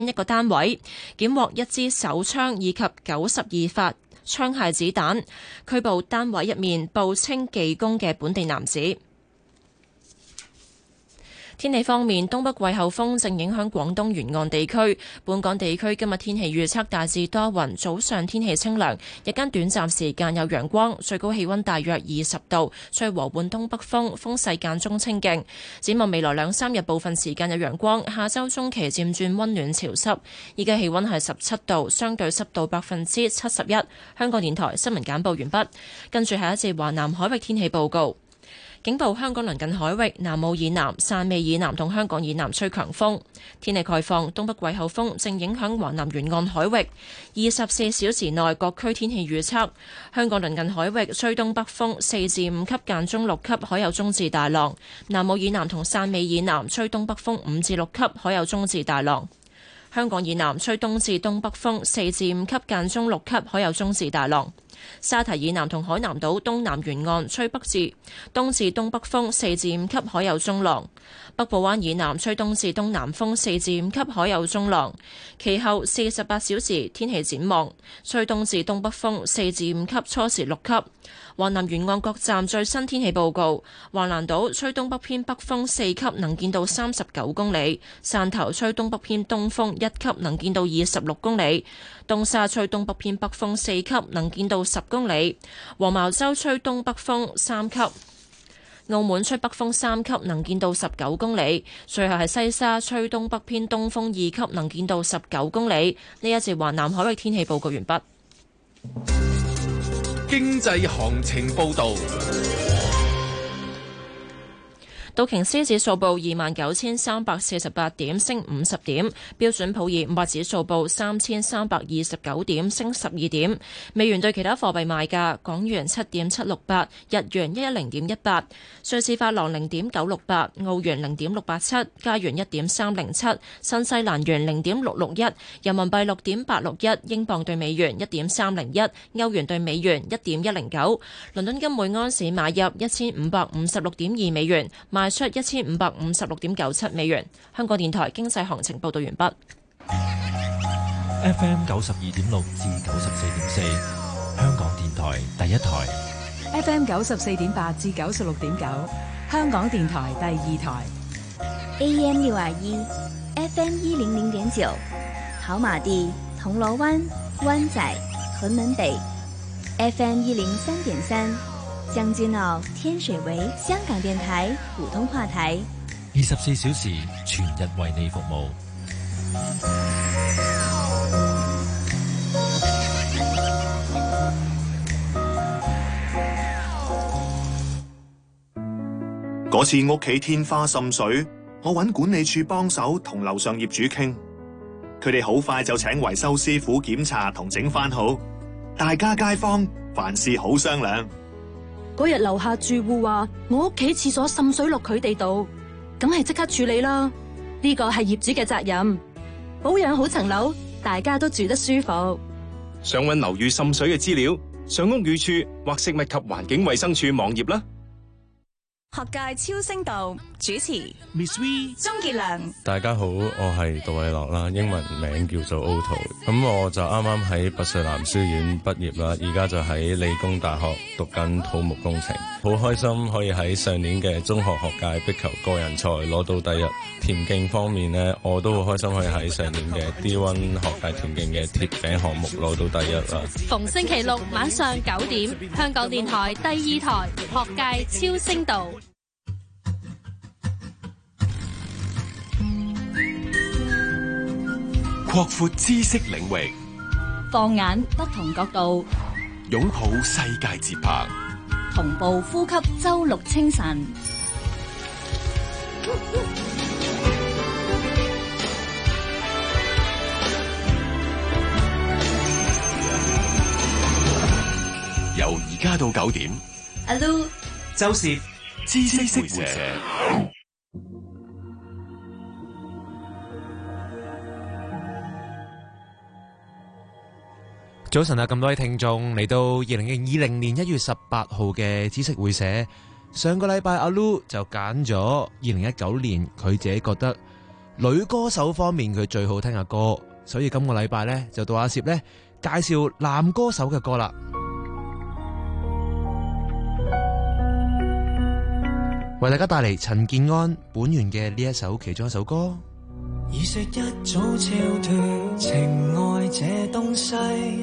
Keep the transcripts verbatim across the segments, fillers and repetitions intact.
一個單位，檢獲一支手槍以及九十二發槍械子彈，拘捕單位入面報稱技工嘅本地男子。天氣方面，東北季候風正影響廣東沿岸地區。本港地區今日天氣預測大致多雲，早上天氣清涼，日間短暫時間有陽光，最高氣溫大約二十度，吹和緩東北風，風勢間中清勁。展望未來兩三日，部分時間有陽光，下周中期漸轉溫暖潮濕。依家氣溫係十七度，相對濕度百分之七十一。香港電台新聞簡報完畢，跟住下一節華南海域天氣報告。警報：香港鄰近海域、南澳以南、汕尾以南同香港以南吹強風。天氣概況：東北季候風正影響華南沿岸海域。二十四小時內各區天氣預測：香港鄰近海域吹東北風四至五級，間中六級，海有中至大浪；南澳以南同汕尾以南吹東北風五至六級，海有中至大浪。香港以南吹東至東北風四至五級，間中六級，海有中至大浪。沙堤以南同海南島東南沿岸吹北至東至東北風四至五級，海有中浪。北部灣以南吹東至東南風四至五級，海有中浪。其後四十八小時天氣展望，吹東至東北風四至五級，初時六級。華南沿岸各站最新天氣報告：華南島吹東北偏北風四級，能見度三十九公里；汕頭吹東北偏東風一級，能見度二十六公里；東沙吹東北偏北風四級，能見度十公里；黃茅洲吹東北風三級；澳門吹北風三級，能見度十九公里；最後係西沙吹東北偏東風二級，能見度十九公里。呢一節華南海域天氣報告完畢。 經濟行情報導。 道瓊斯指數報二萬九千三百四十八點，升五十點；標準普爾五百指數報三千三百二十九點，升十二點。美元對其他貨幣賣價：港元七點七六八，日元一一零點一八，瑞士法郎零點九六八，澳元零點六八七，加元一點三零七，新西蘭元零點六六一，人民幣六點八六一，英鎊對美元一點三零一，歐元對美元一點一零九。倫敦金每安士買入一千五百五十六點二美元，賣出一千五百五十六點九七美元。香港電台經濟行情報道完畢。 F M 九十二點六至九十四點四，香港電台第一台。 F M 九十四點八至九十六點九，香港電台第二台。 A M 六二一，F M 一零零點九，跑馬地、銅鑼灣、灣仔、屯門北。F M 一零三點三。將軍澳、天水圍香港電台普通話台， 二十四小時全日為你服務。 嗰次屋企天花滲水，我揾管理處幫手同樓上業主傾，佢哋好快就請維修師傅檢查同整翻好，大家街坊凡事好商量。 嗰日樓下住戶話我屋企廁所滲水落佢哋度，梗係即刻處理啦。呢個係業主嘅責任，保養好層樓，大家都住得舒服。 想搵樓宇滲水嘅資料，上屋宇署或食物及環境衛生署網頁啦。 學界超聲道主持 Miss V、 鍾傑良。 大家好，我係杜偉樂啦，英文名叫做 Otto。咁我就啱啱喺拔萃男書院畢業啦，而家就喺理工大學讀緊土木工程。好開心可以喺上年嘅中學學界壁球個人賽攞到第一。田徑方面呢，我都好開心可以喺上年嘅 D 一 學界田徑嘅鐵餅項目攞到第一啦。 逢星期六晚上九點，香港電台第二台學界超聲道。 擴闊知識領域， 放眼不同角度， 擁抱世界節拍， 同步呼吸周六清晨。 由而家到九點， 阿 Lu、 周攝知識會社。 早晨啊，咁多位聽眾嚟到二零二零年一月十八號嘅知識會社。上個禮拜阿 Lu 就揀咗二零一九年佢自己覺得女歌手方面佢最好聽嘅歌，所以今個禮拜呢，就到阿攝呢介紹男歌手嘅歌啦。為大家帶嚟陳健安本源嘅呢一首其中一首歌。 已識一早超脫情愛這東西，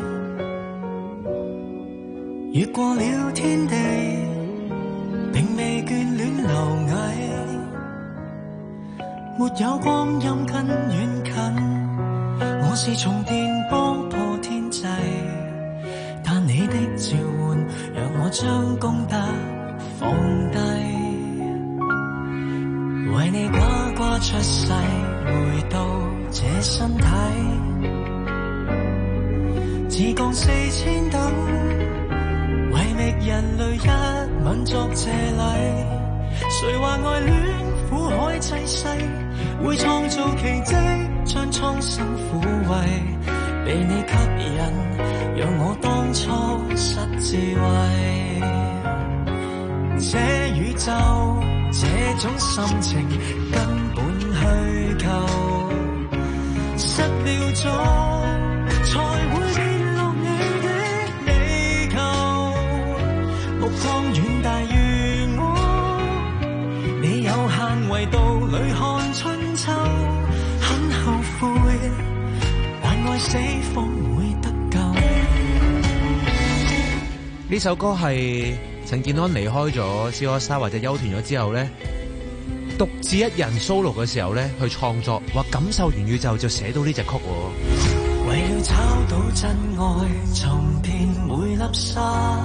越過了天地，並未眷戀螻蟻，沒有光陰跟遠近，我是從電波破天際，但你的召喚讓我將功德放低，為你呱呱出世，回到這身體，自降四千等，為覓人類一吻作謝禮。誰話愛戀苦海濟世，會創造奇蹟，將蒼生撫慰。被你吸引，讓我當初失智慧。這宇宙這種心情根本虛構，失了蹤才會跌落你的地球。目光遠大如我，你有限維度裏看春秋，很後悔還愛死方會得救。 呢首歌係陳健安離開咗 C AllStar 或者休團咗之後呢，獨自一人 solo 嘅時候呢，去創作，話感受完宇宙就寫到呢隻曲。 為了找到真愛，尋遍每粒沙，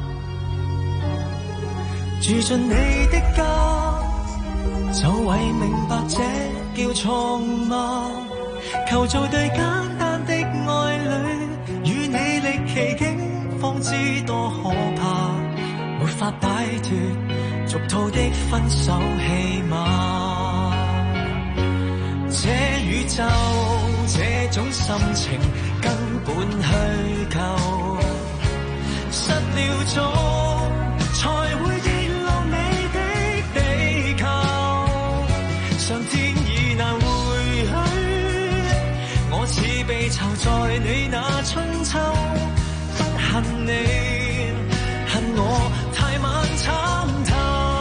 住進你的家，就為明白這叫錯嗎？求做對簡單的愛侶，與你歷奇境，方知多可怕。沒法擺脫俗套的分手戲碼，這宇宙這種心情根本虛構，失了蹤才會跌落你的地球。上天已難回許，我似被囚在你那春秋，不恨你恨我太晚參透，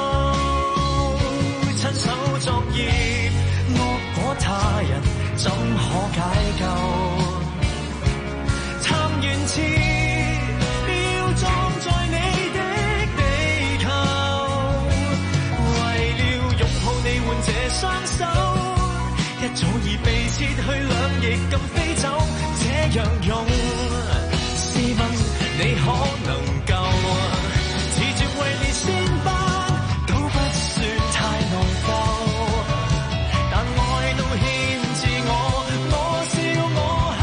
親手作業惡果他人怎可解救？貪願似標裝在你的地球，為了擁抱你換這雙手，一早已被切去兩翼咁飛走，這樣用，試問你可能夠？為你先班都不算太濃厚，但愛到欠自我，我笑我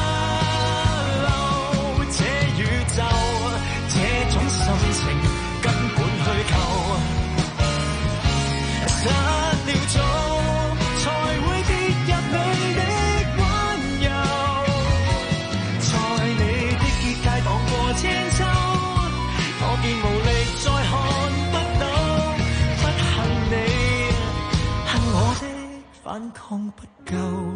下流。這宇宙這種心情根本虛構，失了蹤才會跌入你的溫柔，在你的結界蕩過千秋，我見無力再看不到，不恨你，恨我的反抗不夠，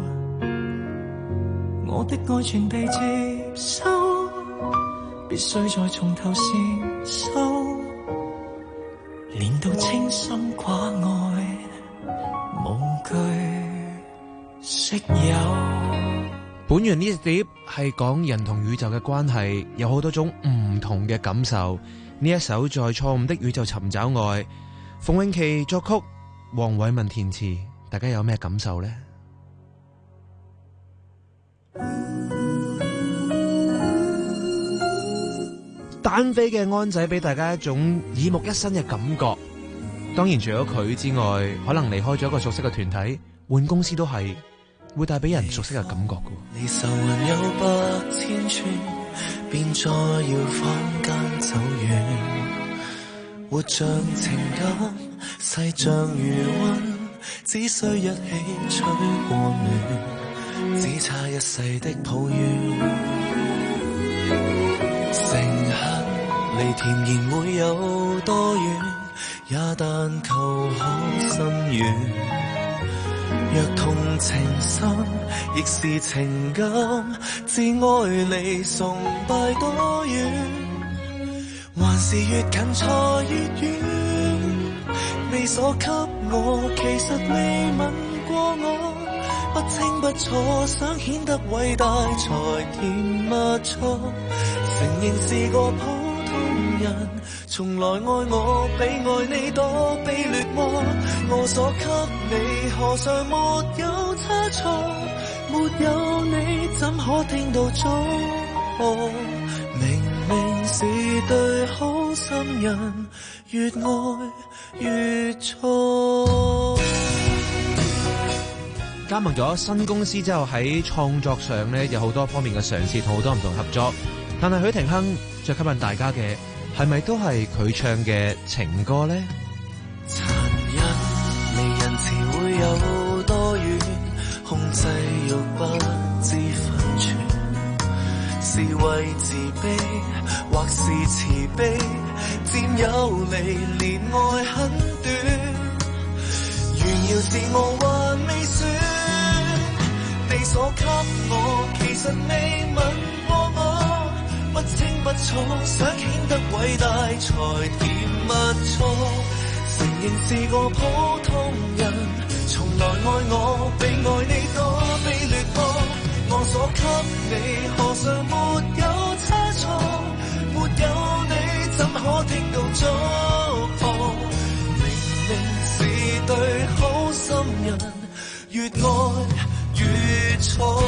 我的愛全被接收，必須再從頭禪修，練到清心寡愛，無懼識有。 本源呢隻碟係講人同宇宙嘅關係，有好多種唔同嘅感受。呢一首在錯誤的宇宙尋找愛，馮穎琪作曲，黃偉文填詞，大家有咩感受呢？單飛嘅安仔俾大家一種耳目一新嘅感覺。當然除咗佢之外，可能離開咗一個熟悉嘅團體，換公司都係會帶俾人熟悉嘅感覺嘅。 你愁雲有百千串，便再要坊間走遠，活像情感細像餘溫，只需一起吹過暖，只差一世的抱怨。誠懇離甜言會有多遠，也但求可心軟， 若同情心亦是情感，自愛離崇拜多遠，還是越近才越遠。你所給我其實未吻過我，不清不楚，想顯得偉大才甜蜜錯。承認是個普通人，從來愛我比愛你多卑劣麼？我所給你何嘗沒有差錯？沒有你怎可聽到祝賀？明明是對好心人，越愛越錯。 加盟咗新公司之後，喺創作上呢有好多方面嘅嘗試，同好多唔同合作。但係許廷鏗最吸引大家嘅係咪都係佢唱嘅情歌呢？ 殘忍離人詞會有多遠？控制欲不知分寸，是為自卑或是慈悲？佔有離憐愛很短，炫耀是我還未算。你所給我其實未吻過我，不清不楚，想顯得偉大才甜蜜錯。承認是個普通人，從來愛我比愛你多卑劣麼？我所給你何嘗沒有差錯？沒有你怎可聽到祝賀？明明是對好心人，越愛越錯。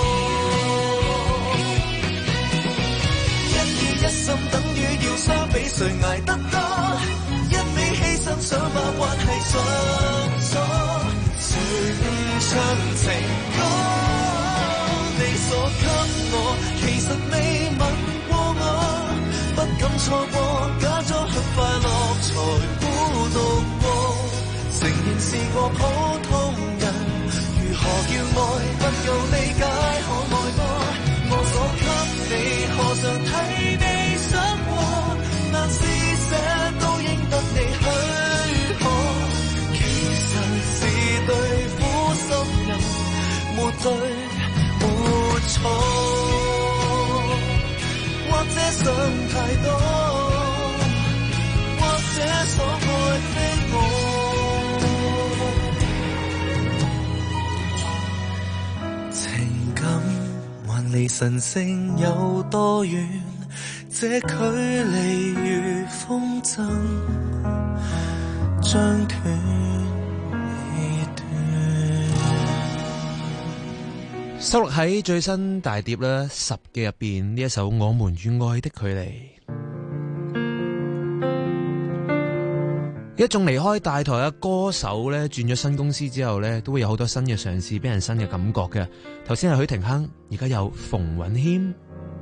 一意一心等於要相比，誰捱得多？一味犧牲想把關係上鎖，誰唔唱情歌？你所給我其實未吻過我，不敢錯過，假裝很快樂才孤獨過。承認是個普通人，如何叫愛不夠理解可愛麼？我所給你何嘗替你想過？難施捨都應得你許可。其實是對苦心人，沒對沒錯，或者想太多，或者所愛非我。離神聖有多遠？這距離如風箏，將斷未斷。 收錄喺最新大碟咧十嘅入邊呢一首《我們與愛的距離》。一眾離開大台嘅歌手咧，轉咗新公司之後咧，都會有好多新嘅嘗試，俾人新嘅感覺嘅。頭先係許廷鏗，而家有馮允謙。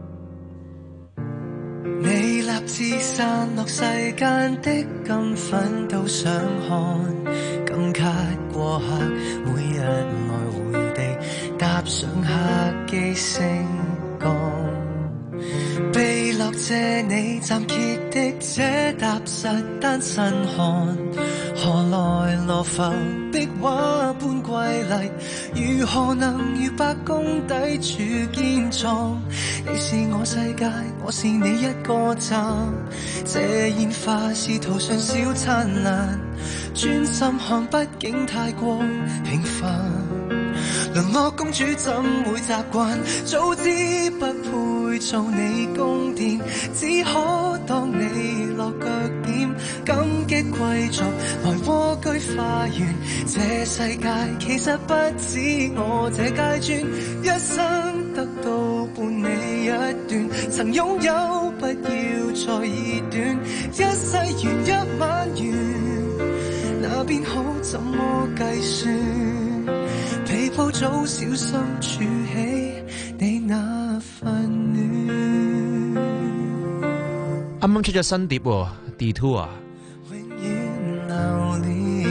你立志散落世間的金粉都想看，金卡過客，每日來回地搭上客機升降。被落借你暫歇的這踏實單身漢，何來羅浮壁畫般瑰麗？如何能如白宮底柱堅壯？你是我世界，我是你一個站。這煙花是途上小燦爛，專心看畢竟太過平凡。淪落公主怎會習慣？早知不配做你宮殿，只可當你落腳點。感激貴族來蝸居花園，這世界其實不止我這階磚，一生得到伴你一段，曾擁有不要再疑短，一世緣一晚緣，那邊好怎麼計算？被鋪早小心儲起你那份暖。 啱啱出咗新碟喎 Detour 啊， 永遠留戀。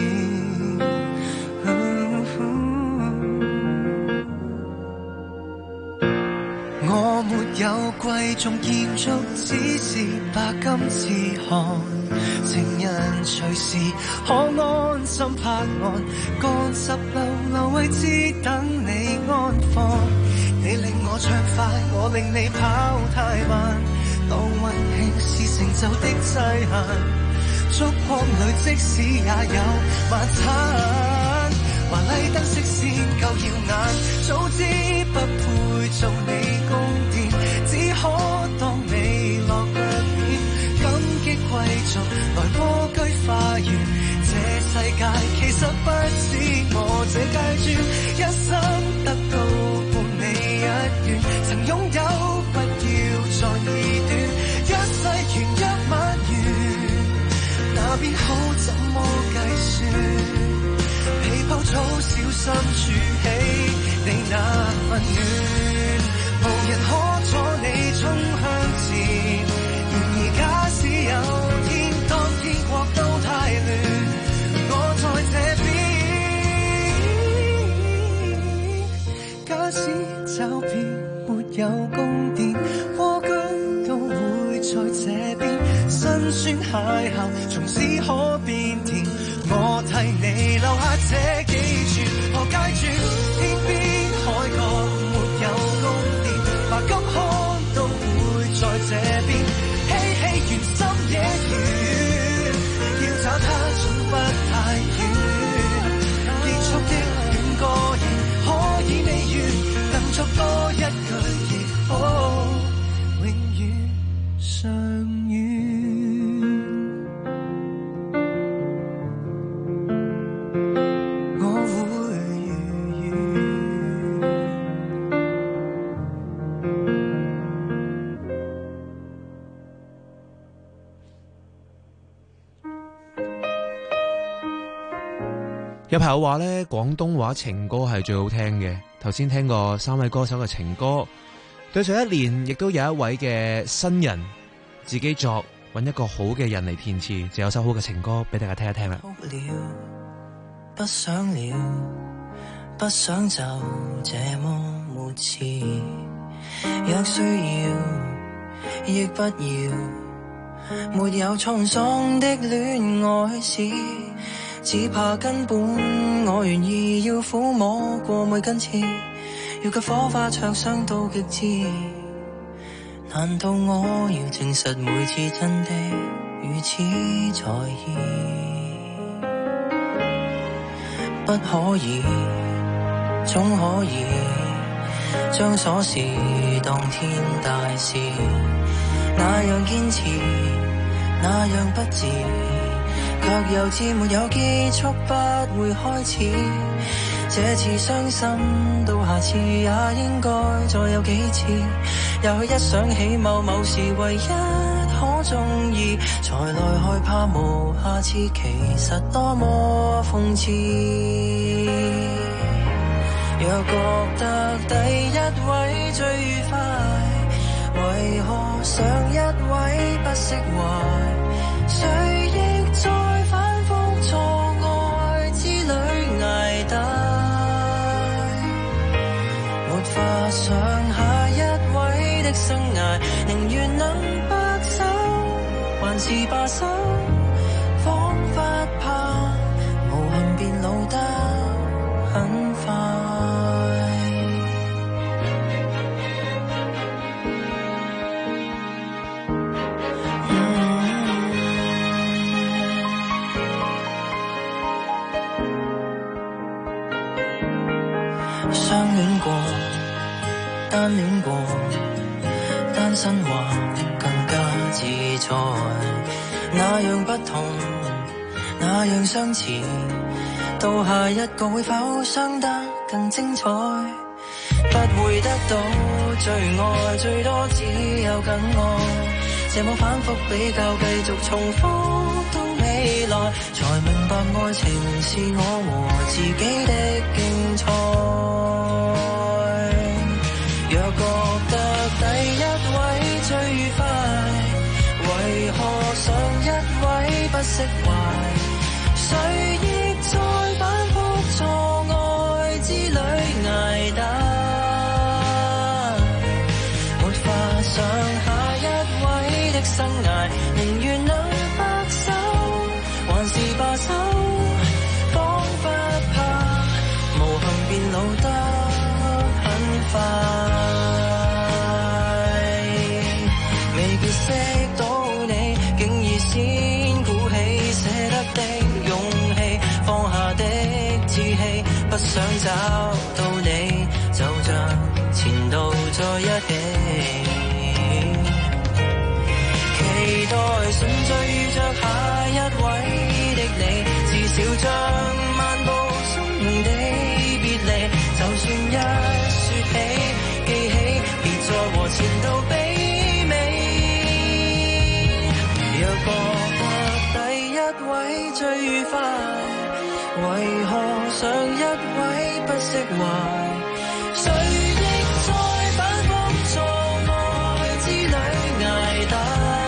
我沒有貴重建築，只是白金自寒。 情人隨時可安心拍岸，乾濕流流位置等你安放。你令我暢快，我令你跑太慢，當運氣是成就的際限，燭光裏即使也有晚餐，華麗燈飾線夠耀眼，早知不配做你宮殿，只可當你落腳點。感激貴族來蝸居花園，這世界其實不止我這階磚，一生得到伴你一願，曾擁有不要再二短，一世緣一晚完，那邊好怎麼計算？被鋪草小心儲起你那份暖，無人可阻你衝向前。然而假使有天，當天國都太亂，我在這邊。假使找遍沒有宮殿，蝸居都會在這邊。辛酸邂逅從此可變甜，我替你留下這幾寸何階磚，天邊海角沒有宮殿，白金漢都會在這邊，嬉戲緣深野緣，要找他總不太遠，結束的戀歌仍可以未完，能作多一句亦好，永遠相遇。 有朋友話咧，廣東話情歌係最好聽嘅。頭先聽過三位歌手嘅情歌，對上一年亦都有一位嘅新人自己作，揾一個好嘅人嚟填詞，就有首好嘅情歌俾大家聽一聽啦。 不想了，不想就這麼沒詞，若需要亦不要，沒有滄桑的戀愛史，只怕根本我願意要撫摸過每根刺，要給火花灼傷到極致，難道我要證實每次真的如此在意？不可以，總可以將瑣事當天大事，那樣堅持，那樣不智，卻又知沒有結束不會開始，這次傷心到下次也應該再有幾次，也許一想起某某事唯一可中意，才來害怕無下次，其實多麼諷刺。若覺得第一位最愉快，為何上一位不釋懷？誰亦在反覆錯愛之旅捱大，沒法想下一位的生涯，寧願能白首，還是罷手，彷彿怕無憾變老得很快。相戀過，單戀過，單身話更加自在，那樣不同，那樣相似，到下一個會否傷得更精彩？不會得到最愛，最多只有更愛，這麼反覆比較，繼續重複到未來，才明白愛情是我和自己的競賽。若覺得第一位最愉快，為何上一位不釋懷？誰亦在反覆錯愛之旅捱大，沒法想下一位的生涯，寧願能白首， 想找到你，就像前度在一起，期待順序遇着下一位的你，至少將漫步中的別離，就算一說起記起，別再和前度比美。若覺得第一位最愉快，為何上一位不釋懷？誰亦在反覆做愛之旅捱大，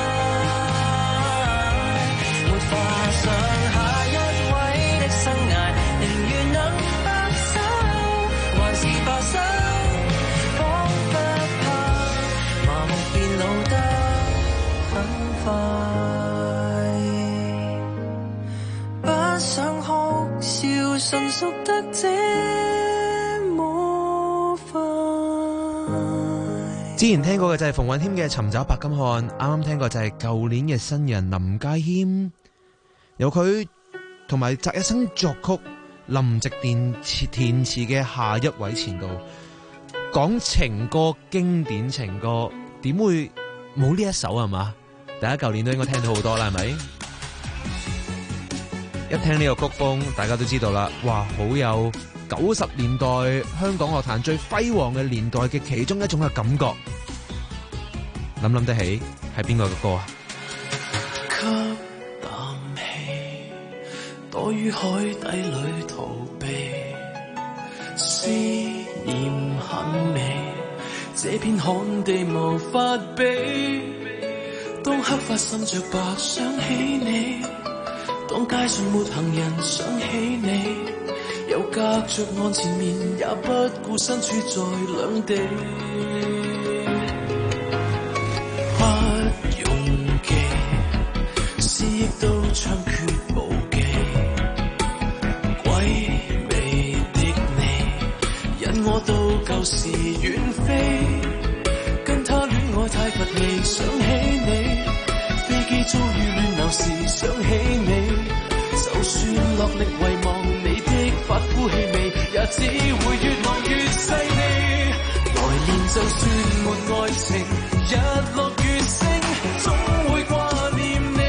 沒法想下一位的生涯，寧願能白首，還是白首，彷彿怕麻木變老得很快，不想哭笑純屬得這麼快。 之前聽過嘅就係馮允謙嘅《尋找白金漢》，啱啱聽過就係舊年嘅新人林家謙，由佢同埋翟一生作曲，林夕填填詞嘅《下一位前度》。講情歌，經典情歌，點會冇呢一首係嘛？大家舊年都應該聽到好多啦，係咪？一聽呢個曲風，大家都知道啦，哇，好有九十年代香港樂壇最輝煌嘅年代嘅其中一種嘅感覺。諗諗得起係邊個嘅歌啊？ 吸啖氣，躲於海底裏逃避，思念很美，這片旱地無法比。當黑髮滲着白想起你，當街上沒行人想起你，有隔着岸前面也不顧身處在兩地。不用記，思憶都猖獗無忌，鬼魅的你引我到舊時遠飛，跟他戀愛太乏味，想起你，飛機遭遇亂流時想起你，就算落力遺忘你的髮膚氣味，也只會越來越細膩。來年就算沒愛情，日落月升，總會掛念你。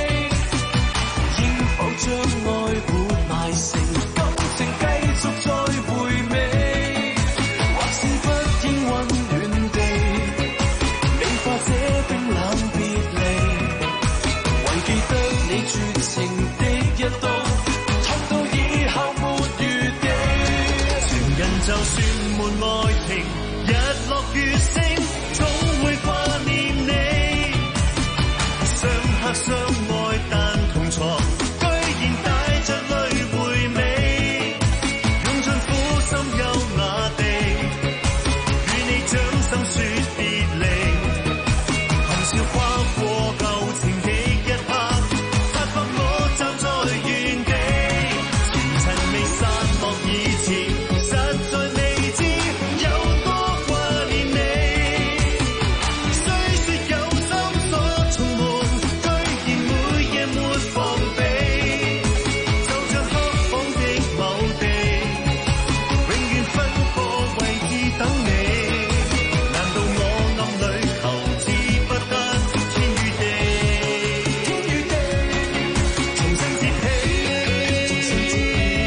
應否將愛活埋成感情，繼續再回味，或是不應溫暖地美化這冰冷別離，唯記得你絕情的一刀，痛到以後沒餘地。情人就算沒愛情，日落月升，總會掛念你。相克相愛但同床，居然帶着淚回味，用盡苦心優雅地與你掌心說別離，含笑跨過舊情的一刻，發覺我站在原地，前塵未散落以前，實在未知有多掛念你。雖說有心所充滿，居然每夜沒防備，就像黑房的某地，永遠分個位置等你。難道我暗裏求之不得天與地？天與地，重新接起，重新接。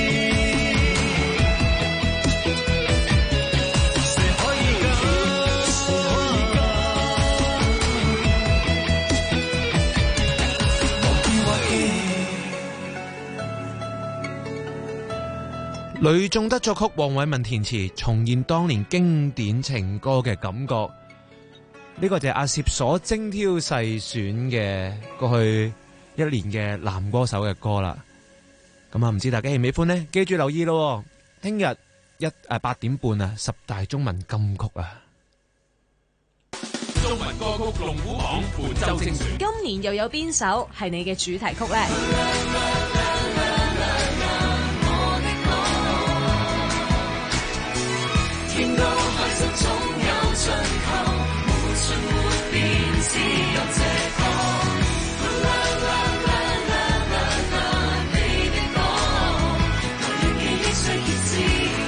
誰可以假？誰可以假？忘記或記。 呂頌德作曲，黃偉文填詞，重現當年經典情歌嘅感覺。呢個就係阿攝所精挑細選嘅過去一年嘅男歌手嘅歌啦。咁啊，唔知大家喜唔喜歡呢？記住留意咯，聽日一誒八點半啊，十大中文金曲啊！ 中文歌曲龍虎榜本周精選。 今年又有邊首係你嘅主題曲呢？ 天高海深總有盡頭，無盡沒變，只有這歌。啦啦啦啦啦啦，你的歌，來讓記憶碎結之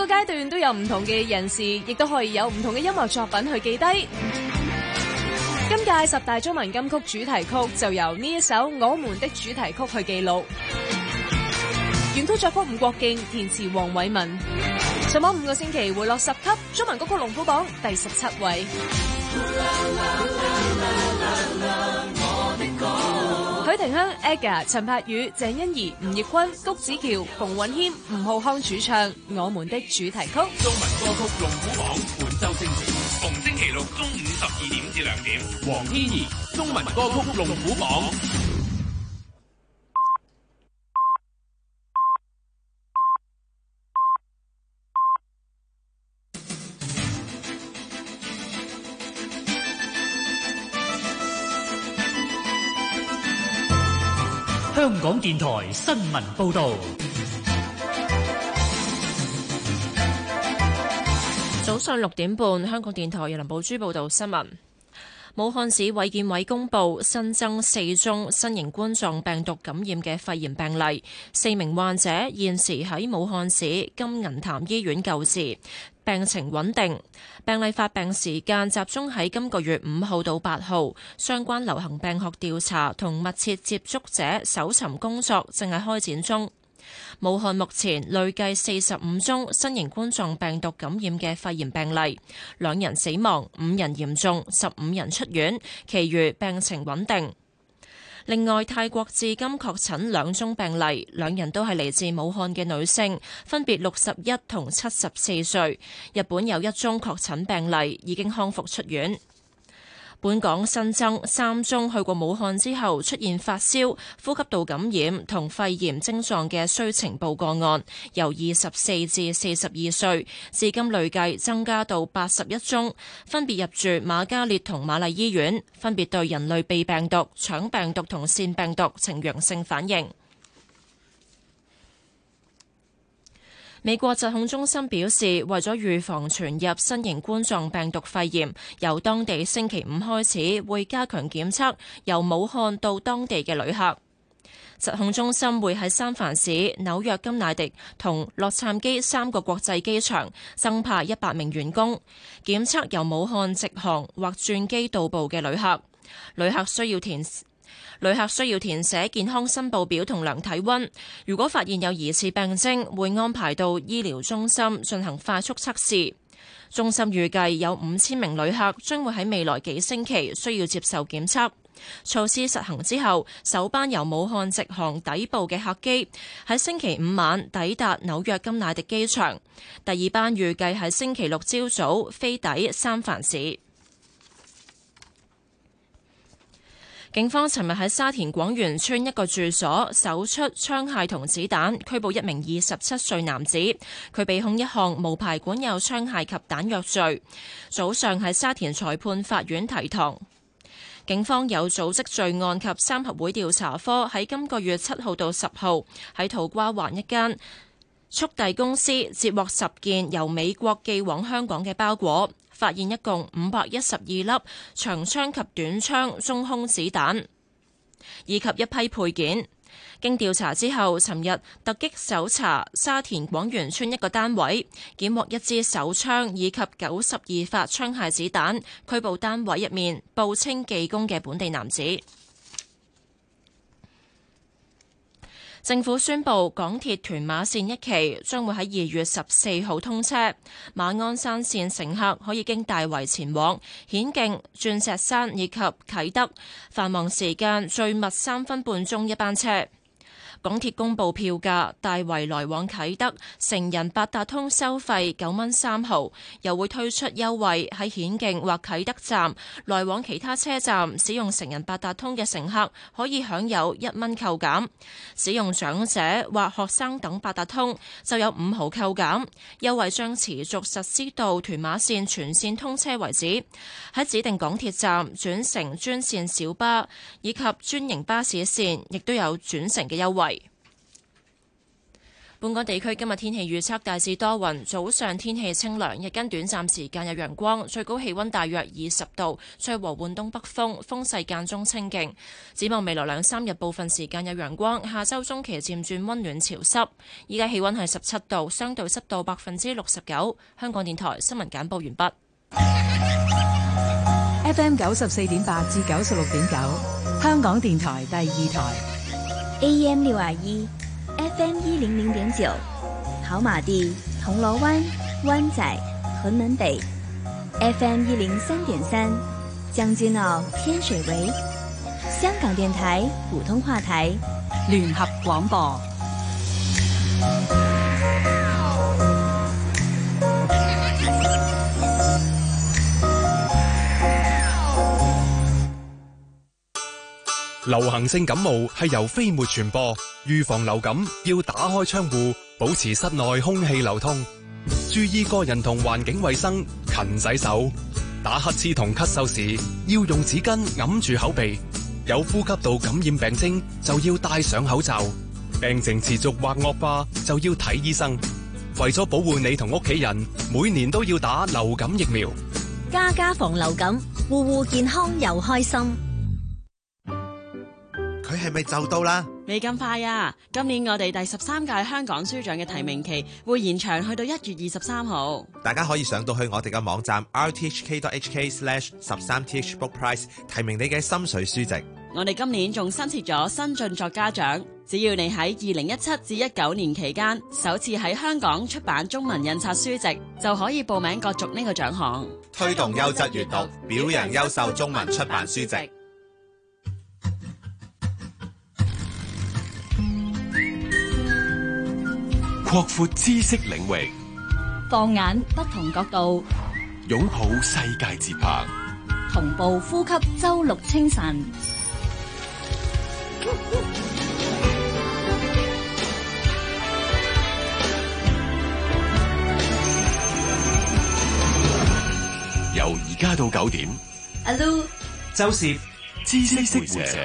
個階段都有唔同嘅人士，亦都可以有唔同嘅音樂作品去記低。今屆十大中文金曲主題曲就由呢一首《我們的主題曲》去記錄。原曲作曲伍國敬，填詞黃偉文。上網五個星期回落十級，中文歌曲龍虎榜第十七位。許廷鏗、Aga、陳柏宇、鄭欣宜、吳業坤、谷子喬、馮允謙、吳浩康主唱《我們的主題曲》。 中文歌曲龍虎榜本周星期，逢星期六中午十二點至兩點。黃天怡，中文歌曲龍虎榜。 香港電台新聞報道。 早上六點半，香港電台由林寶珠報道新聞。武漢市衛健委公布新增四宗新型冠狀病毒感染嘅肺炎病例，四名患者現時喺武漢市金銀潭醫院救治，病情穩定。病例發病時間集中喺今個月五號到八號，相關流行病學調查同密切接觸者搜尋工作正係開展中。武漢目前累計四十五宗新型冠狀病毒感染嘅肺炎病例，兩人死亡，五人嚴重，十五人出院，其餘病情穩定。另外，泰國至今確診兩宗病例，兩人都係嚟自武漢嘅女性，分別六十一同七十四歲。日本有一宗確診病例，已經康復出院。本港新增三宗去過武漢之後出現發燒、呼吸道感染同肺炎症狀嘅需呈報個案，由二十四至四十二歲，至今累計增加到八十一宗，分別入住瑪嘉烈同瑪麗醫院，分別對人類鼻病毒、腸病毒同腺病毒呈陽性反應。美國疾控中心表示，為咗預防傳入新型冠狀病毒肺炎，由當地星期五開始會加強檢測由武漢到當地嘅旅客。疾控中心會喺三藩市、紐約金乃迪同洛杉磯三個國際機場增派一百名員工，檢測由武漢直航或轉機到埗嘅旅客。旅客需要填旅客需要填寫健康申報表同量體溫，如果發現有疑似病徵，會安排到醫療中心進行快速測試。中心預計有五千名旅客將會喺未來幾星期需要接受檢測。措施實行之後，首班由武漢直航抵埗嘅客機喺星期五晚抵達紐約金乃迪機場，第二班預計喺星期六朝早飛抵三藩市。警方尋日喺沙田廣源村一個住所搜出槍械同子彈，拘捕一名二十七歲男子，佢被控一項無牌管有槍械及彈藥罪。早上喺沙田裁判法院提堂。警方有組織罪案及三合會調查科喺今個月七號到十號喺土瓜灣一間速遞公司接獲十件由美國寄往香港嘅包裹，發現一共五百一十二粒長槍及短槍中空子彈，以及一批配件。經調查之後，尋日突擊搜查沙田廣源村一個單位，檢獲一支手槍以及九十二發槍械子彈，拘捕單位入面報稱技工嘅本地男子。政府宣布港鐵屯馬線一期將會喺二月十四號通車，馬鞍山線乘客可以經大圍前往顯徑、鑽石山以及啟德，繁忙時間最密三分半鐘一班車。港鐵公布票價，大圍來往啟德成人八達通收費九蚊三毫，又會推出優惠，喺顯徑或啟德站來往其他車站使用成人八達通嘅乘客可以享有一蚊扣減，使用長者或學生等八達通就有五毫扣減。優惠將持續實施到屯馬線全線通車為止。喺指定港鐵站轉乘專線小巴以及專營巴士線亦都有轉乘嘅優惠。 本港地區今日天氣預測大致多雲，早上天氣清涼，日間短暫時間有陽光，最高氣溫大約二十度，吹和緩東北風，風勢間中清勁。展望未來兩三日部分時間有陽光，下周中期漸轉溫暖潮濕。依家氣溫係十七度，相對濕度百分之六十九。香港電台新聞簡報完畢。 F M 九十四點八至九十六點九，香港電台第二台。 A M 六二一。F M 一零零點九，跑馬地、銅鑼灣、灣仔、屯門北 ；F M 一零三點三，將軍澳、天水圍。香港電台普通話台， 聯合廣播。 流行性感冒係由飛沫傳播，預防流感要打開窗戶，保持室內空氣流通，注意個人同環境衛生，勤洗手。打乞嗤同咳嗽時要用紙巾揞住口鼻，有呼吸道感染病徵就要戴上口罩，病情持續或惡化就要睇醫生。為咗保護你同屋企人，每年都要打流感疫苗。 家家防流感，戶戶健康又開心。 佢係咪就到啦？ 未咁快啊！今年我哋第十三屆香港書獎嘅提名期會延長去到一月二十三號。 大家可以上到去我哋嘅網站 r t h k dot h k slash 十三 t h book prize 提名你嘅心水書籍。 我哋今年仲新設咗新晉作家獎，只要你喺二零一七至一九年期間首次喺香港出版中文印刷書籍，就可以報名角逐呢個獎項。 推動優質閱讀，表揚優秀中文出版書籍。 擴闊知識領域， 放眼不同角度， 擁抱世界節拍， 同步呼吸周六清晨。 由而家到九點， 阿 Lu、 周攝知識會社。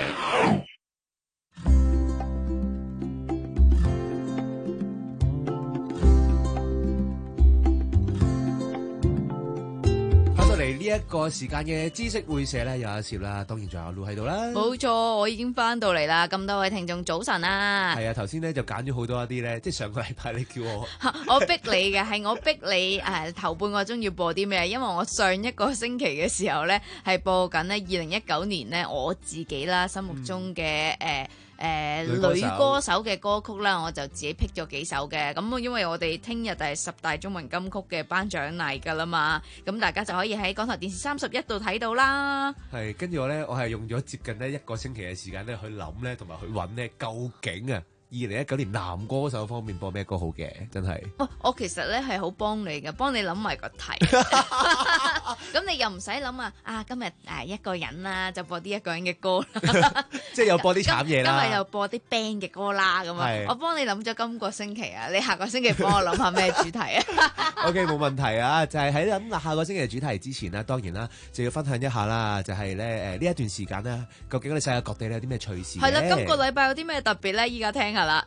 呢一個時間嘅知識會社咧，有阿攝啦，當然仲有阿 Lu 喺度啦。 冇錯，我已經翻到嚟啦。咁多位聽眾早晨啊！ 係啊，頭先咧就揀咗好多一啲咧，即係上個禮拜你叫我， 我逼你嘅，係我逼你誒、呃、頭半個鐘要播啲咩？因為我上一個星期嘅時候咧係播緊呢二零一九年咧我自己啦心目中嘅誒。嗯呃誒、呃、女歌手嘅歌曲啦，我就自己 pick 咗幾首嘅。咁因為我哋聽日就係十大中文金曲嘅頒獎禮㗎啦嘛，咁大家就可以喺港台電視三十一度睇到啦。 係，跟住我咧，我係用咗接近呢一個星期嘅時間咧去諗咧，同埋去揾咧，究竟啊二零一九年男歌手方面播咩歌好嘅，真係。哦， 我其實咧係好幫你嘅，幫你諗埋個題。咁你又唔使諗啊！啊，今日誒一個人啦，就播啲一個人嘅歌啦。 即係又播啲慘嘢啦。 今日又播啲 band 嘅歌啦，咁啊，我幫你諗咗今個星期啊，你下個星期幫我諗下咩主題啊 ？OK，冇問題啊！就係喺諗下個星期嘅主題之前呢，當然啦，就要分享一下啦，就係咧誒呢一段時間呢，究竟我哋世界各地咧有啲咩趣事？ 係啦，今個禮拜有啲咩特別咧？依家聽下啦。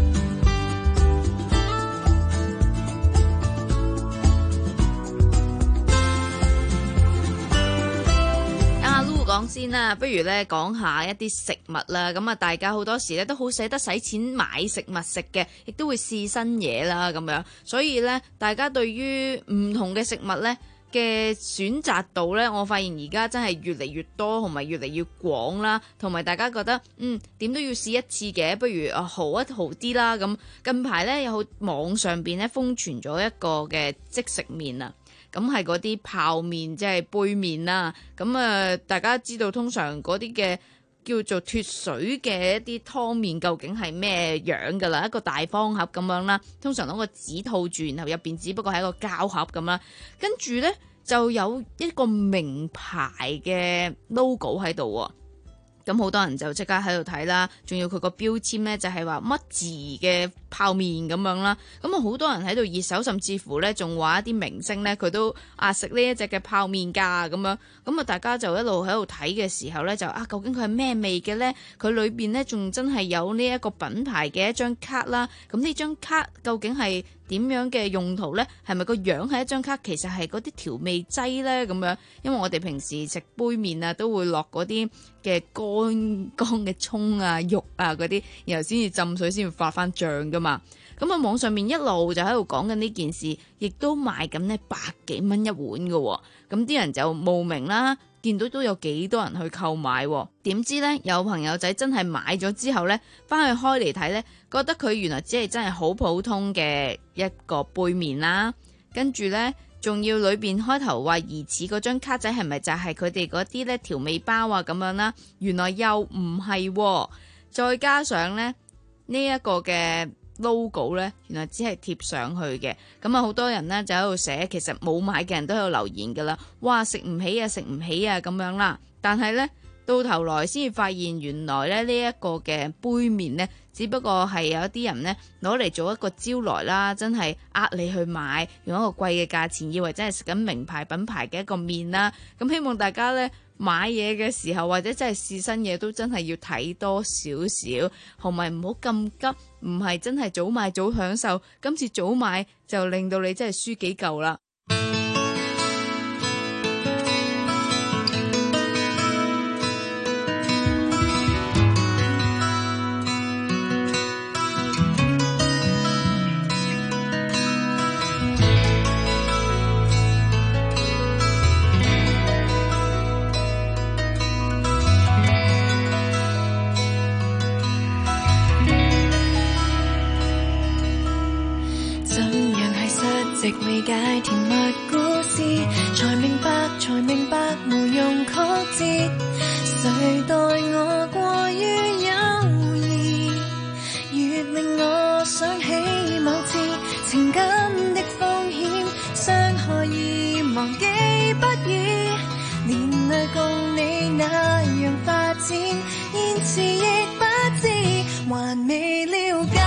講先啦，不如咧講下一啲食物啦。咁啊，大家好多時咧都好捨得使錢買食物食嘅，亦都會試新嘢啦咁樣。所以咧，大家對於唔同嘅食物咧嘅選擇度咧，我發現而家真係越嚟越多，同埋越嚟越廣啦。同埋大家覺得嗯點都要試一次嘅，不如啊豪一豪啲啦。咁近排咧有好網上邊咧瘋傳咗一個嘅即食麵啊。咁係嗰啲泡麵，即係杯麵啦。咁啊，大家知道通常嗰啲嘅叫做脫水嘅一啲湯麵，究竟係咩樣㗎啦？一個大方盒咁樣啦，通常攞個紙套住，然後入邊只不過係一個膠盒咁啦。跟住咧就有一個名牌嘅 logo 喺度喎。 咁好多人就即刻喺度睇啦，仲要佢個標籤呢，就係話乜字嘅泡麵咁樣啦。咁啊好多人喺度熱搜，甚至乎呢仲話一啲明星呢，佢都啊食呢一隻嘅泡麵㗎咁樣。咁啊大家就一路喺度睇嘅時候呢，就啊究竟佢係咩味嘅呢？佢裏邊呢，仲真係有呢一個品牌嘅一張卡啦。咁呢張卡究竟係點樣嘅用途呢？係咪個樣係一張卡，其實係嗰啲調味劑呢？咁樣，因為我哋平時食杯麵啊，都會落嗰啲嘅乾乾嘅葱啊、肉啊嗰啲，然後先至浸水先會發翻醬噶嘛。咁啊，網上面一路就喺度講緊呢件事，亦都賣緊呢百幾蚊一碗嘅喎。咁啲人就慕名啦，見到都有幾多人去購買喎。點知呢，有朋友仔真係買咗之後呢，翻去開嚟睇呢，覺得佢原來只係真係好普通嘅一個杯麵啦。跟住呢，仲要裏邊開頭話疑似嗰張卡仔係咪就係佢哋嗰啲呢調味包啊咁樣啦？原來又唔係喎。再加上呢，呢一個嘅 logo 呢，原來只係貼上去嘅。咁啊好多人呢就喺度寫，其實冇買嘅人都喺度留言噶啦。哇，食唔起啊，食唔起啊咁樣啦。但係呢，到頭來先至發現，原來咧呢一個嘅杯麵呢，只不過係有一啲人呢攞嚟做一個招來啦，真係呃你去買，用一個貴嘅價錢，以為真係食緊名牌品牌嘅一個麵啦。咁希望大家呢買嘢嘅時候，或者真係試新嘢，都真係要睇多少少，同埋唔好咁急，唔係真係早買早享受。今次早買就令到你真係輸幾嚿啦。 直理解甜蜜故事，才明白，才明白無用曲折。誰待我過於友誼，越令我想起某次情感的風險，傷害已忘記不易。連累共你那樣發展，現時亦不知，還未了解。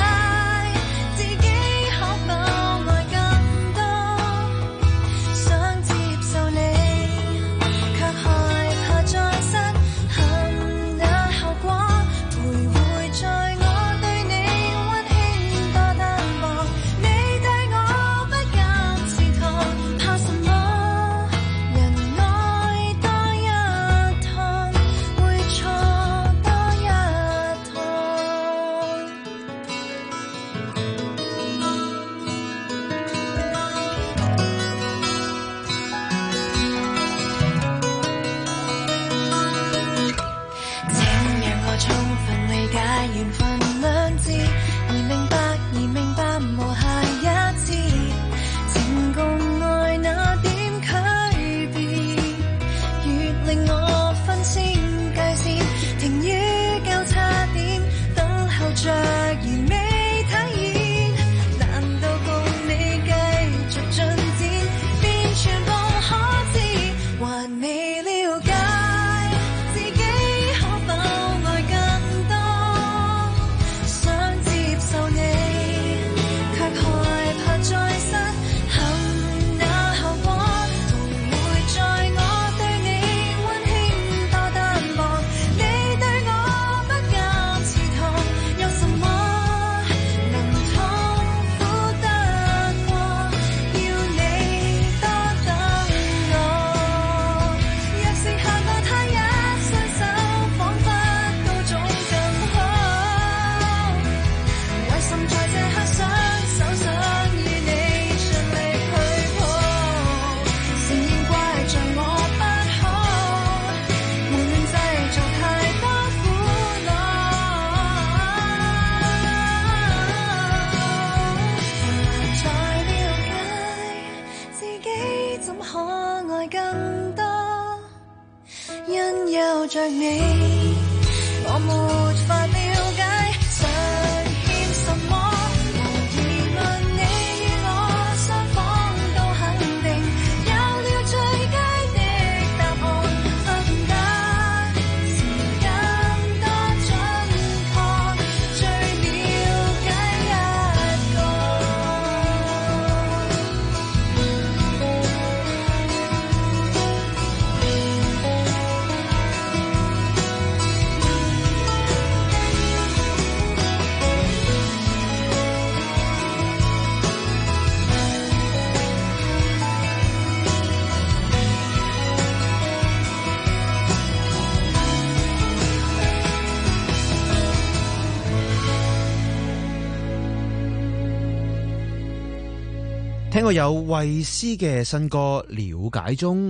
着你，我沒法了解尚欠什麼。無疑問你與我雙方都肯定有了最佳的答案，不得時間聽過有衛詩嘅新歌《了解中》。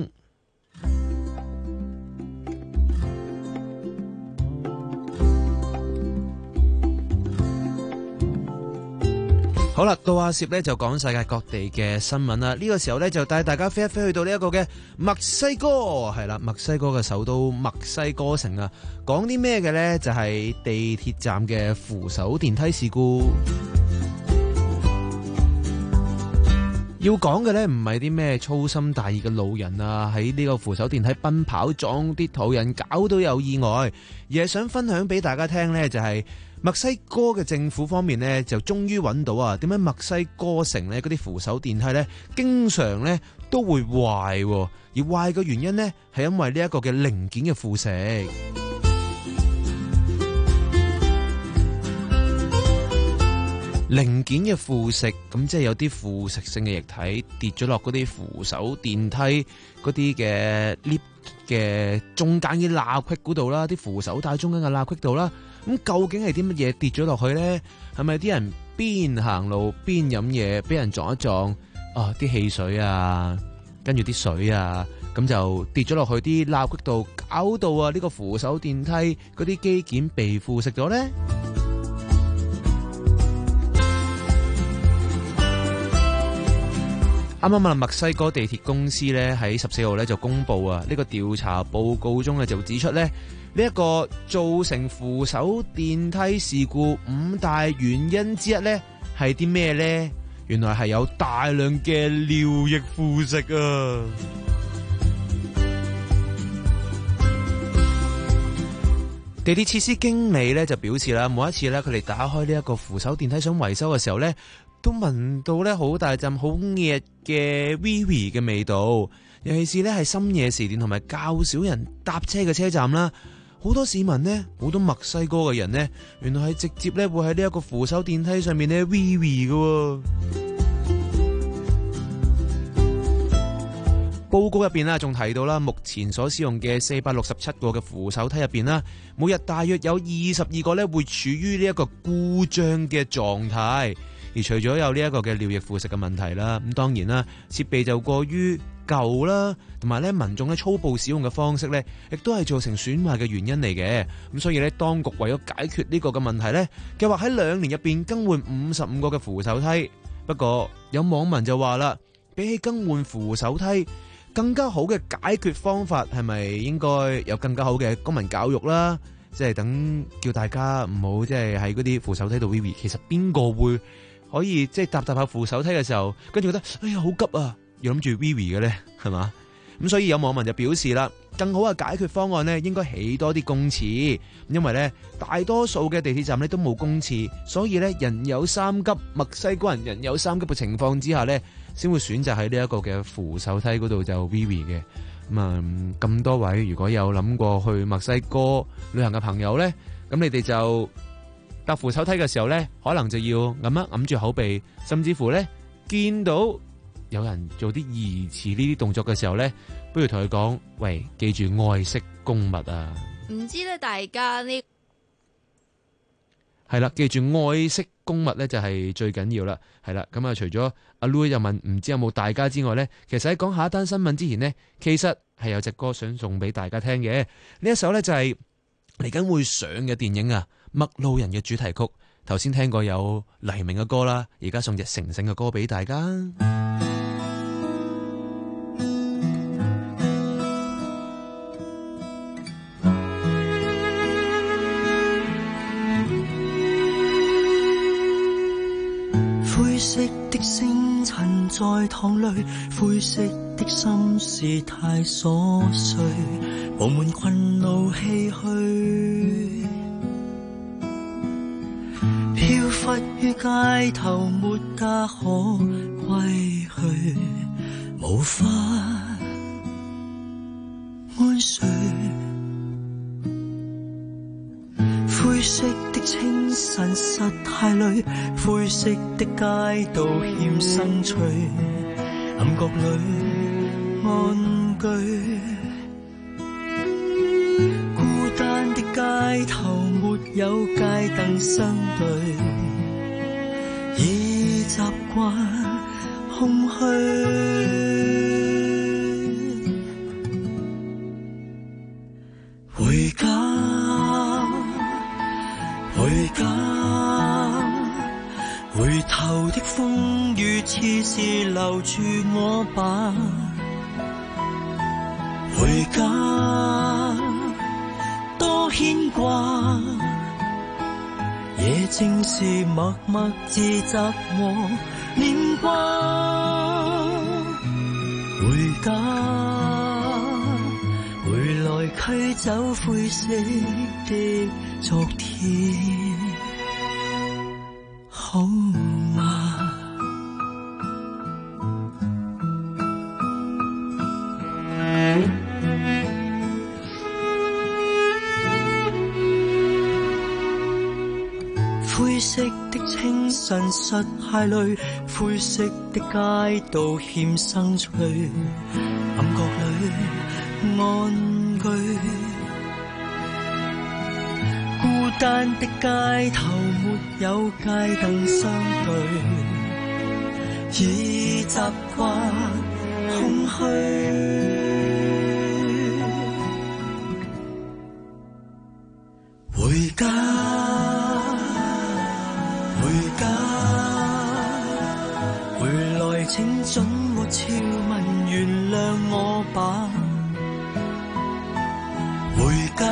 好啦，到阿攝呢就講世界各地嘅新聞啦。呢、這個時候呢，就帶大家飛一飛去到呢一個嘅墨西哥，係啦，墨西哥嘅首都墨西哥城啊。講啲咩嘅呢？就係、是、地鐵站嘅扶手電梯事故。要講嘅呢，唔係啲咩粗心大意嘅路人啊，喺呢個扶手電梯奔跑撞啲途人，搞到有意外，而係想分享俾大家聽呢，就係、是。墨西哥嘅政府方面呢，就終於揾到啊，點解墨西哥城呢嗰啲扶手電梯呢，經常呢都會壞，而壞嘅原因呢，係因為呢一個嘅零件嘅腐蝕。零件嘅腐蝕，咁即係有啲腐蝕性嘅液體跌咗落嗰啲扶手電梯嗰啲嘅 lift 嘅中間嘅罅隙嗰度啦，啲扶手帶中間嘅罅隙度啦。咁究竟係啲乜嘢跌咗落去呢？係咪啲人邊行路邊飲嘢，俾人撞一撞啊？啲汽水啊，跟住啲水啊，咁就跌咗落去啲罅隙度，搞到啊呢個扶手電梯嗰啲機件被腐蝕咗呢？啱啱啊，墨西哥地鐵公司咧喺十四號咧就公布啊，呢個調查報告中咧就指出咧，呢一個造成扶手電梯事故五大原因之一咧係啲咩咧？原來係有大量嘅尿液腐蝕啊！地鐵設施經理咧就表示啦，每一次咧佢哋打開呢一個扶手電梯想維修嘅時候咧，都聞到咧好大陣好熱嘅 V V 嘅味道，尤其是咧係深夜時段同埋較少人搭車嘅車站啦，好多市民呢，好多墨西哥嘅人呢，原來係直接咧會喺呢一個扶手電梯上面咧 V V 嘅。報告入邊啦，仲提到啦，目前所使用嘅四百六十七個嘅扶手梯入邊啦，每日大約有二十二個咧會處於呢一個故障嘅狀態。而除咗有呢一個嘅尿液腐蝕嘅問題啦，咁當然啦，設備就過於舊啦，同埋咧民眾咧粗暴使用嘅方式咧，亦都係造成損壞嘅原因嚟嘅。咁所以咧，當局為咗解決呢個嘅問題咧，計劃喺兩年入邊更換五十五個嘅扶手梯。不過有網民就話啦，比起更換扶手梯，更加好嘅解決方法係咪應該有更加好嘅公民教育啦？即係等叫大家唔好即係喺嗰啲扶手梯度 V V。其實邊個會可以即係搭搭下扶手梯嘅時候，跟住覺得哎呀好急啊，要諗住 V V 嘅咧，係嘛？咁所以有網民就表示啦，更好嘅解決方案呢，應該起多啲公廁，因為咧大多數嘅地鐵站咧都冇公廁，所以咧人有三急，墨西哥人人有三急嘅情況之下咧，先會選擇喺呢一個嘅扶手梯嗰度就 V V 嘅。咁啊咁多位如果有諗過去墨西哥旅行嘅朋友咧，咁你哋就搭扶手梯嘅時候咧，可能就要揞一揞住口鼻，甚至乎咧見到有人做啲疑似呢啲動作嘅時候咧，不如同佢講：喂，記住愛惜公物啊！ 唔知咧，大家呢係啦，記住愛惜公物咧就係最緊要啦。係啦，咁啊，除咗阿 Louis 又問唔知有冇大家之外咧，其實喺講下一單新聞之前呢，其實係有隻歌想送俾大家聽嘅。呢一首咧就係嚟緊會上嘅電影啊，《麥路人》嘅主題曲。頭先聽過有黎明嘅歌啦，而家送隻成成嘅歌俾大家。 灰色的星塵在淌淚，灰色的心事太瑣碎，佈滿困惱唏噓，飄忽於街頭沒家可歸去，無法安睡。灰色的清晨實太累，灰色的街道欠生趣，暗角裏安居，孤單的街頭沒有街燈相對，已習慣空虛。回家，回家，回頭的風雨似是留住我吧。回家，多牽掛，也正是默默自責和念掛。回家，回來驅走灰色的昨天，好嗎？灰色的清晨實係淚，灰色的街道欠生趣，暗角裏安居，孤單的街頭沒有街燈相對，已習慣空虛。回家，回家，回來請准我悄問原諒我吧。回家，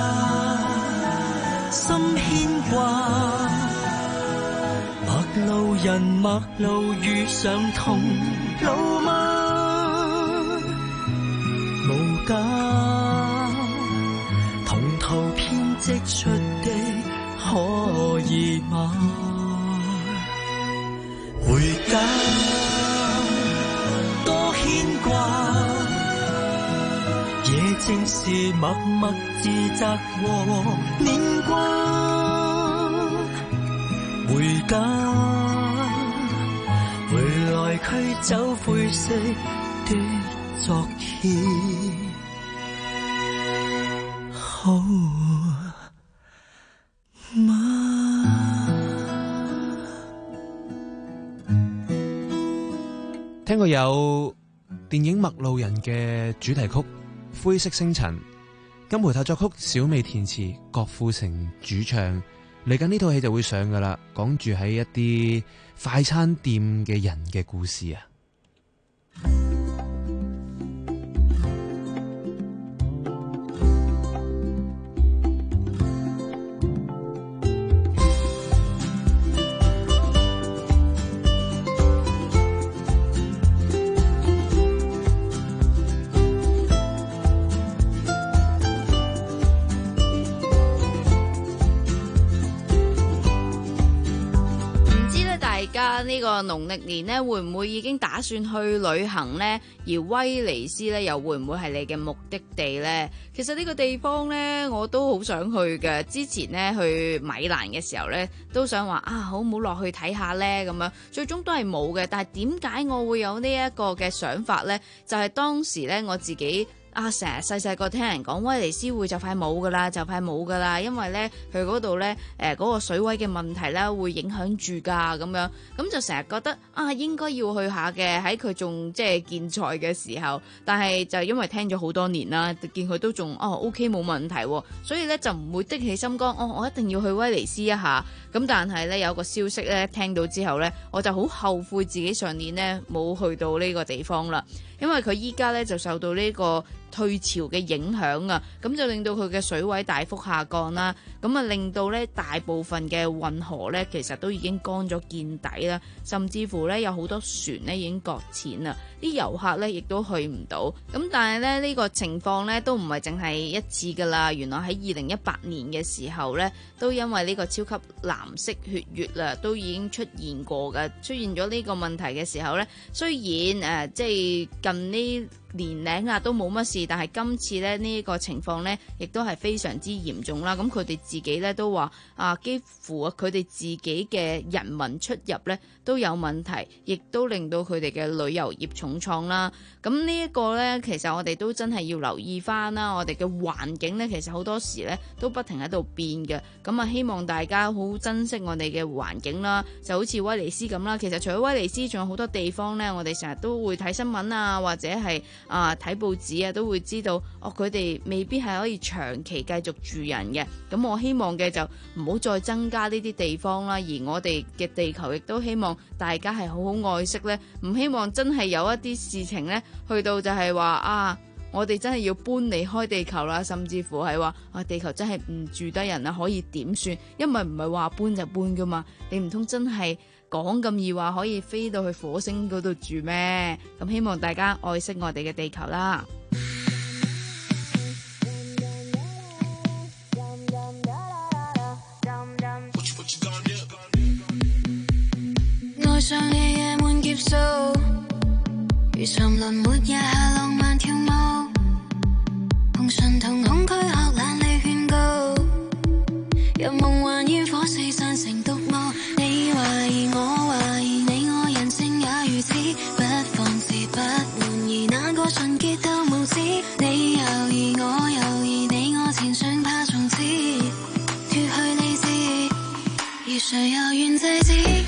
心牽掛，陌路人陌路遇上同路嗎？無價，同途編織出的可以嗎？回家，多牽掛，也正是默默自責和念掛。回家，回來驅走灰色的昨天，好嗎？ 聽過有電影《麥路人》嘅主題曲《灰色星塵》，金培泰作曲，小美填詞，郭富城主唱。嚟緊呢套戲就會上噶啦，講住喺一啲快餐店嘅人嘅故事啊。 呢個農曆年呢，會唔會已經打算去旅行呢？而威尼斯呢，又會唔會係你嘅目的地呢？其實呢個地方呢，我都好想去嘅。之前呢，去米蘭嘅時候呢，都想話啊，好唔好落去睇下呢？咁樣，最終都係冇嘅。但係點解我會有呢一個嘅想法呢？就係當時呢，我自己。啊！成日細細個聽人講威尼斯會就快冇噶啦，就快冇噶啦，因為咧佢嗰度咧誒嗰個水位嘅問題咧會影響住㗎咁樣，咁就成日覺得啊應該要去下嘅，喺佢仲即係健在嘅時候，但係就因為聽咗好多年啦，見佢都仲哦 OK 冇問題，所以咧就唔會的起心肝，哦我一定要去威尼斯一下。咁但係咧有個消息咧聽到之後咧，我就好後悔自己上年咧冇去到呢個地方啦，因為佢依家咧就受到呢個退潮嘅影響啊，咁就令到佢嘅水位大幅下降啦，咁啊令到咧大部分嘅運河咧其實都已經乾咗見底啦，甚至乎咧有好多船咧已經擱淺啦，啲遊客咧亦都去唔到。咁但係咧呢個情況咧都唔係淨係一次噶啦，原來喺二零一八年嘅時候咧都因為呢個超級藍色血月啦，都已經出現過嘅，出現咗呢個問題嘅時候咧，雖然誒、呃、即係近呢年齡啊都冇乜事，但係今次咧呢、呢個情況呢，亦都係非常之嚴重啦。咁佢哋自己咧都話啊，幾乎啊佢哋自己嘅人民出入呢都有問題，亦都令到佢哋嘅旅遊業重創啦。咁呢一個呢，其實我哋都真係要留意翻啦。我哋嘅環境呢，其實好多時呢都不停喺度變嘅。咁啊，希望大家好珍惜我哋嘅環境啦。就好似威尼斯咁啦，其實除咗威尼斯，仲有好多地方呢，我哋成日都會睇新聞啊，或者係啊睇報紙啊，都會知道哦，佢哋未必係可以長期繼續住人嘅。咁我希望嘅就唔好再增加呢啲地方啦。而我哋嘅地球亦都希望大家係好好愛惜呢，唔希望真係有一啲事情呢，去到就係話啊，我哋真係要搬離開地球啦，甚至乎係話啊，地球真係唔住得人啦，可以點算？因為唔係話搬就搬噶嘛，你唔通真係講咁易話可以飛到去火星嗰度住咩？咁希望大家愛惜我哋嘅地球啦。 愛上夜夜滿劫數，如沉淪沒日下浪漫跳舞，碰上同恐懼學懶理勸告，入夢幻煙火四散成獨舞。你懷疑我懷疑你，我人性也如此，不放肆不滿意，哪個純潔到無知？你猶疑我猶疑你，我前想怕從此脫去理智，而誰又願制止？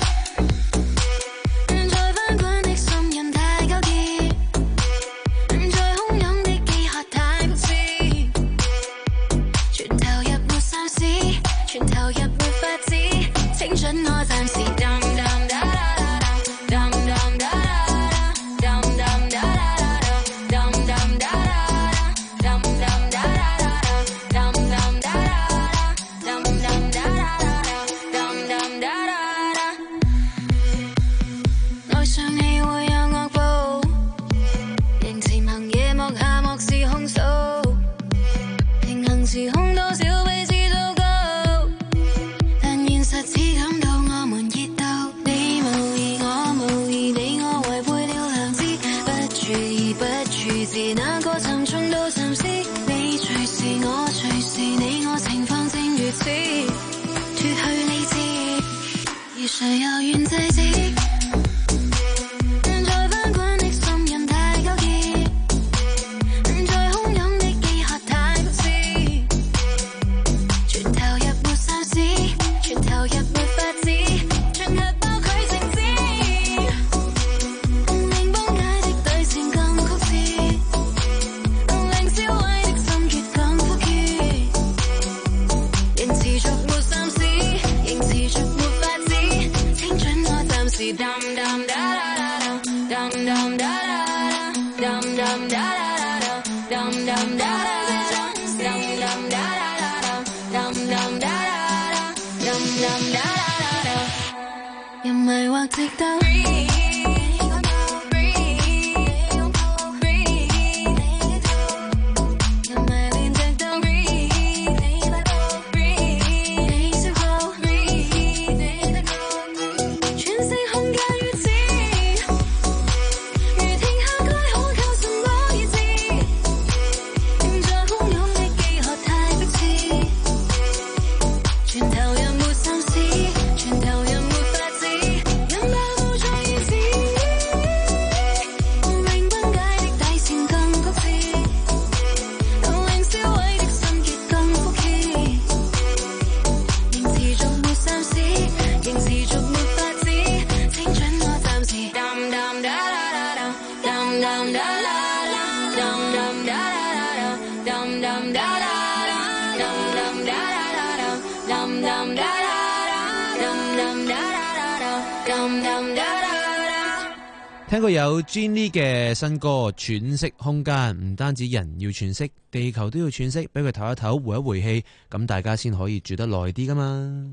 聽過有 Jenny 嘅新歌《喘息空間》，唔單止人要喘息，地球都要喘息，俾佢唞一唞，回一回氣，咁大家先可以住得耐啲噶嘛。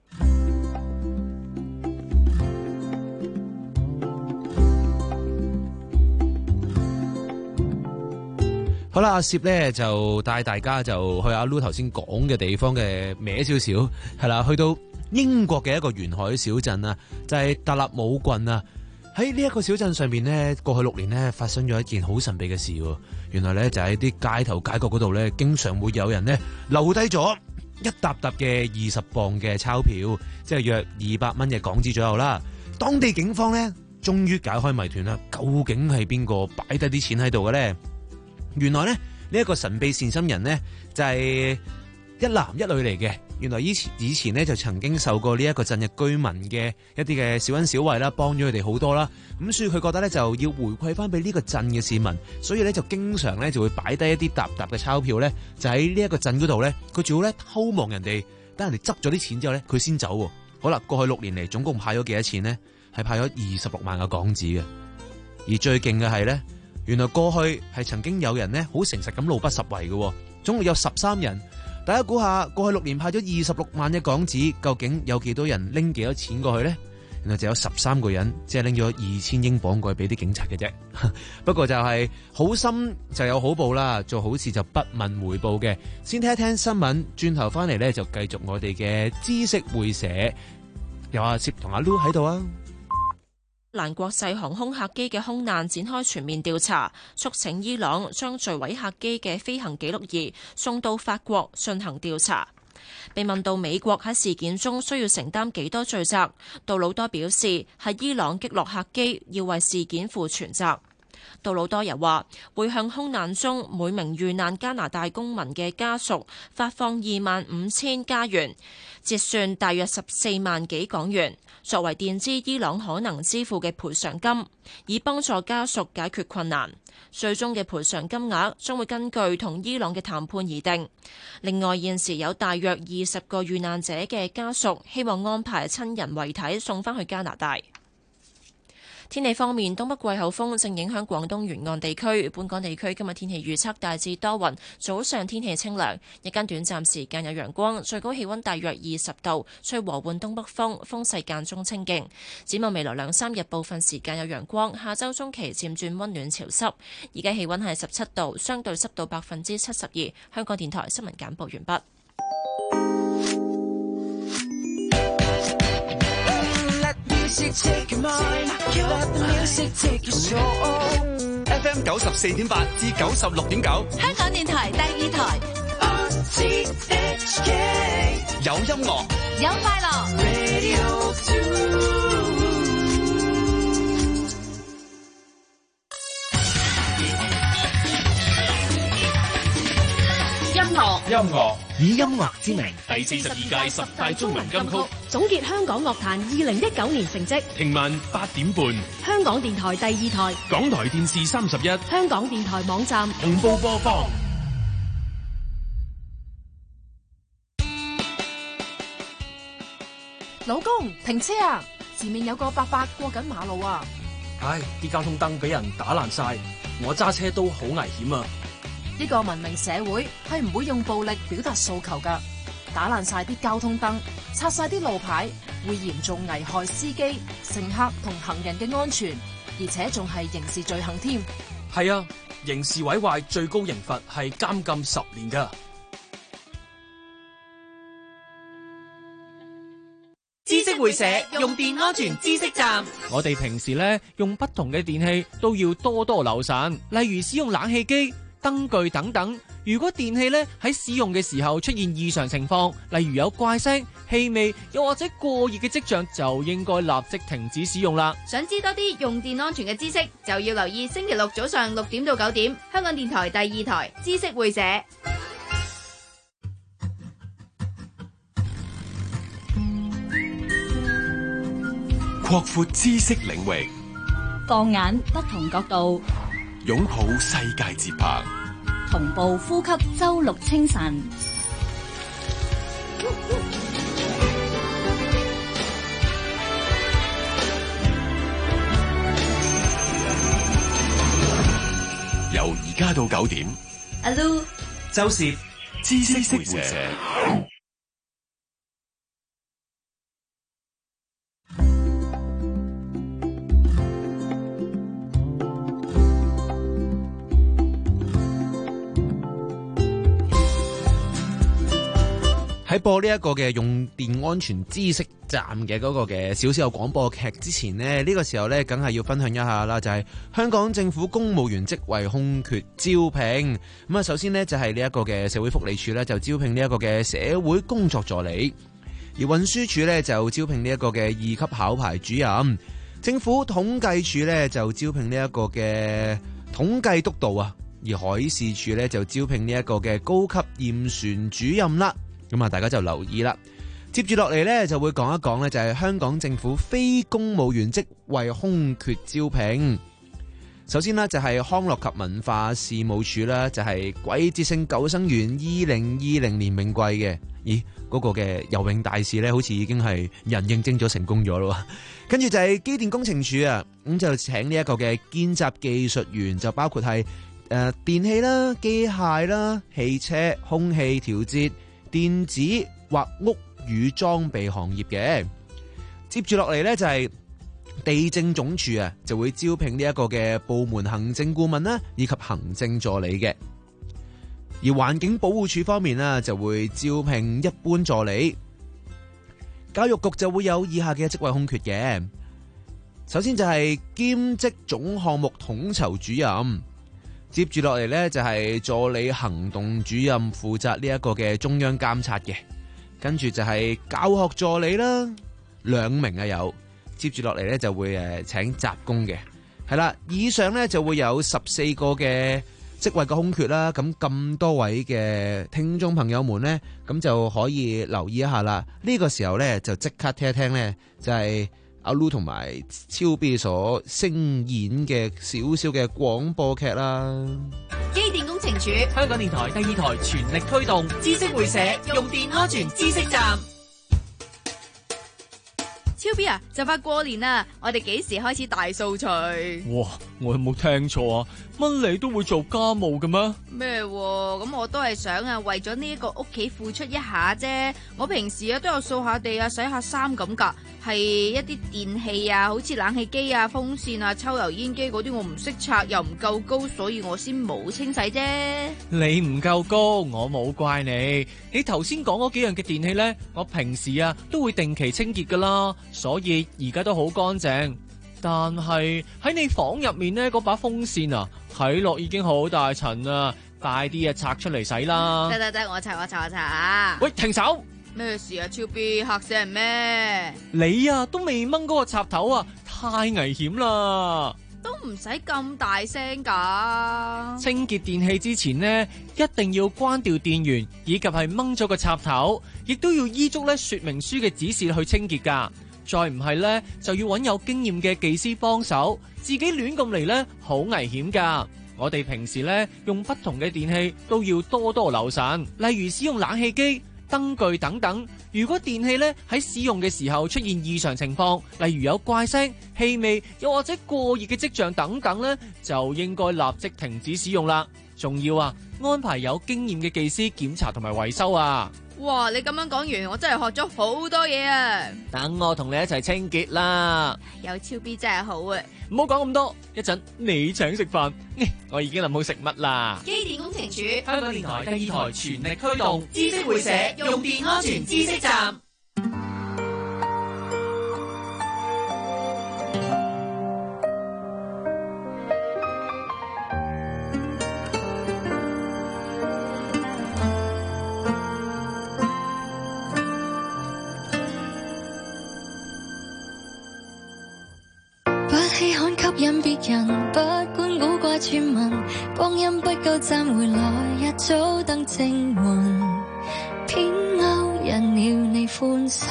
好啦，阿攝咧就帶大家就去阿 Lu 頭先講嘅地方嘅歪少少，係啦，去到英國嘅一個沿海小鎮啊，就係特勒姆郡啊。 喺呢一個小鎮上邊呢，過去六年呢發生咗一件好神秘嘅事。原來呢，就喺啲街頭街角嗰度呢，經常會有人呢留低咗一沓沓嘅二十磅嘅鈔票，即係約二百蚊嘅港紙左右啦。當地警方呢，終於解開謎團啦，究竟係邊個擺低啲錢喺度嘅呢？原來呢，呢一個神秘善心人呢，就係一男一女嚟嘅。原來以前以前呢，就曾經受過呢一個鎮嘅居民嘅一啲嘅小恩小惠啦，幫咗佢哋好多啦。咁所以佢覺得呢，就要回饋翻俾呢個鎮嘅市民，所以呢，就經常呢，就會擺低一啲沓沓嘅鈔票呢，就喺呢一個鎮嗰度呢。佢仲要呢，偷望人哋，等人哋執咗啲錢之後呢，佢先走。好啦，過去六年嚟總共派咗幾多錢呢？係派咗二十六萬嘅港紙嘅。而最勁嘅係呢，原來過去係曾經有人呢，好誠實咁路不拾遺嘅，總共有十三人。大家估下，過去六年派咗二十六萬嘅港紙，究竟有幾多人拎幾多錢過去呢？原來就有十三個人，即係拎咗二千英鎊過去俾啲警察嘅啫。不過就係好心就有好報啦，做好事就不問回報嘅。先聽一聽新聞，轉頭翻嚟呢，就繼續我哋嘅知識會社，有阿攝同阿 Lu 喺度啊。 蘭國際航空客機嘅空難展開全面調查，促請伊朗將墜毀客機嘅飛行記錄儀送到法國進行調查。被問到美國喺事件中需要承擔幾多罪責，杜魯多表示係伊朗擊落客機，要為事件負全責。杜魯多又話會向空難中每名遇難加拿大公民嘅家屬發放二萬五千加元，折算大約十四萬幾港元，作為墊資伊朗可能支付嘅賠償金，以幫助家屬解決困難。最終嘅賠償金額將會根據同伊朗嘅談判而定。另外，現時有大約二十個遇難者嘅家屬希望安排親人遺體送返去加拿大。天氣方面，東北季候風正影響廣東沿岸地區。本港地區今日天氣預測大致多雲，早上天氣清涼，日間短暫時間有陽光，最高氣溫大約二十度，吹和緩東北風，風勢間中清勁。展望未來兩三日，部分時間有陽光，下周中期漸轉溫暖潮濕。而家氣溫係十七度，相對濕度百分之七十二。香港電台新聞簡報完畢。 F M 九十四點八至九十六點九， 香港電台第二台。 有音樂， 有快樂。 音樂，音樂以音樂之名， 第四十二屆十大中文金曲總結香港樂壇二零一九年成績。 聽晚八點半， 香港電台第二台、 港台電視三十一、 香港電台網站同步播放。 老公，停車啊！前面有個伯伯過緊馬路啊！ 唉，啲交通燈俾人打爛晒，我揸車都好危險啊！ 呢個文明社會係唔會用暴力表達訴求㗎，打爛晒啲交通燈，拆晒啲路牌，會嚴重危害司機、乘客同行人嘅安全，而且仲係刑事罪行添。 係啊，刑事毀壞最高刑罰係監禁十年㗎。 知識會社用電安全知識站， 我哋平時咧用不同嘅電器都要多多留神，例如使用冷氣機、燈具等等。如果電器咧喺使用嘅時候出現異常情況，例如有怪聲、氣味，又或者過熱嘅跡象，就應該立即停止使用啦。 想知多啲用電安全嘅知識，就要留意星期六早上六點到九點，香港電台第二台知識會社。 擴闊知識領域， 放眼不同角度， 擁抱世界節拍， 同步呼吸周六清晨。 由而家到九點， 阿 Lu、 周攝知識會社。 喺播呢一個嘅用電安全知識站嘅嗰個嘅小小有廣播劇之前呢，呢、呢個時候呢，梗係要分享一下啦，就係、是、香港政府公務員職位空缺招聘。咁啊，首先呢，就係呢一個嘅社會福利署呢，就招聘呢一個嘅社會工作助理，而運輸署呢，就招聘呢一個嘅二級考牌主任，政府統計處呢，就招聘呢一個嘅統計督導啊，而海事處呢，就招聘呢一個嘅高級驗船主任啦。咁啊，大家就留意啦。接住落嚟呢，就會講一講呢，就係香港政府非公務員職位空缺招聘。首先呢，就係康樂及文化事務署啦，就係季節性救生員二零二零年泳季嘅。咦，嗰個嘅游泳大使呢，好似已經係人應徵咗成功咗咯。跟住就係機電工程署啊，咁就請呢一個嘅見習技術員，就包括係誒電器啦、機械啦、汽車、空氣調節、電子或屋宇裝備行業嘅。接住落嚟呢，就係地政總署啊，就會招聘呢一個嘅部門行政顧問啦，以及行政助理嘅。而環境保護署方面呢，就會招聘一般助理。教育局就會有以下嘅職位空缺嘅。首先就係兼職總項目統籌主任。接住落嚟呢，就係助理行動主任，負責呢一個嘅中央監察嘅。跟住就係教學助理啦，兩名啊有。接住落嚟呢，就會誒請雜工嘅，係啦。以上呢，就會有十四個嘅職位嘅空缺啦。咁咁多位嘅聽眾朋友們呢，咁就可以留意一下啦。呢個時候呢，就即刻聽一聽呢，就係阿 Lu 同埋超 B 所聲演嘅少少嘅廣播劇啦。 機電工程署、 香港電台第二台全力推動知識會社用電安全知識站。 超 B 啊，就快過年啦，我哋幾時開始大掃除？ 哇，我有冇聽錯啊？乜你都會做家務嘅咩？ 咩？咁我都係想啊，為咗呢一個屋企付出一下啫。我平時啊都有掃下地啊、洗下衫咁噶，係一啲電器啊，好似冷氣機啊、風扇啊、抽油煙機嗰啲，我唔識拆又唔夠高，所以我先冇清洗啫。 你唔夠高，我冇怪你。你頭先講嗰幾樣嘅電器呢，我平時啊都會定期清潔噶啦，所以而家都好乾淨。但係喺你房入面呢，嗰把風扇啊，睇落已經好大塵啊！快啲啊，拆出嚟洗啦！ 得得得，我拆我拆我拆啊！ 喂，停手！ 咩事啊？超 B 嚇死人咩？ 你啊都未掹嗰個插頭啊，太危險啦！ 都唔使咁大聲噶。 清潔電器之前呢，一定要關掉電源，以及係掹咗個插頭，亦都要依足咧說明書嘅指示去清潔噶。再唔係呢，就要揾有經驗嘅技師幫手，自己亂咁嚟呢，好危險噶。我哋平時呢，用不同嘅電器都要多多留神，例如使用冷氣機、燈具等等。如果電器呢喺使用嘅時候出現異常情況，例如有怪聲、氣味，又或者過熱嘅跡象等等呢，就應該立即停止使用啦。仲要啊，安排有經驗嘅技師檢查同埋維修啊。 哇！你咁樣講完，我真係學咗好多嘢啊！ 等我同你一齊清潔啦。 有超 B 真係好啊！ 唔好講咁多，一陣你請食飯，我已經諗好食乜啦。 機電工程署、香港電台第二台全力推動知識會社用電安全知識站。 吸引別人，不管古怪傳聞，光陰不夠暫回來，一早登正魂，偏勾引了你歡心。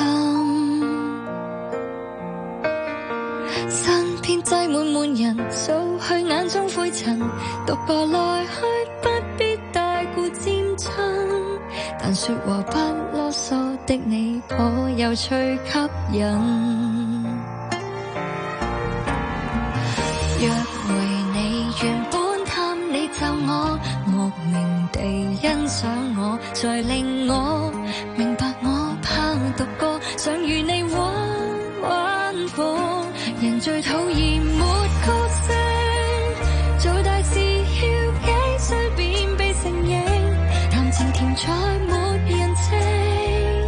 身邊擠滿滿人，掃去眼中灰塵，獨個來去不必大顧漸親，但說話不囉嗦的你頗有趣吸引。若為你原本貪你就我，莫名地欣賞我，再令我明白我怕獨個，想與你玩玩火。人最討厭沒角色，做大事要幾歲便被承認，談情甜在沒人情。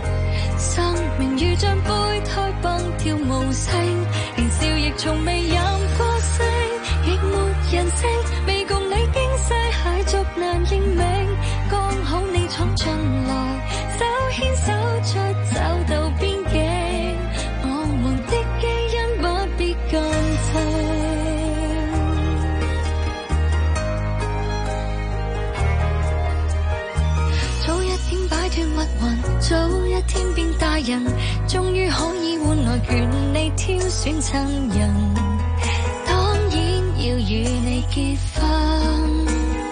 選親人，當然要與你結婚。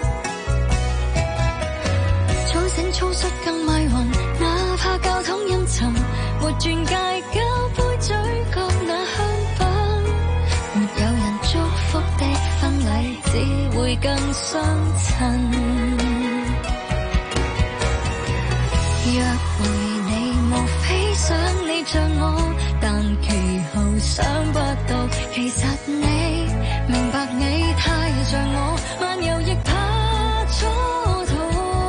早醒粗率更迷魂，哪怕教堂陰沉，沒鑽戒交杯嘴角那香檳，沒有人祝福的婚禮，只會更相襯。約會你無非想你像我，但其後想不到，其實你明白你太像我，漫遊亦怕蹉跎。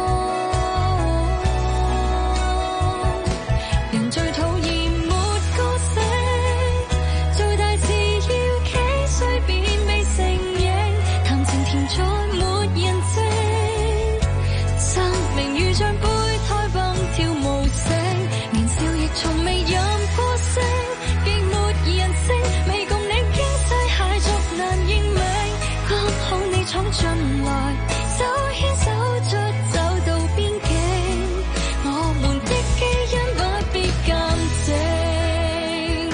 人最討厭沒個性，做大事要幾歲便被承認，談情甜在沒人證，生命如像杯胎蹦跳無聲，年少亦從未飲過星，極沒人性，未共你經世諧俗難認命，剛好你闖進來，手牽手出走到邊境，我們的基因不必鑑證，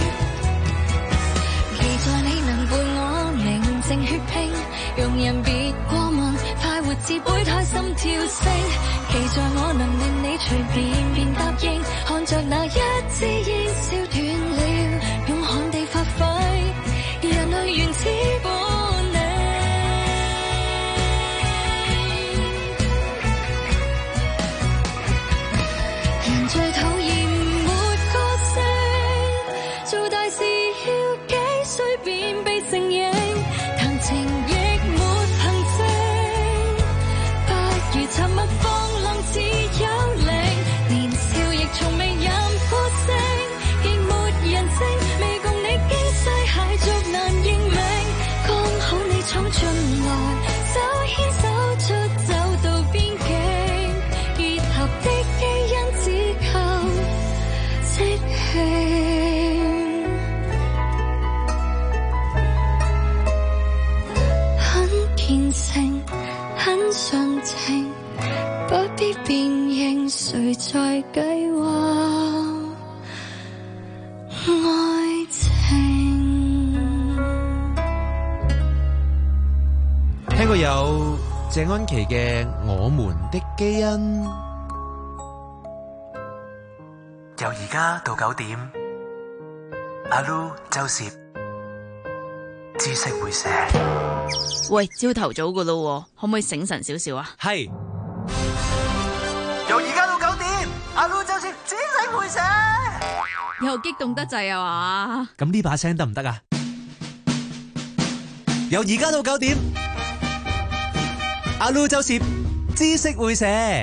期待你能伴我寧靜血拼，容人別過問，快活至杯胎心跳聲，期待我能令你隨便便答應，看着那一支煙燒斷了，勇悍地發揮人類原始本領。人最討厭沒個性，做大事要幾歲便被承認，談情亦沒憑證，不如沉默放浪似幽靈，年少亦從未飲過星，極沒人證，未共你經世諧俗難認命，剛好你闖進來，手牽手出走到邊境，結合的基因只靠即興，很虔誠，很純情，不必辨認誰在計劃愛情。 聽過有謝安琪嘅《我們的基因》。 由而家到九點，阿 Lu、周攝知識會寫。 喂，朝頭早噶咯，可唔可以醒神少少啊？ 係。 由而家到九點，阿 Lu、周攝知識會寫。 又激動得滯啊嘛！ 咁呢把聲得唔得啊？由而家到九點，阿 Lu、周攝知識會寫。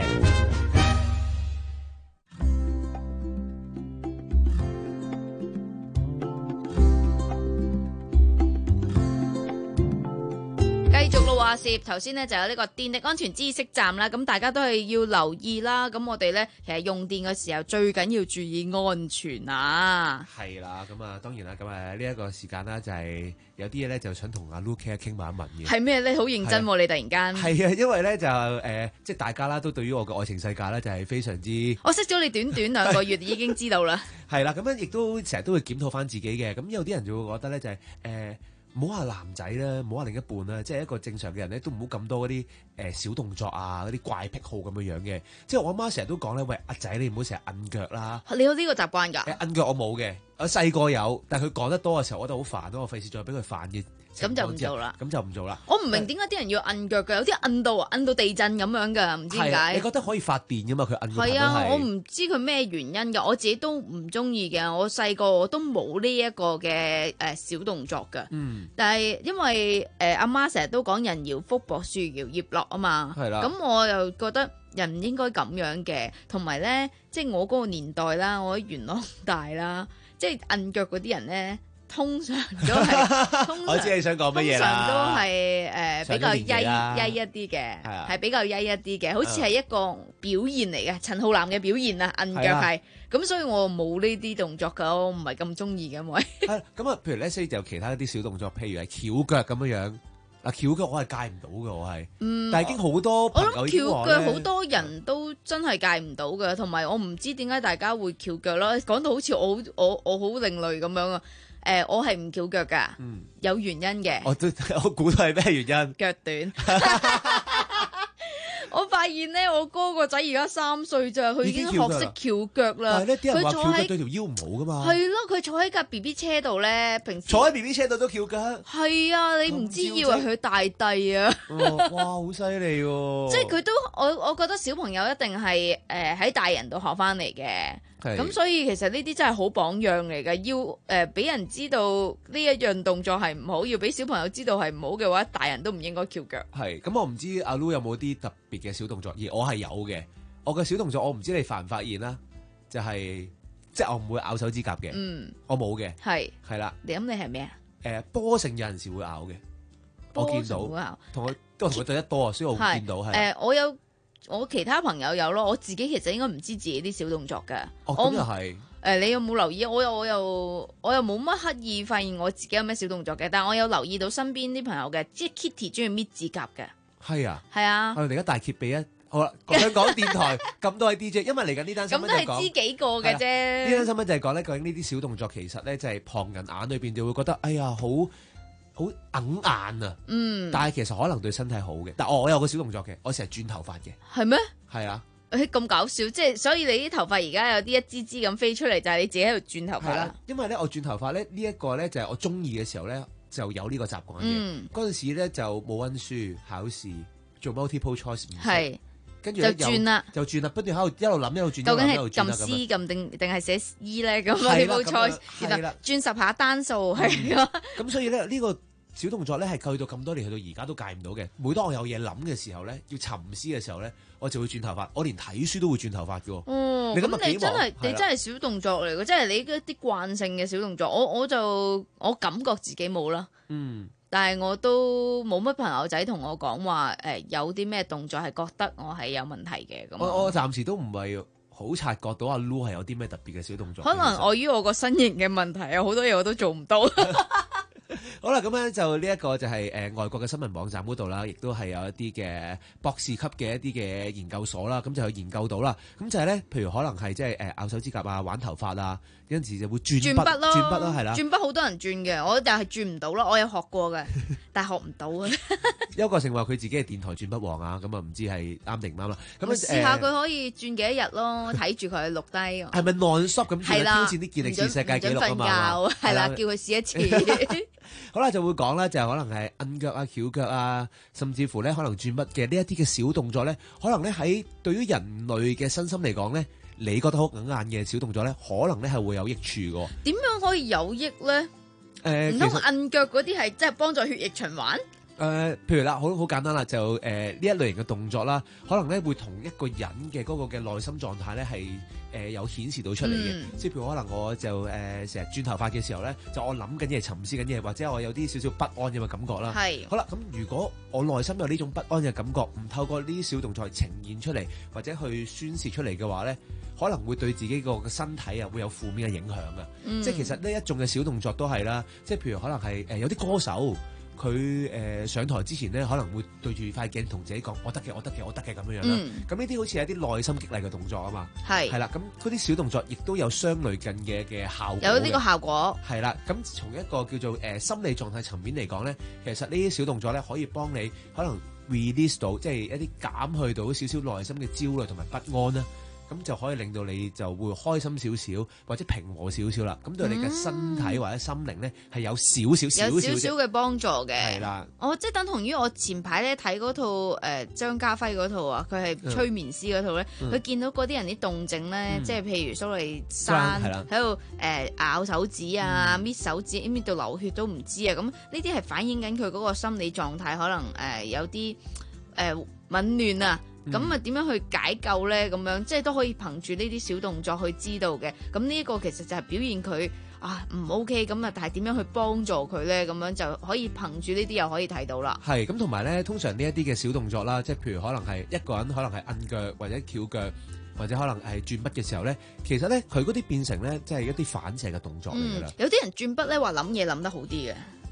繼續咯，話攝頭先呢就有呢個電力安全知識站啦，咁大家都係要留意啦。咁我哋咧其實用電嘅時候最緊要注意安全啊。 係啦，咁啊當然啦，咁啊呢一個時間啦就係有啲嘢咧就想同阿 Lu 傾一傾問一問嘅。 係咩咧？好認真喎，你突然間。 係啊，因為咧就誒，即係大家啦都對於我嘅愛情世界咧就係非常之。 我識咗你短短兩個月已經知道啦。係啦，咁樣亦都成日都會檢討翻自己嘅。咁有啲人就會覺得咧就係誒。唔好話男仔啦，唔好話另一半啦，即係一個正常嘅人咧，都唔好咁多嗰啲誒小動作啊，嗰啲怪癖好咁樣樣嘅。即係我阿媽成日都講咧，喂阿仔你唔好成日摁腳啦。 你有呢個習慣㗎？ 誒摁腳我冇嘅，我細個有，但係佢講得多嘅時候，我覺得好煩咯，我費事再俾佢煩嘅。 咁就唔做啦。 咁就唔做啦。 我唔明點解啲人要摁腳㗎，有啲摁到啊，摁到地震咁樣㗎，唔知點解。 你覺得可以發電㗎嘛？佢摁腳係啊，我唔知佢咩原因㗎，我自己都唔中意嘅。我細個我都冇呢一個嘅誒小動作㗎。嗯。但係因為誒阿媽成日都講人搖福薄樹搖葉落啊嘛。係啦。咁我又覺得人唔應該咁樣嘅，同埋咧，即係我嗰個年代啦，我喺元朗大啦，即係摁腳嗰啲人咧。通常都係，通常我知你想講乜嘢啦。 通常都係誒、呃、比較曳曳一啲嘅，係的比較曳一啲嘅，好似係一個表現嚟嘅，陳浩南嘅表現啊，摁腳係。咁的所以我冇呢啲動作㗎，我唔係咁中意嘅，因為。係咁啊，譬如咧，所以就其他一啲小動作，譬如係翹腳咁樣樣。嗱，翹腳我係戒唔到嘅，我係，嗯、但係已經好多朋友已經話咧，我諗翹腳好多人都真係戒唔到嘅，同埋我唔知點解大家會翹腳咯，講到好似我我我好另類咁樣啊！誒、 誒，我係唔翹腳㗎，有原因嘅。 我都我估到係咩原因？ 腳短。我發現咧，我哥個仔而家三歲咋，佢已經學識翹腳啦。 但係咧，啲人話佢坐翹腳喺對條腰唔好噶嘛。 係咯，佢坐喺架 B B 車度咧，平時坐喺 B B 車度都翹腳。 係啊，你唔知以為佢大弟啊。 哦、哇，好犀利喎！ 即係佢都，我我覺得小朋友一定係誒喺大人度學翻嚟嘅。咁所以其實呢啲真係好榜樣嚟㗎，要誒俾、呃、人知道呢一樣動作係唔好，要俾小朋友知道係唔好嘅話，大人都唔應該翹腳。 係，咁我唔知阿 Lu 有冇啲特別嘅小動作，而我係有嘅。我嘅小動作我唔知你發唔發現啦，就係即係我唔會咬手指甲嘅。嗯，我冇嘅。係係啦。你咁你係咩啊？誒、呃，波性有陣時會咬嘅，我見到。同佢都同佢對得多啊，所以我會見到係。誒、 呃，我有。我其他朋友有咯，我自己其實應該唔知自己啲小動作嘅。 哦，咁又係。 誒，你有冇留意？我又我又我又冇乜刻意發現我自己有咩小動作嘅，但係我有留意到身邊啲朋友嘅，即係 Kitty 中意搣指甲嘅。 係啊。係啊。 我哋而家大揭秘啊！好啦，香港電台咁多位 D J， 因為嚟緊呢單新聞就講。咁都係知幾個嘅啫。 呢單新聞就係講咧，究竟呢啲小動作其實咧就係旁人眼裏邊就會覺得，哎呀，好好硬眼啊。嗯。但係其實可能對身體好嘅。但我我有個小動作嘅，我成日轉頭髮嘅。 係咩？ 係啊。 誒，咁搞笑，即係所以你啲頭髮而家有啲一支支咁飛出嚟，就係你自己喺度轉頭髮啦。 因為咧，我轉頭髮咧呢一個咧就係我中意嘅時候咧就有呢個習慣嘅。嗰陣時咧就冇温書考試做 multiple choice 唔識，跟住就轉啦，就轉啦，不斷喺度一路諗一路轉。究竟係撳 C 撳定定係寫 E 咧？咁 multiple choice，然後轉十下單數係咯。 咁所以咧呢個小動作咧係去到咁多年，去到而家都戒唔到嘅。每當我有嘢諗嘅時候咧，要沉思嘅時候咧，我就會轉頭髮。我連睇書都會轉頭髮嘅。 嗯，咁你，你真係你真係小動作嚟嘅，即係你嗰啲慣性嘅小動作。我我就我感覺自己冇啦。嗯，但係我都冇乜朋友仔同我講話誒，有啲咩動作係覺得我係有問題嘅。咁我我暫時都唔係好察覺到阿 Lu 係有啲咩特別嘅小動作。 可能礙於我個身形嘅問題，有好多嘢我都做唔到。 好啦，咁咧就呢一個就係、是、誒、呃、外國嘅新聞網站嗰度啦，亦都係有一啲嘅博士級嘅一啲嘅研究所啦，咁就去研究到啦。咁就係咧，譬如可能係即係誒咬手指甲啊、玩頭髮啊，有陣時就會轉筆，轉筆咯，轉筆咯，係啦。 轉筆好多人轉嘅，我就係轉唔到咯。我有學過嘅，但係學唔到啊。 邱國成話佢自己係電台轉筆王啊，咁啊唔知係啱定唔啱啦。咁試下佢可以轉幾多日咯，睇住佢錄低。 係咪 non-stop 咁挑戰啲健力士世界紀錄啊嘛？ 係啦，叫佢試一次。 好啦，就會講啦，就係可能係摁腳啊、翹腳啊，甚至乎咧可能轉筆嘅呢一啲嘅小動作咧，可能咧喺對於人類嘅身心嚟講咧，你覺得好硬眼嘅小動作咧，可能咧係會有益處嘅。 點樣可以有益咧？誒，唔通摁腳嗰啲係即係幫助血液循環？ 誒、呃，譬如啦，好好簡單啦，就誒呢、呃、一類型嘅動作啦，可能咧會同一個人嘅嗰個嘅內心狀態咧係誒有顯示到出嚟嘅。即係譬如可能我就誒成日轉頭髮嘅時候咧，就我諗緊嘢、沉思緊嘢，或者我有啲少少不安咁嘅感覺啦。係。好啦，咁如果我內心有呢種不安嘅感覺，唔透過呢啲小動作呈現出嚟，或者去宣泄出嚟嘅話咧，可能會對自己個身體啊會有負面嘅影響嘅。嗯、即係其實呢一種嘅小動作都係啦，即係譬如可能係誒、呃、有啲歌手。佢誒、呃、上台之前咧，可能會對住塊鏡同自己講：我得嘅，我得嘅，我得嘅咁樣樣啦。咁呢啲好似係一啲內心激勵嘅動作啊嘛。係係啦，咁嗰啲小動作亦都有相類近嘅嘅效果。 有呢個效果。係啦，咁從一個叫做誒、呃、心理狀態層面嚟講咧，其實呢啲小動作咧可以幫你可能 release 到，即係一啲減去到少少內心嘅焦慮同埋不安啦。咁就可以令到你就會開心少少，或者平和少少啦。咁對你嘅身體或者心靈咧，係有少少少有少少嘅幫助嘅。 係啦， 我即係等同於我前排咧睇嗰套誒張家輝嗰套啊，佢係催眠師嗰套咧，佢、嗯、見到嗰啲人啲動靜咧，嗯、即係譬如蘇麗珊喺度誒咬手指啊、搣、嗯、手指，搣到流血都唔知啊。咁呢啲係反映緊佢嗰個心理狀態，可能誒、呃、有啲誒紊亂啊。咁啊，點樣去解救咧？咁樣即係都可以憑住呢啲小動作去知道嘅。咁呢一個其實就係表現佢啊唔 OK 咁啊，但係點樣去幫助佢咧？咁樣就可以憑住呢啲又可以睇到啦。 係咁，同埋咧，通常呢一啲嘅小動作啦，即係譬如可能係一個人可能係摁腳或者翹腳，或者可能係轉筆嘅時候咧，其實咧佢嗰啲變成咧即係一啲反射嘅動作嚟㗎啦。 有啲人轉筆咧話諗嘢諗得好啲嘅。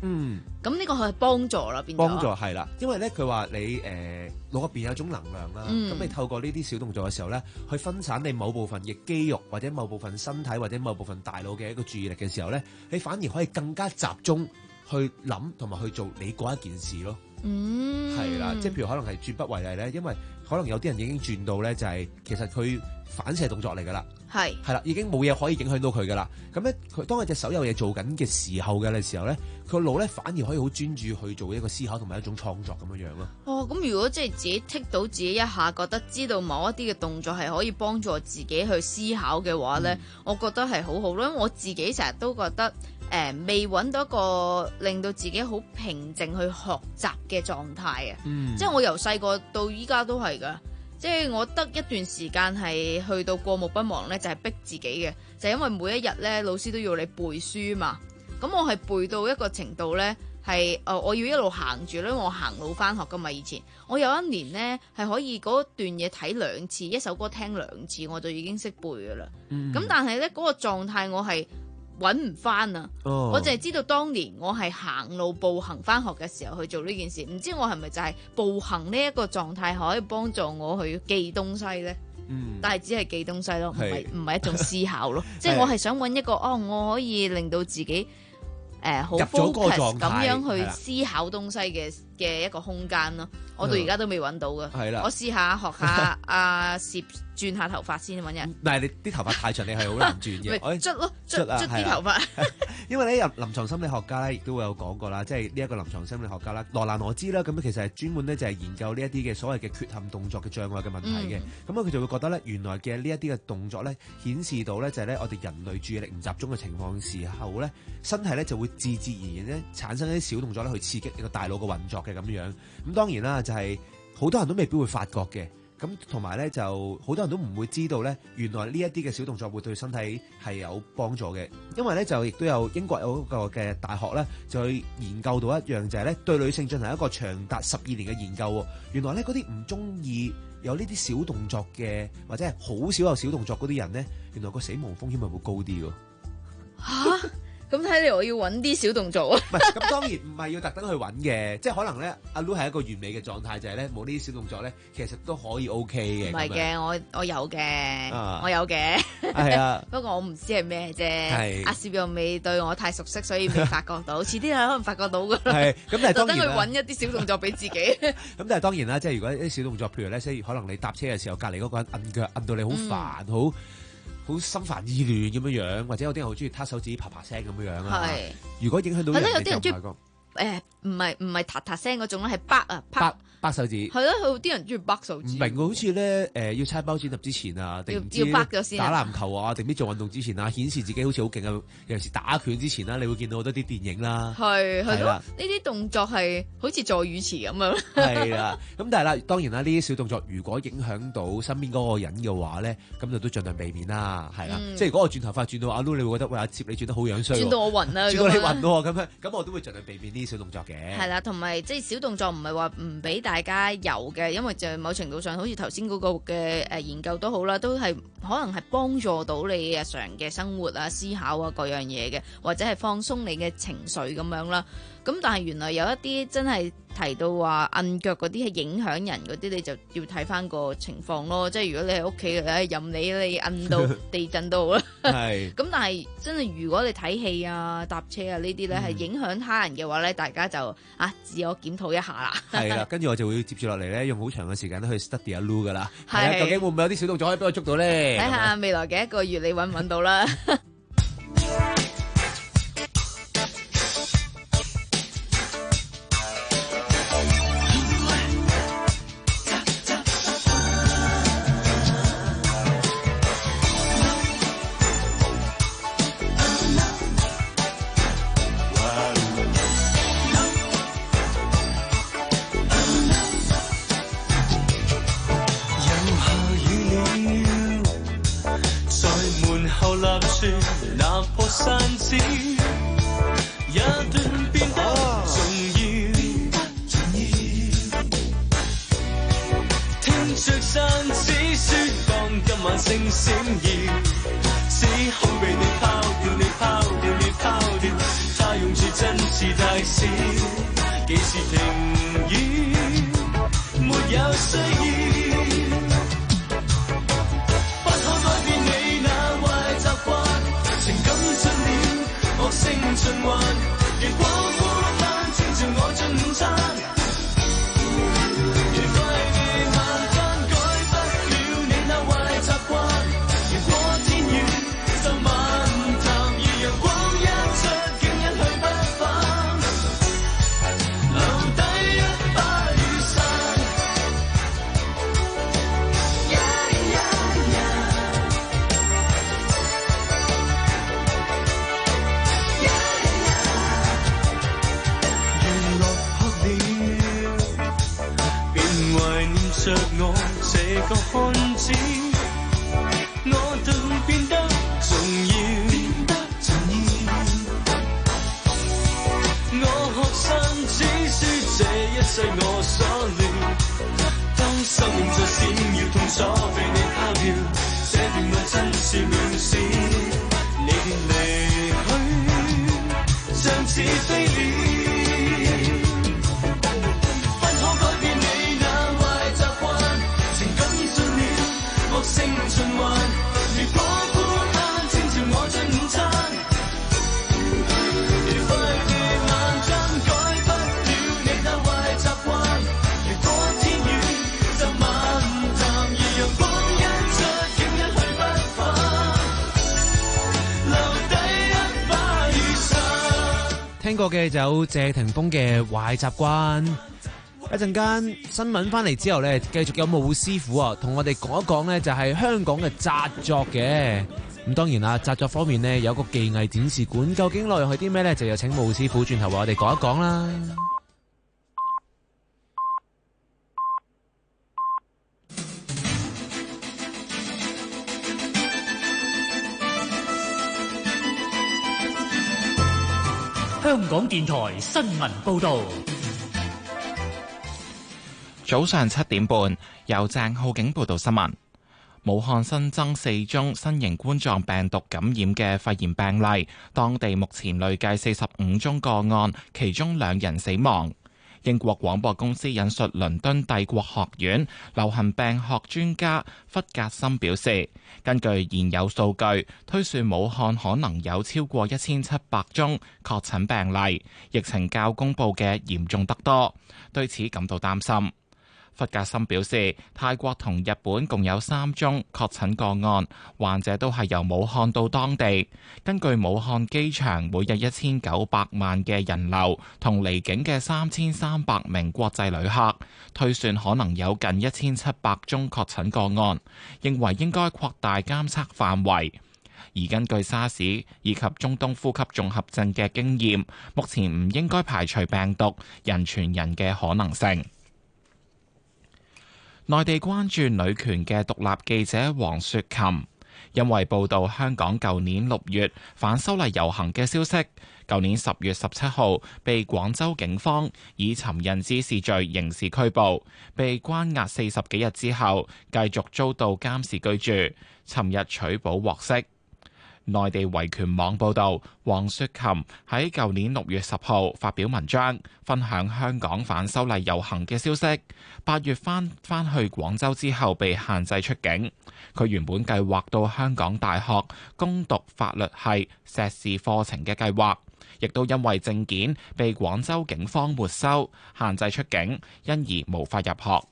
嗯， 咁呢個係幫助啦，變咗幫助係啦，因為咧佢話你誒腦入邊有一種能量啦，咁、 嗯、 你透過呢啲小動作嘅時候咧，去分散你某部分嘅肌肉或者某部分身體或者某部分大腦嘅一個注意力嘅時候咧，你反而可以更加集中去諗同埋去做你嗰一件事咯。 嗯， 係啦，即係譬如可能係轉筆為例咧，因為可能有啲人已經轉到咧，就係其實佢反射動作嚟㗎啦， 係係啦，已經冇嘢可以影響到佢㗎啦。咁咧，佢當佢隻手有嘢做緊嘅時候嘅時候咧，佢個腦咧反而可以好專注去做一個思考同埋一種創作咁樣樣咯。 哦，咁如果即係自己剔到自己一下，覺得知道某一啲嘅動作係可以幫助自己去思考嘅話咧，嗯、我覺得係好好咯。因為我自己成日都覺得。誒、呃、未揾到一個令到自己好平靜去學習嘅狀態啊！嗯、即係我由細個到依家都係㗎，即係我得一段時間係去到過目不忘咧，就係、是、逼自己嘅，就係、因為每一日咧老師都要你背書嘛。咁我係背到一個程度咧，係誒、呃、我要一路行住咧，我行路返學㗎嘛。以前我有一年咧係可以嗰段嘢睇兩次，一首歌聽兩次，我就已經識背㗎啦。咁、嗯、但係咧嗰個狀態我係揾唔翻啊！哦、我淨係知道當年我係行路步行翻學嘅時候去做呢件事，唔知我係咪就係步行呢一個狀態可以幫助我去記東西呢？嗯，但係只係記東西咯，唔係唔係一種思考咯。即係我係想揾一個哦，我可以令到自己誒好 focus 咁樣去思考東西嘅嘅一個空間咯。我到而家都未揾到㗎。係啦、嗯，我試下學下阿攝轉下頭髮先揾人。但係你啲頭髮太長，你係好難轉嘅。捽咯，捽捽啲頭髮。因為咧，臨床心理學家咧亦都會有講過啦，即係呢一個臨床心理學家啦，羅蘭羅茲啦，咁其實係專門咧就係研究呢一啲嘅所謂嘅缺陷動作嘅障礙嘅問題嘅。咁啊、嗯，佢就會覺得咧，原來嘅呢一啲嘅動作咧，顯示到咧就係咧我哋人類注意力唔集中嘅情況時候咧，身體咧就會自自然然咧產生一啲小動作咧去刺激你個大腦嘅運作嘅咁樣。咁當然啦，就係、是、好多人都未必會發覺嘅。咁同埋咧，就好多人都唔會知道咧，原來呢一啲嘅小動作會對身體係有幫助嘅。因為咧，就亦都有英國有一個嘅大學咧，就去研究到一樣，就係咧對女性進行一個長達十二年嘅研究。原來咧嗰啲唔中意有呢啲小動作嘅，或者係好少有小動作嗰啲人咧，原來個死亡風險係會高啲㗎。嚇！咁睇嚟我要揾啲小動作啊！唔係，咁當然唔係要特登去揾嘅，即係可能咧，阿 Lu 係一個完美嘅狀態，就係咧冇呢啲小動作咧，其實都可以 OK 嘅。唔係嘅，我我有嘅，啊、我有嘅，係啊。不過我唔知係咩啫。阿攝又未對我太熟悉，所以未發覺到。遲啲可能發覺到㗎。係，咁但係當然啦。特登去揾一啲小動作俾自己。咁但係當然啦，即係如果啲小動作，譬如咧，即係可能你搭車嘅時候，隔離嗰個人摁腳摁到你好煩，好、嗯。好心煩意亂咁樣樣，或者有啲人好中意撻手指啪啪聲咁樣樣啊。係，如果影響到人，有啲人中意誒，唔係唔係嗒嗒聲嗰種咧，係啪啊啪。掰手指係咯，有啲人中意掰手指。唔明好似咧誒，要猜包剪揼之前啊，定唔知打籃球啊，定唔知做運動之前啊，顯示自己好似好勁啊。尤其是打拳之前啦，你會見到好多啲電影啦。係係咯，呢啲動作係好似助語詞咁樣。係啊，咁但係啦，當然啦，呢啲小動作如果影響到身邊嗰個人嘅話咧，咁就都盡量避免啦。係啦，即係如果我轉頭髮轉到阿 Lu，你會覺得喂，阿接你轉得好樣衰，轉到我暈啊，轉到你暈喎咁樣，咁我都會盡量避免呢啲小動作嘅。係啦，同埋即係小動作唔係話唔俾大家有嘅，因為就某程度上，好似頭先嗰個嘅誒研究都好啦，都係可能係幫助到你日常嘅生活啊、思考啊各樣嘢嘅，或者係放鬆你嘅情緒咁樣啦。咁但係原來有一啲真係提到話摁腳嗰啲係影響人嗰啲，你就要睇翻個情況咯。即係如果你喺屋企誒任你你摁到地震都好啦。係。咁但係真係如果你睇戲啊、搭車啊呢啲咧係影響他人嘅話咧，大家就啊自我檢討一下啦。係啦，跟住我就會接住落嚟咧，用好長嘅時間去 study 阿 Lu 噶啦。係。究竟會唔會有啲小動作可以俾我捉到咧？睇下未來嘅一個月你揾唔揾到啦。 拿破扇子，一頓變得重要。聽着扇子説放，今晚星閃耀，只恐被你拋掉，你拋掉，你拋掉。他用住真是太少，幾時停止，沒有需要。不可改變你那壞習慣，情感進了惡性循環。如果孤單，請召我進午餐。如快夜晚間改不了你那壞習慣，如果天遠就漫談，而陽光一出，竟一去不返，留低一把雨傘。Yeah, yeah, yeah. Yeah, yeah. 落魄了，便懷念着我這個漢子，我對變得重要，變得重要。我學生只輸這一世我所料，當生命在閃耀，痛楚被你拋掉，這段愛真是渺小，你便離去，像似飛鳥。不可改變你那壞習慣，情感進了惡性循環。如果孤單，請召我進午餐。如快夜晚間改不了你那壞習慣，如果天遠就漫談，而陽光一出，竟一去不返，留低一把雨傘。 聽過嘅就有謝霆鋒嘅壞習慣。一陣間新聞翻嚟之後呢，繼續有武師傅啊，同我哋講一講呢，就係香港嘅紮作嘅。咁當然啦，紮作方面呢，有個技藝展示館，究竟內容係啲咩呢？就有請武師傅轉頭話我哋講一講啦。 香港電台新聞報導。 早上七點半，由鄭浩景報道新聞。武漢新增四宗新型冠狀病毒感染嘅肺炎病例，當地目前累計四十五宗個案，其中兩人死亡。英國廣播公司引述倫敦帝國學院流行病學專家弗格森表示，根據現有數據，推算武漢可能有超過一千七百宗確診病例，疫情較公佈嘅嚴重得多，對此感到擔心。弗格森表示，泰國同日本共有三宗確診個案，患者都係由武漢到當地。根據武漢機場每日一千九百萬嘅人流同離境嘅三千三百名國際旅客，推算可能有近一千七百宗確診個案，認為應該擴大監測範圍。而根據沙士以及中東呼吸綜合症嘅經驗，目前唔應該排除病毒人傳人嘅可能性。內地關注女權嘅獨立記者黃雪琴，因為報導香港舊年六月反修例遊行嘅消息，舊年十月十七號被廣州警方以尋釁滋事罪刑事拘捕，被關押四十幾日之後，繼續遭到監視居住，尋日取保獲釋。內地維權網報導，黃雪琴喺舊年六月十號發表文章，分享香港反修例遊行嘅消息。八月翻返去廣州之後被限制出境。佢原本計劃到香港大學攻讀法律系碩士課程嘅計劃，亦都因為證件被廣州警方沒收，限制出境，因而無法入學。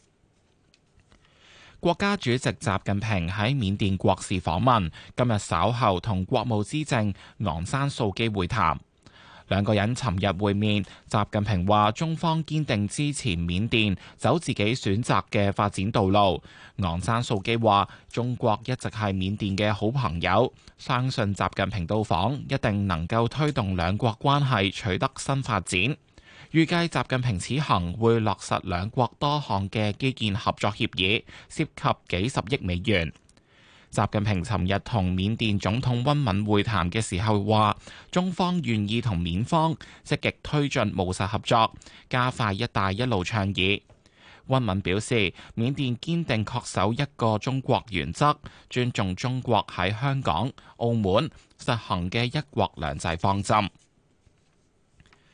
國家主席習近平喺緬甸國事訪問，今日稍後同國務資政昂山素基會談。兩個人尋日會面，習近平話中方堅定支持緬甸走自己選擇嘅發展道路。昂山素基話中國一直係緬甸嘅好朋友，相信習近平到訪一定能夠推動兩國關係取得新發展。預計習近平此行會落實兩國多項嘅基建合作協議，涉及幾十億美元。習近平尋日同緬甸總統溫敏會談嘅時候話，中方願意同緬方積極推進務實合作，加快一帶一路倡議。溫敏表示，緬甸堅定恪守一個中國原則，尊重中國喺香港、澳門實行嘅一國兩制方針。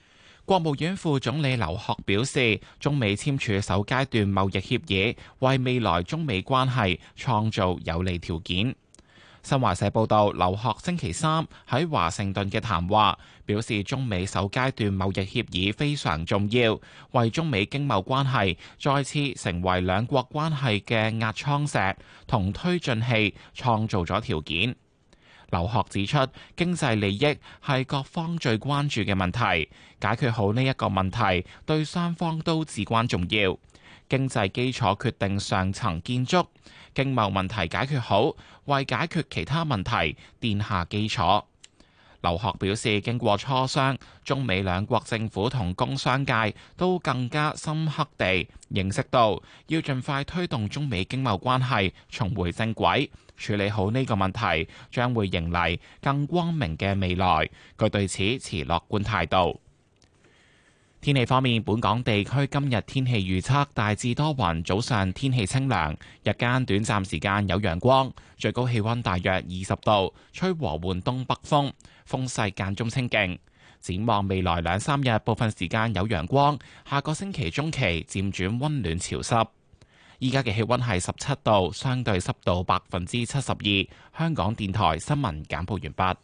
國務院副總理劉鶴表示，中美簽署首階段貿易協議，為未來中美關係創造有利條件。新華社報道，劉鶴星期三喺華盛頓嘅談話表示，中美首階段貿易協議非常重要，為中美經貿關係再次成為兩國關係嘅壓艙石同推進器創造咗條件。劉鶴指出，經濟利益係各方最關注嘅問題，解決好呢一個問題對雙方都至關重要。經濟基礎決定上層建築，經貿問題解決好，為解決其他問題奠下基礎。劉鶴表示，經過磋商，中美兩國政府同工商界都更加深刻地認識到，要盡快推動中美經貿關係重回正軌，處理好呢個問題，將會迎嚟更光明嘅未來。佢對此持樂觀態度。天氣方面，本港地區今日天氣預測大致多雲，早上天氣清涼，日間短暫時間有陽光，最高氣溫大約二十度，吹和緩東北風，風勢間中清勁。展望未來兩三日，部分時間有陽光，下個星期中期漸轉溫暖潮濕。依家嘅氣溫係十七度，相對濕度百分之七十二。香港電台新聞簡報完畢。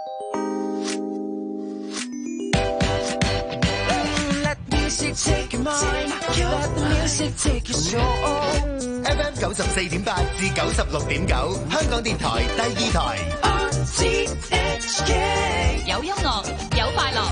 F M 九十四點八至九十六點九，香港電台第二台。 有音樂，有快樂。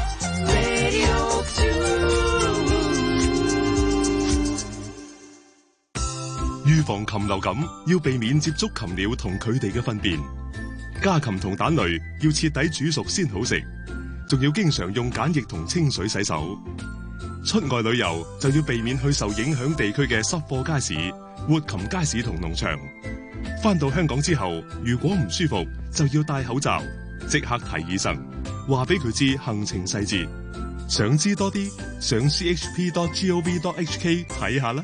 預防禽流感，要避免接觸禽鳥同佢哋嘅糞便。家禽同蛋類要徹底煮熟先好食，仲要經常用鹼液同清水洗手。出外旅遊就要避免去受影響地區嘅濕貨街市、活禽街市同農場。返到香港之後，如果唔舒服，就要戴口罩，即刻睇醫生，話俾佢知行程細節。想知多啲，上 c h p dot gov dot h k 睇下啦。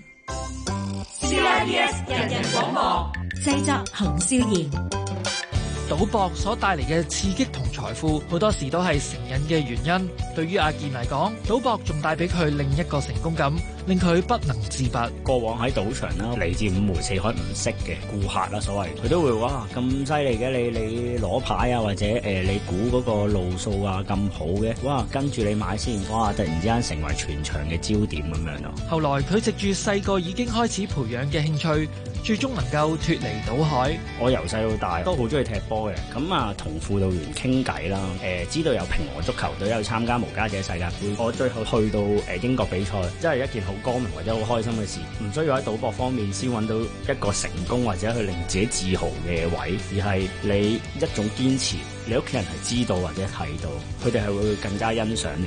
C I B S 人人廣播製作洪少賢。 賭博所帶嚟嘅刺激同財富，好多時都係成癮嘅原因。對於阿健嚟講，賭博仲帶俾佢另一個成功感，令佢不能自拔。 過往喺賭場啦，嚟自五湖四海唔識嘅顧客啦，所謂佢都會哇咁犀利嘅，你你攞牌啊，或者誒、呃、你估嗰個路數啊咁好嘅，哇跟住你買先，哇突然之間成為全場嘅焦點咁樣咯。 後來佢藉住細個已經開始培養嘅興趣，最終能夠脫離賭海。 我由細到大都好中意踢波嘅，咁啊同輔導員傾偈啦，誒、呃、知道有平和足球隊有參加無家者世界盃，我最後去到誒英國比賽，真係一件好光明或者好開心嘅事，唔需要喺賭博方面先揾到一個成功或者去令自己自豪嘅位，而係你一種堅持，你屋企人係知道或者睇到，佢哋係會更加欣賞你。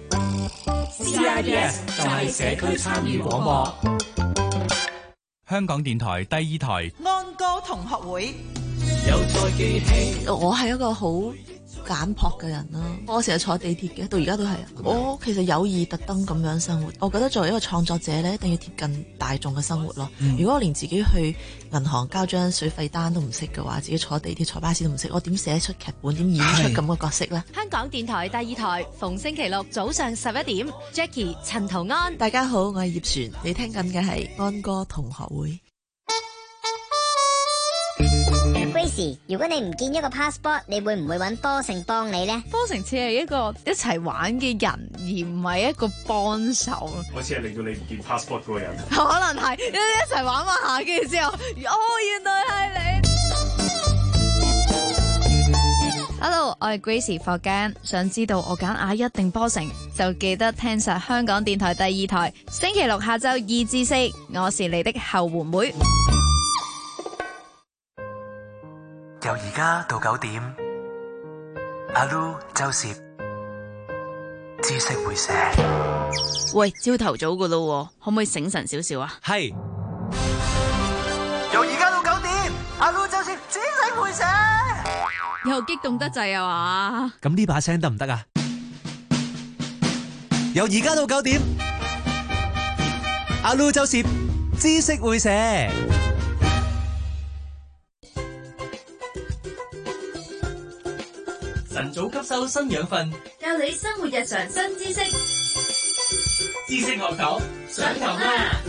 C I B S 就係社區參與廣播。 香港電台第二台安歌同學會。 有再記起， 我係一個好簡樸嘅人啦，我成日坐地鐵嘅，到而家都係。我其實有意特登咁樣生活，我覺得作為一個創作者咧，一定要貼近大眾嘅生活咯。嗯、如果我連自己去銀行交張水費單都唔識嘅話，自己坐地鐵坐巴士都唔識，我點寫出劇本，點演出咁嘅角色呢？ 香港電台第二台，逢星期六早上十一點 Jackie 陳圖安。 大家好，我係葉璇，你聽緊嘅係安歌同學會。 Gracie， 如果你唔見一個 passport， 你會唔會揾波成幫你呢？ 波成似係一個一齊玩嘅人，而唔係一個幫手。 好似係令到你唔見 passport 嗰個人。 可能係一一齊玩玩下，跟住之後，哦，原來係你。Hello， 我係 Gracie 霍間，想知道我揀阿一定波成，就記得聽實香港電台第二台，星期六下晝二至四，我是你的後援會。 由而家到九點，阿 Lu 周攝知識會寫。 喂，朝頭早噶咯，可唔可以醒神少少啊？ 係。由而家到九點，阿 Lu 周攝知識會寫。 又激動得滯啊嘛？ 咁呢把聲得唔得啊？由而家到九點，阿 Lu 周攝知識會寫。 晨早吸收新養分， 教你生活日常新知識。 知識學堂上堂啦！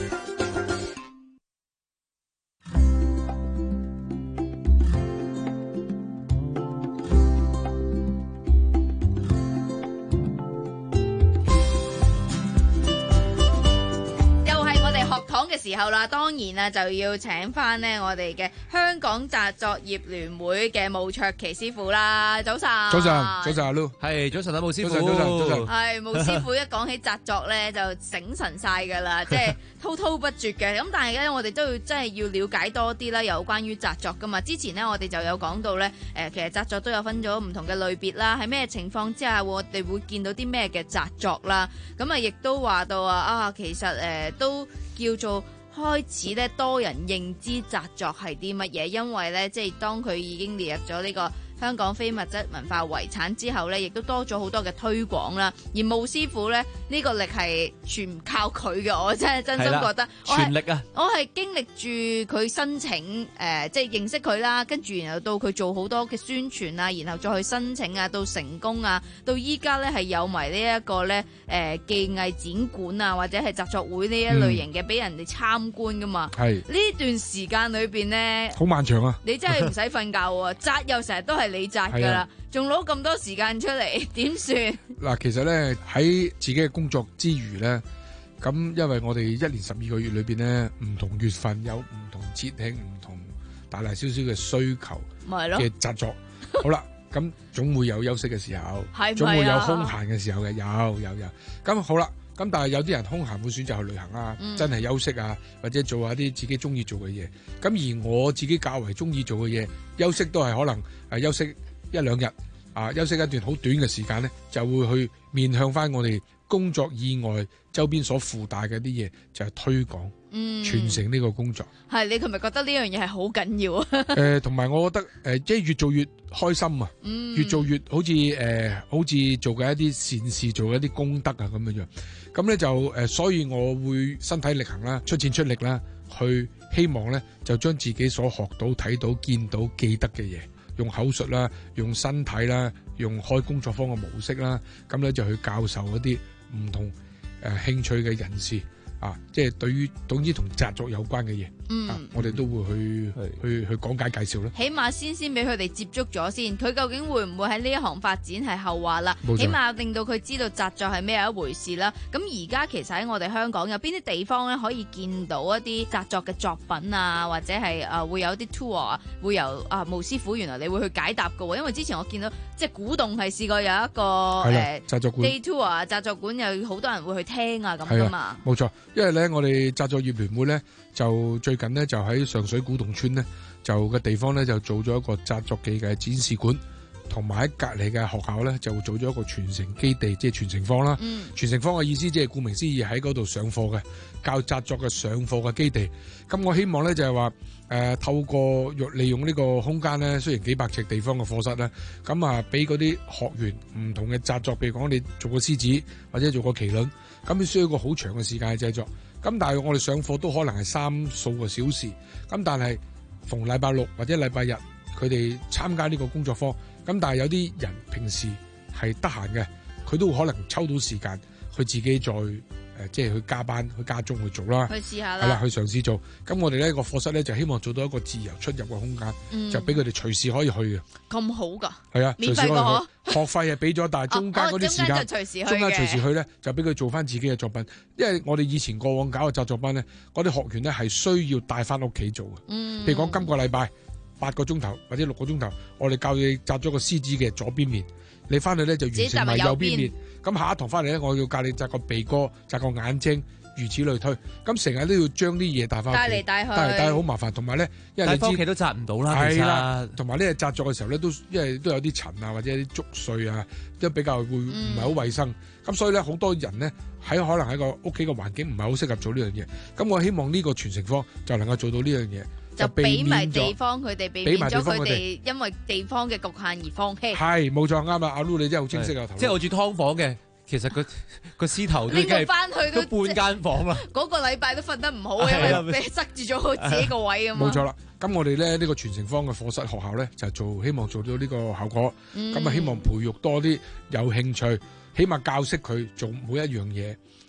嘅時候啦，當然啊就要請翻呢我哋嘅香港紮作業聯會嘅武卓琪師傅啦。早晨， 早晨，早晨阿 Lu， 係早晨啊，武師傅， 早晨，早晨，早晨。 係武師傅一講起紮作咧，就醒神晒㗎啦，即係滔滔不絕嘅。咁但係咧，我哋都要真係要了解多啲啦，有關於紮作㗎嘛。之前呢，我哋就有講到咧，誒其實紮作都有分咗唔同嘅類別啦。喺咩情況之下，我哋會見到啲咩嘅紮作啦？咁啊，亦都話到啊，啊其實誒、呃、都叫做開始咧，多人認知紮作係啲乜嘢，因為咧，即係當佢已經列入咗呢個香港非物質文化遺產之後咧，亦都多咗好多嘅推廣啦。而武師傅咧，呢、這個力係全靠佢嘅，我真係真心覺得全力啊！ 我係經歷住佢申請誒、呃，即係認識佢啦，跟住然後到佢做好多嘅宣傳啊，然後再去申請啊，到成功啊，到依家咧係有埋呢一個咧誒技藝展館啊，或者係紮作會呢一類型嘅俾人哋參觀噶嘛。係呢、嗯、段時間裏邊咧， 好漫長啊！ 你真係唔使瞓覺喎，紮又成日都係你紮噶啦，仲攞咁多時間出嚟，點算？ 嗱，其實咧喺自己嘅工作之餘咧，咁因為我哋一年十二個月裏邊咧，唔同月份有唔同節慶、唔同大大小小嘅需求嘅紮作。好啦，咁總會有休息嘅時候，係總會有空閒嘅時候嘅，有有有。咁好啦，咁但係有啲人空閒會選擇去旅行啊，嗯、真係休息啊，或者做下啲自己中意做嘅嘢。咁而我自己較為中意做嘅嘢，休息都係可能誒休息一兩日啊，休息一段好短嘅時間咧，就會去面向翻我哋工作以外周邊所附帶嘅啲嘢，就係、是、推廣、嗯、傳承呢個工作。係你係咪覺得呢樣嘢係好緊要啊？誒、呃，同埋我覺得誒，即、呃、係越做越開心啊！嗯、越做越好似誒、呃，好似做嘅一啲善事，做一啲功德啊咁樣樣。咁咧就誒、呃，所以我會身體力行啦，出錢出力啦，去希望咧就將自己所學到、睇到、見到、記得嘅嘢，用口述啦，用身體啦，用開工作坊嘅模式啦，咁咧就去教授一啲唔同誒、呃、興趣嘅人士啊，即係對於總之同紮作有關嘅嘢，嗯、啊，我哋都會去、嗯、去去，去講解介紹啦。起碼先先俾佢哋接觸咗先，佢究竟會唔會喺呢一行發展係後話啦。起碼令到佢知道紮作係咩一回事啦。咁而家其實喺我哋香港有邊啲地方咧可以見到一啲紮作嘅作品啊，或者係啊、呃、會有啲 tour 啊，會由啊巫師傅原來你會去解答㗎喎。因為之前我見到即係古洞係試過有一個誒紮作館 day tour 啊，紮作館有好多人會去聽啊咁㗎嘛。冇錯。因為咧，我哋紮作業聯會咧，就最近咧就喺上水古洞村咧，就嘅地方咧就做咗一個紮作技嘅展示館，同埋喺隔籬嘅學校咧就做咗一個傳承基地，即係傳承坊啦。嗯、傳承坊嘅意思即係顧名思義喺嗰度上課嘅，教紮作嘅上課嘅基地。咁我希望咧就係話，誒、呃、透過利用呢個空間咧，雖然幾百尺地方嘅課室咧，咁啊俾嗰啲學員唔同嘅紮作，譬如講你做個獅子或者做個麒麟。咁你需要一個好長嘅時間去製作，咁但係我哋上課都可能係三數個小時，咁但係逢禮拜六或者禮拜日，佢哋參加呢個工作坊，咁但係有啲人平時係得閒嘅，佢都可能抽到時間去自己再誒、呃，即係去加班去加鐘去做啦，去試下啦，係啦，去嘗試做。咁我哋呢個課室咧就希望做到一個自由出入嘅空間，嗯、就俾佢哋隨時可以去嘅。咁好噶？係啊，免費嘅學費係俾咗，但係中間嗰啲時間，哦、中間就隨時去嘅，中間隨時去咧，就俾佢做翻自己嘅作品。因為我哋以前過往搞嘅紮作班咧，嗰啲學員咧係需要帶翻屋企做嘅。嗯，譬如講今個禮拜八個鐘頭或者六個鐘頭，我哋教你紮咗個獅子嘅左邊面，你翻去咧就完成埋右邊面。咁下一堂翻嚟咧，我要教你紮個鼻哥、紮個眼睛，如此類推。咁成日都要將啲嘢帶翻屋企，帶嚟帶去，帶嚟帶去好麻煩。同埋咧，因為你知屋企都紮唔到啦，係啦。同埋呢紮作嘅時候咧，都因為都有啲塵啊，或者啲竹碎啊，都比較會唔係好衛生。咁、嗯、所以咧，好多人咧喺可能喺個屋企嘅環境唔係好適合做呢樣嘢。咁我希望呢個傳承坊就能夠做到呢樣嘢。就俾埋地方佢哋，避免咗佢哋因為地方嘅局限而放棄。係冇錯，啱啊！阿 Lu 你真係好清晰啊！即係我住劏房嘅，其實個個獅頭都已經係翻去都半間房啦。嗰個禮拜都瞓得唔好，因為俾塞住咗自己個位啊嘛。冇錯啦，咁我哋咧呢個傳承坊嘅課室學校咧就做，希望做到呢個效果。咁啊、嗯，希望培育多啲有興趣，起碼教識佢做每一樣嘢。咁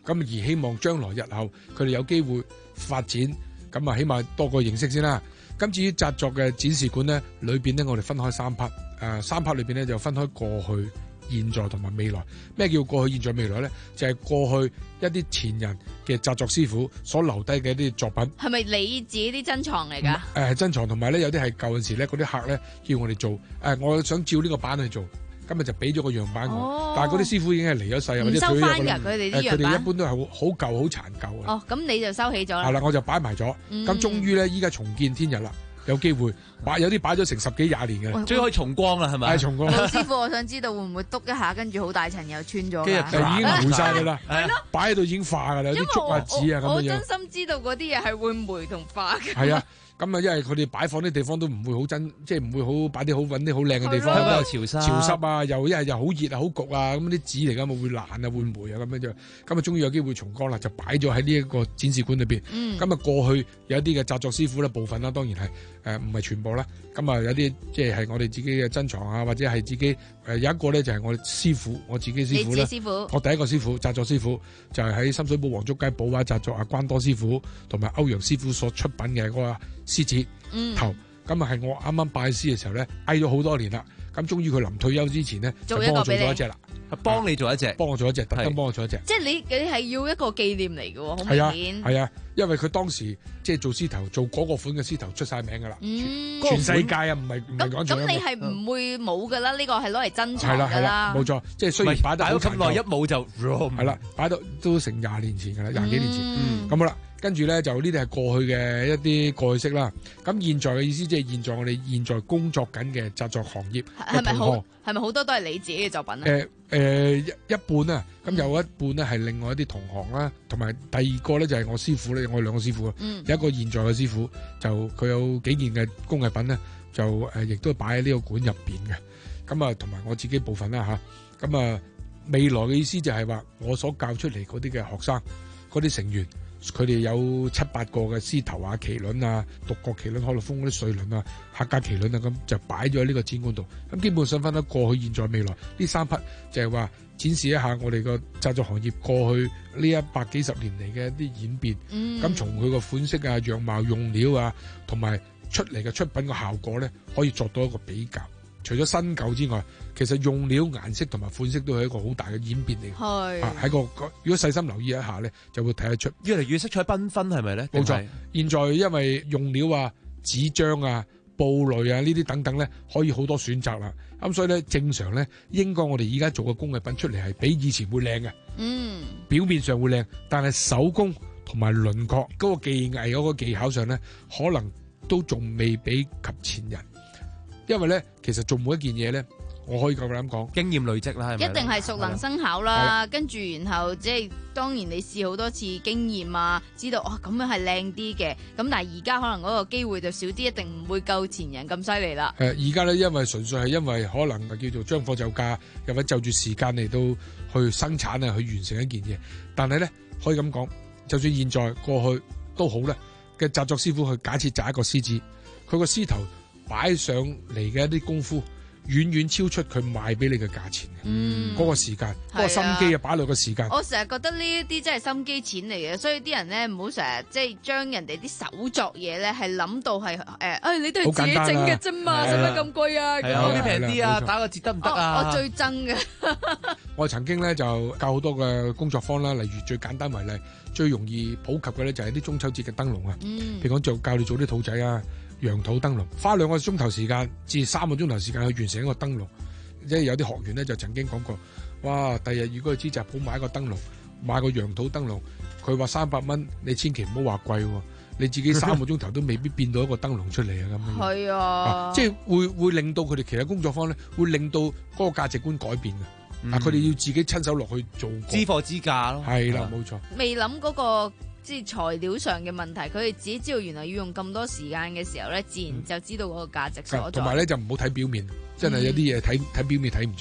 咁而希望將來日後佢哋有機會發展，咁啊起碼多個認識先啦。咁至於紮作嘅展示館咧，裏邊咧我哋分開三 part，誒、呃、三 part 裏邊咧就分開過去、現在同埋未來。咩叫過去、現在、未來咧？就係、是、過去一啲前人嘅紮作師傅所留低嘅一啲作品。 係咪你自己啲珍藏嚟㗎？誒、 呃、珍藏，同埋咧有啲係舊陣時咧嗰啲客咧叫我哋做，誒、呃、我想照呢個版去做。今日就俾咗個樣板我，哦、但係嗰啲師傅已經係離咗世啊，或者退咗㗎啦。佢哋啲樣板，佢哋一般都係好好舊、好殘舊啊。 哦，咁你就收起咗啦。 係啦，我就擺埋咗。咁、嗯、終於咧，依家重見天日啦，有機會擺，有啲擺咗成十幾廿年嘅， 終於可以重光啦，係咪？ 係重光。 老師傅，我想知道會唔會篤一下，跟住好大層又穿咗？ 已經霉晒㗎啦，擺喺度已經化㗎啦，有啲竹啊、紙啊咁樣。 我真心知道嗰啲嘢係會霉同化嘅。 係啊。咁啊，因為佢哋擺放啲地方都唔會好真，即係唔會好擺啲好揾啲好靚嘅地方， 又潮濕， 潮濕啊，又一係又好熱啊，好焗啊，咁啲紙嚟㗎嘛，會爛啊，會霉啊，咁樣就，咁啊，終於有機會重光啦，就擺咗喺呢一個展示館裏邊。咁、嗯、啊，過去有一啲嘅紮作師傅咧，部分啦，當然係誒唔係全部啦。咁啊，有啲即係係我哋自己嘅珍藏啊，或者係自己誒、呃、有一個咧就係我哋師傅，我自己師傅啦。 師傅， 我第一個師傅紮作師傅就係喺深水埗黃竹街寶華紮作阿關多師傅同埋歐陽師傅所出品嘅嗰個獅子。嗯、頭咁啊，係我啱啱拜師嘅時候咧，挨咗好多年啦。咁終於佢臨退休之前咧，就幫我做咗一隻啦， 幫你做一隻， 幫我做一隻，特登幫我做一隻。 即係你你係要一個紀念嚟嘅，好明顯。 係啊，因為佢當時即係做獅頭，做嗰個款嘅獅頭出晒名噶啦、嗯，全世界啊，唔係唔係講錯。 咁你係唔會冇噶啦？呢、嗯這個係攞嚟珍藏噶啦。 冇錯，即係雖然擺得好咁耐，一冇就係啦， 擺到都成廿年前噶啦，廿幾年前。咁、 嗯、 好啦。跟住咧就呢啲係過去嘅一啲過去式啦。咁現在嘅意思即係現在我哋現在工作緊嘅紮作行業係咪好係咪好多都係你自己嘅作品啊？ 誒、呃、誒、呃、一一半啊，咁有一半咧係另外一啲同行啦，同埋第二個咧就係我師傅咧，我有兩個師傅啊、嗯，有一個現在嘅師傅就佢有幾件嘅工藝品咧，就誒亦都擺喺呢個館入邊嘅。咁啊同埋我自己部分啦吓，咁啊未來嘅意思就係話我所教出嚟嗰啲嘅學生嗰啲成員。佢哋有七八個嘅獅頭啊、麒麟啊、獨角麒麟、海陸豐嗰啲瑞麟啊、客家麒麟啊，咁就擺咗喺呢個展館度。咁基本上分得過去、現在、未來呢三匹，就係話展示一下我哋個紮作行業過去呢一百幾十年嚟嘅一啲演變。咁、嗯、從佢個款式啊、樣貌、用料啊，同埋出嚟嘅出品個效果咧，可以作到一個比較。除咗新舊之外，其實用料、顏色同埋款式都係一個好大嘅演變嚟。係喺、啊、個如果細心留意一下咧，就會睇得出越嚟越色彩繽紛，係咪咧？ 冇錯。現在因為用料啊、紙張啊、布類啊呢啲等等咧，可以好多選擇啦。咁所以咧，正常咧，應該我哋而家做嘅工藝品出嚟係比以前會靚嘅。嗯，表面上會靚，但係手工同埋輪廓嗰、嗰個技藝嗰個技巧上咧，可能都仲未比及前人。因為咧，其實做每一件嘢咧，我可以夠膽講， 經驗累積啦，係咪？ 一定係熟能生巧啦。跟住然後即係當然你試好多次經驗啊，知道哦咁樣係靚啲嘅。咁但係而家可能嗰個機會就少啲，一定唔會夠前人咁犀利啦。 誒而家咧，因為純粹係因為可能叫做將貨就價，又或者就住時間嚟到去生產啊，去完成一件嘢。但係咧，可以咁講，就算現在過去都好啦嘅紮作師傅去假設紮一個獅子，佢個獅頭擺上嚟嘅一啲功夫，遠遠超出佢賣俾你嘅價錢。嗯，嗰個時間，嗰個心機啊，擺落個時間。 我成日覺得呢一啲真係心機錢嚟嘅，所以啲人咧唔好成日即係將人哋啲手作嘢咧係諗到係誒，誒你都係自己整嘅啫嘛，使乜咁貴啊？ 係啊，啲平啲啊，打個折得唔得啊？ 我最憎嘅。 我曾經咧就教好多嘅工作坊啦，例如最簡單為例，最容易普及嘅咧就係啲中秋節嘅燈籠啊。嗯，譬如講就教你做啲兔仔啊。羊肚燈籠花兩個鐘頭時間至三個鐘頭時間去完成一個燈籠，即係有啲學員咧就曾經講過，哇！第日如果去資雜鋪買一個燈籠，買個羊肚燈籠，佢話三百蚊，你千祈唔好話貴，你自己三個鐘頭都未必變到一個燈籠出嚟啊！咁樣係啊， 啊，即係會會令到佢哋其他工作坊咧，會令到嗰個價值觀改變嘅。嗯、啊，佢哋要自己親手落去做， 知貨知價咯。 係啦，冇錯。 未諗嗰個。即係材料上嘅問題，佢哋自己知道原來要用咁多時間嘅時候咧，自然就知道嗰個價值所在。 同埋咧就唔好睇表面，真係有啲嘢睇睇表面睇唔出嘅。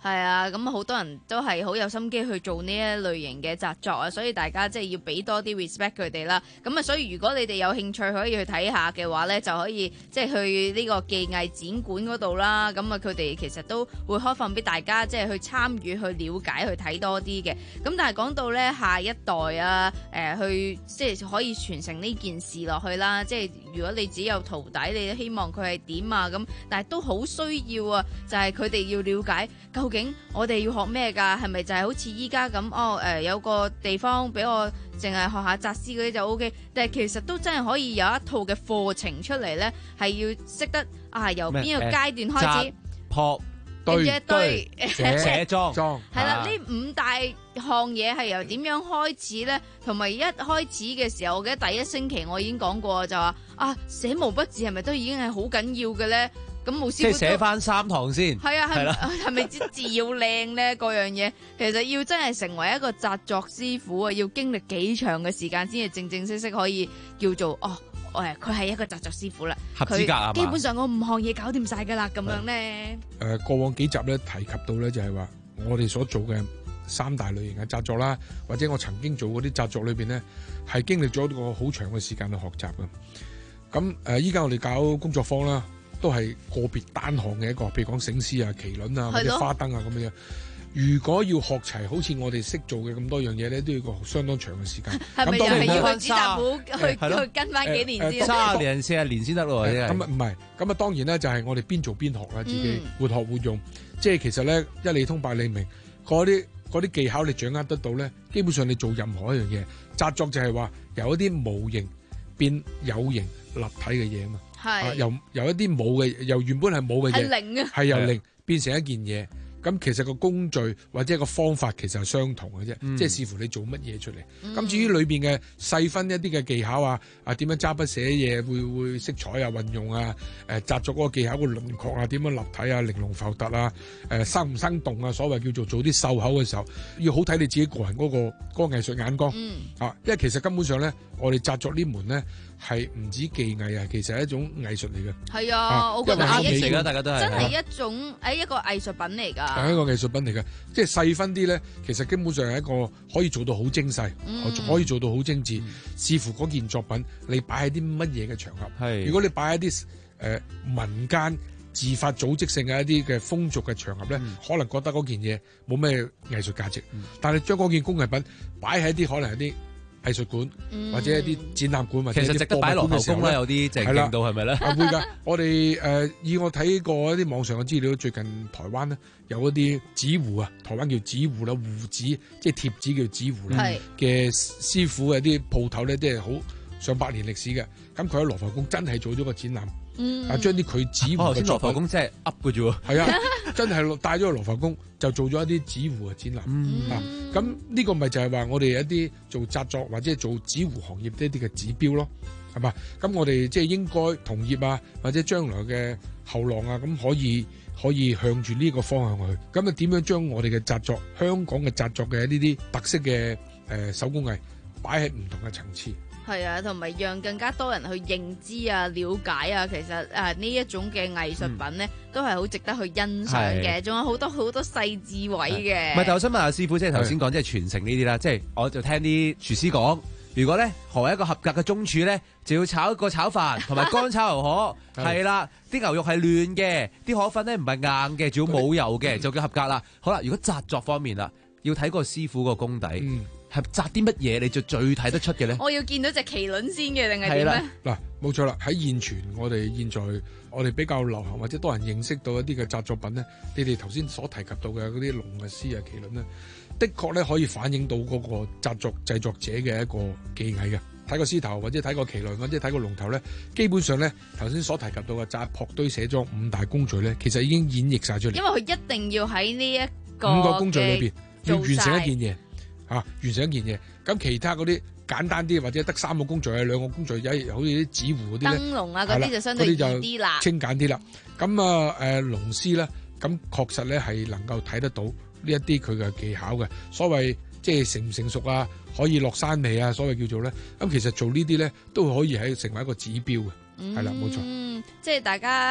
係啊，咁好多人都係好有心機去做呢一類型嘅紮作啊，所以大家即係要俾多啲 respect 佢哋啦。咁啊，所以如果你哋有興趣可以去睇下嘅話咧，就可以即係去呢個技藝展館嗰度啦。咁啊，佢哋其實都會開放俾大家即係去參與、去了解、去睇多啲嘅。咁但係講到咧下一代啊，誒、呃、去即係可以傳承呢件事落去啦。即係如果你只有徒弟，你都希望佢係點啊咁，但係都好需要啊，就係佢哋要了解究竟我哋要學咩㗎？係咪就係好似依家咁？哦，誒、呃、有個地方俾我淨係學下紮絲嗰啲就 O K。但係其實都真係可以有一套嘅課程出嚟咧，係要識得啊由邊個階段開始撲對對對寫裝係啦，呢五大項嘢係由點樣開始咧？同埋一開始嘅時候，我記得第一星期我已經講過，就話啊寫毛筆字係咪都已經係好緊要嘅咧？咁冇師傅即係寫翻三堂先， 係啊，係係咪啲字要靚咧？嗰樣嘢其實要真係成為一個紮作師傅啊，要經歷幾長嘅時間先至正正式式可以叫做哦，誒佢係一個紮作師傅啦， 合資格啊嘛。 基本上我五項嘢搞掂晒㗎啦，咁樣咧。 誒、呃、過往幾集咧提及到咧，就係話我哋所做嘅三大類型嘅紮作啦，或者我曾經做嗰啲紮作裏邊咧，係經歷咗一個好長嘅時間去學習嘅。咁誒，依、呃、家我哋搞工作坊啦。都係個別單項嘅一個，譬如講醒獅啊、麒麟啊或者花燈啊咁樣。如果要學齊，好似我哋識做嘅咁多樣嘢咧，都要個相當長嘅時間。 係咪又係要去紙紮鋪去去跟翻幾年先？ 三十年、四十年先得咯。 咁啊唔係，咁啊當然咧就係我哋邊做邊學啦，自己活學活用。即係其實咧一理通百理明，嗰啲嗰啲技巧你掌握得到咧，基本上你做任何一樣嘢，紮作就係話由一啲模型變有形立體嘅嘢啊嘛。係、啊、由由一啲冇嘅，由原本係冇嘅嘢，係零啊，係由零變成一件嘢。咁其實個工序或者個方法其實係相同嘅啫，嗯、即係視乎你做乜嘢出嚟。咁、嗯、至於裏邊嘅細分一啲嘅技巧啊，啊點樣揸筆寫嘢，會會色彩啊運用啊，誒紮作嗰個技巧個輪廓啊，點樣立體啊，玲瓏浮凸啊，誒、呃、生唔生動啊，所謂叫做做啲秀口嘅時候，要好睇你自己個人嗰、嗰個嗰、嗰個藝術眼光、嗯、啊，因為其實根本上咧，我哋紮作呢門咧係唔止技藝啊，其實係一種藝術嚟嘅。係啊，啊，我覺得係一種，大家都係真係一種誒一個藝術品嚟㗎。係一個藝術品嚟嘅，即係細分啲咧，其實根本上係一個可以做到好精細，嗯、可以做到好精緻，視、嗯、乎嗰件作品你擺喺啲乜嘢嘅場合。係，如果你擺喺啲誒民間自發組織性嘅一啲嘅風俗嘅場合咧、嗯，可能覺得嗰件嘢冇咩藝術價值，嗯、但係將嗰件工藝品擺喺啲可能係啲藝術館、嗯、或者一啲展覽館或者一啲博物館嘅時候咧，有啲正勁到係咪咧？會㗎，我哋誒、呃、以我睇過一啲網上嘅資料，最近台灣咧有一啲紙糊啊，台灣叫紙糊啦，糊紙即係貼紙叫紙糊啦嘅師傅嘅啲鋪頭咧，即係好上百年歷史嘅。咁佢喺羅浮宮真係做咗個展覽，嗯、啊將啲佢紙糊嘅作品，羅浮宮真係噏嘅啫喎，係啊，真係帶咗去羅浮宮就做咗一啲紙糊嘅展覽、嗯、啊。咁呢個咪就係話我哋一啲做紮作或者做紙糊行業一啲嘅指標咯，係嘛？咁我哋即係應該同業啊，或者將來嘅後浪啊，咁可以可以向住呢個方向去。咁啊點樣將我哋嘅紮作，香港嘅紮作嘅呢啲特色嘅誒、呃、手工藝擺喺唔同嘅層次？係啊，同埋讓更加多人去認知啊、了解啊，其實誒呢一種嘅藝術品咧、嗯，都係好值得去欣賞嘅，仲有好多好多細緻位嘅。唔係，但我想問下師傅，即係頭先講即係傳承呢啲啦，即係我就聽啲廚師講，如果咧何為一個合格嘅中廚咧，就要炒一個炒飯同埋乾炒牛河，係啦，啲牛肉係嫩嘅，啲河粉咧唔係硬嘅，仲要冇油嘅，就叫合格啦。好啦，如果紮作方面啦，要睇個師傅個功底。嗯係紮啲乜嘢你就最睇得出嘅咧？我要見到隻麒麟先嘅，定係點咧？嗱，冇錯啦。喺現存我哋現在我哋比較流行或者多人認識到一啲嘅紮作品咧，你哋頭先所提及到嘅嗰啲龍啊、獅啊、麒麟咧，的確咧可以反映到嗰個紮作製作者嘅一個技藝嘅。睇個獅頭或者睇個麒麟或者睇個龍頭咧，基本上咧頭先所提及到嘅紮撲堆寫裝五大工序咧，其實已經演繹晒出嚟。因為佢一定要喺呢一個五個工序裏邊要完成一件嘢。啊！完成一件嘢，咁其他嗰啲簡單啲或者得三個工序啊，兩個工序，有好似啲紙糊嗰啲咧，燈籠啊嗰啲就相對易啲啦，清簡啲啦。咁啊誒龍獅咧，咁確實咧係能夠睇得到呢一啲佢嘅技巧嘅。所謂即係成唔成熟啊，可以落山未啊？所謂叫做咧，咁其實做呢啲咧都可以係成為一個指標嘅，係啦冇錯。嗯，即係大家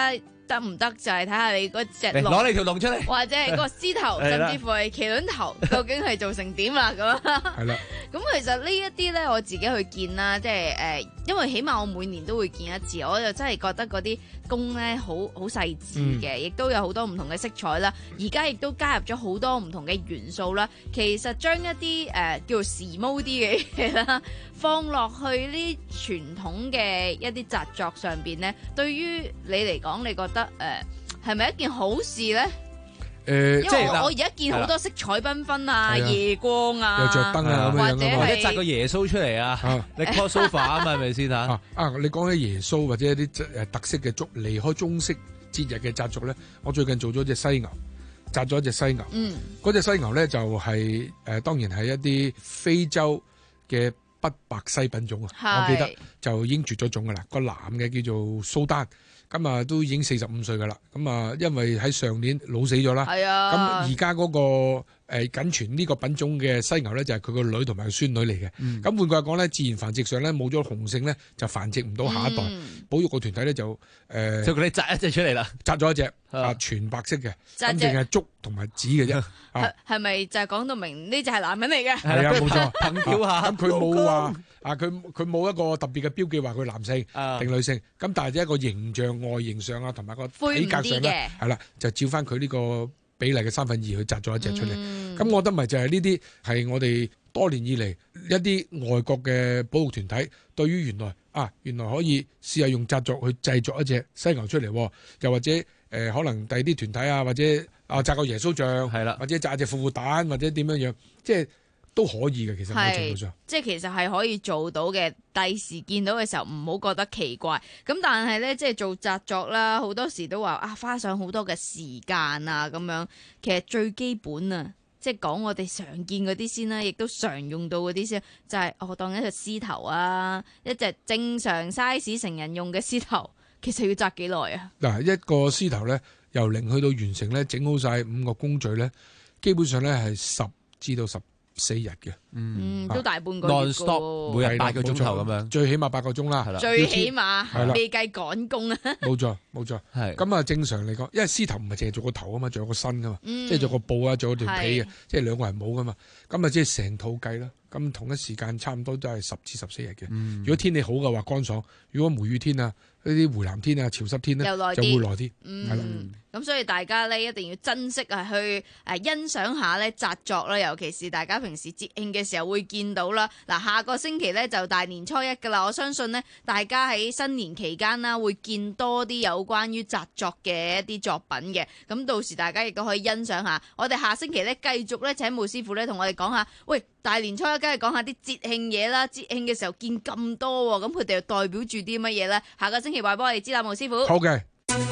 得唔得？就係睇下你嗰隻龍攞你條龍出嚟， 或者係個獅頭，甚至乎係麒麟頭，究竟係做成點啦咁。 係啦。咁其實呢一啲咧，我自己去見啦，即係誒，因為起碼我每年都會見一次，我就真係覺得嗰啲工咧好好細緻嘅，亦、嗯、都有好多唔同嘅色彩啦。而家亦都加入咗好多唔同嘅元素啦。其實將一啲誒、呃、叫做時髦啲嘅嘢啦，放落去呢傳統嘅一啲紮作上邊咧，對於你嚟講，你覺得誒係咪一件好事咧？誒、呃，因為我我而家見好多色彩繽紛啊，夜光啊， 又着燈啊， 或者或者紮個耶穌出嚟啊，你 crossover 啊嘛，係咪先啊？ 啊，你講起耶穌或者一啲誒特色嘅中離開中式節日嘅紮作咧，我最近做咗隻犀牛，紮咗一隻犀牛。嗯，嗰隻犀牛咧就係、是、誒、呃，當然係一啲非洲嘅北白西品種啊，我記得就已經絕咗種噶啦。個男嘅叫做蘇丹。咁啊，都已經四十五歲噶啦。咁啊，因為喺上年老死咗啦。係啊。咁而家嗰個誒、呃、僅存呢個品種嘅犀牛咧，就係佢個女同埋個孫女嚟嘅。咁、嗯、換句話講咧，自然繁殖上咧冇咗雄性咧，就繁殖唔到下一代。嗯、保育個團體咧就誒，呃、 就佢哋摘一隻出嚟啦， 摘咗一隻啊，全白色嘅，咁淨係足同埋趾嘅啫。 係係咪就係講到明呢？就係男人嚟嘅？ 係啊，冇錯。 憑表下。 咁佢冇話啊，佢佢冇一個特別嘅標記話佢男性定女性。咁、啊、但係一個形象外形上啊，同埋個體格上咧，係啦，就照翻佢呢個比例嘅三分二去摘咗一隻出嚟。咁、嗯、我覺得咪就係呢啲係我哋多年以嚟一啲外國嘅保育團體對於原來啊，原來可以試下用紮作去製作一隻犀牛出嚟，又或者誒、呃、可能第二啲團體啊，或者啊紮個耶穌像，係啦，或者紮隻復活蛋，或者點樣樣，即係都可以嘅。其實某程度上， 即係其實係可以做到嘅。第時見到嘅時候唔好覺得奇怪。咁但係咧，即係做紮作啦，好多時都話啊，花上好多嘅時間啊咁樣。其實最基本啊，即係講我哋常見嗰啲先啦，亦都常用到嗰啲先，就係、是、我當一隻獅頭啊，一隻正常 size 成人用嘅獅頭，其實要紮幾耐啊？ 嗱，一個獅頭咧，由零去到完成咧，整好晒五個工序咧，基本上咧係十至到十四日嘅， 嗯，都大半個月 non stop 每日八個鐘頭咁樣， 最起碼八個鐘啦， 最起碼未計趕工啊， 冇錯冇錯，係咁啊！正常嚟講，因為獅頭唔係淨係做個頭啊嘛，仲有個身噶嘛，嗯、即係做個布啊，做個條皮嘅，即係兩個人冇噶嘛，咁啊即係成套計啦。咁同一時間差唔多都係十至十四日嘅。嗯、如果天氣好嘅話，乾爽；如果梅雨天啊，呢啲回南天啊、潮濕天咧，就會耐啲。係啦。 咁、嗯、所以大家咧一定要珍惜啊，去誒欣賞下咧紮作啦，尤其是大家平時節慶嘅時候會見到啦。嗱，下個星期咧就大年初一噶啦，我相信咧大家喺新年期間啦會見多啲有關於紮作嘅一啲作品嘅。咁到時大家亦都可以欣賞下。我哋下星期咧繼續咧請巫師傅咧同我哋講下，喂，大年初一梗係講下啲節慶嘢啦，節慶嘅時候見咁多，咁佢哋又代表住啲乜嘢咧？下個星期話俾我哋知啦，巫師傅。 好嘅。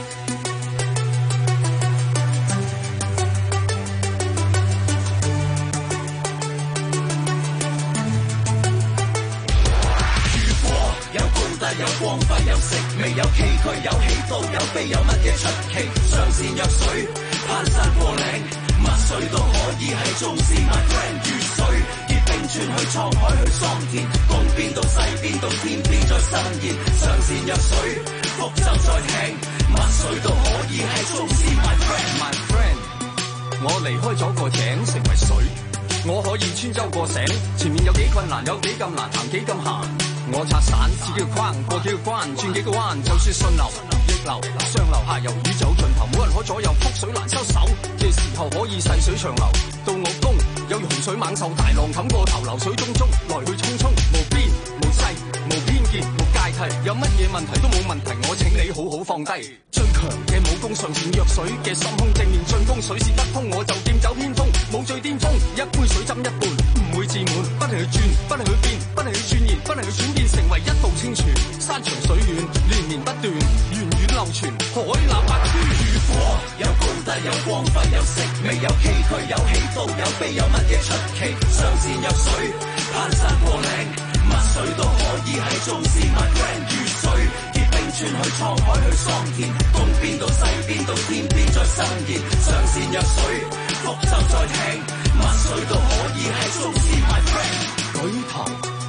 有光輝，有色味，有崎嶇，有起伏，有悲，有乜嘢出奇？上善若水，攀山過嶺，乜水都可以係宗師 my friend。如水結冰川去滄海去桑田，東邊到西邊到天邊再伸延。上善若水，福就再聽，乜水都可以係宗師 my friend。my friend， 我離開咗個井，成為水，我可以穿州過省，前面有幾困難，有幾咁難，行幾咁閒。我拆散似叫框，過幾個關，轉幾個彎，就算順流逆流，上流下游宇宙盡頭，冇人可左右，覆水難收手嘅時候可以細水長流。到我攻，有如洪水猛獸，大浪冚過頭，流水淙淙，來去匆匆，無邊無際無偏見無界題，有乜嘢問題都冇問題，我請你好好放低。最強嘅武功，上善若水嘅心胸，正面進攻，水泄不通，我就劍走偏鋒，冇最巔峰，一杯水斟一半，唔會自滿，不停去轉，不停去變，不停去鑽研，不停去轉變，成為一道清泉，山長水遠，連綿不斷，源遠流傳，海納百川。如火有高低，有光輝，有色味，有崎嶇，有起伏，有悲，有乜嘢出奇？上善若水，攀山過嶺，乜水都可以係宗師 my friend。如水結冰川去滄海去桑田，東邊到西邊到天邊再伸延。上善若水，福就再聽，乜水都可以係宗師 my friend。舉頭望望望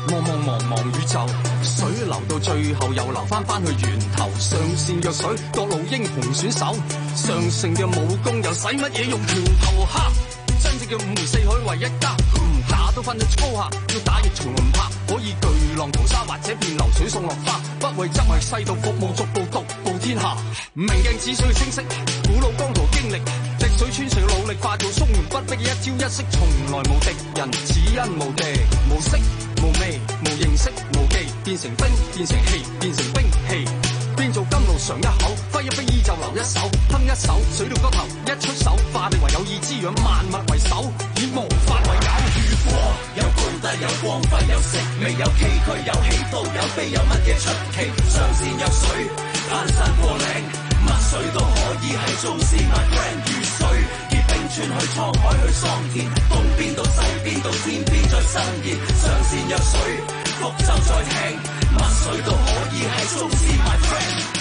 茫茫宇宙，水流到最後又流翻翻去源頭。上善若水，各路英雄選手，上乘嘅武功又使乜嘢用拳頭哈？真正嘅五湖四海為一家，唔打都分得粗下，要打亦從唔怕，可以巨浪淘沙或者變流水送落花，不為執迷世道服務，逐步獨步天下。明鏡只需要清晰，古老江湖經歷，滴水穿石努力化做松原不逼嘅一朝一夕，從來無敵人，只因無地無色無味無形式無技，變成兵變成氣變成兵器，變做甘露嘗一口，揮一揮衣就留一手，哼一手水到骨頭，一出手化地為有意滋養萬物為首，以無法為友。如果有高低有光輝有色味有崎嶇有喜怒有悲有乜嘢出奇，上善若水攀山過嶺，乜水都可以係宗師 my friend， 如水結冰川去滄海去桑田，東邊到西邊到天邊再伸延，上善若水福州再聽，乜水都可以係宗師 my friend。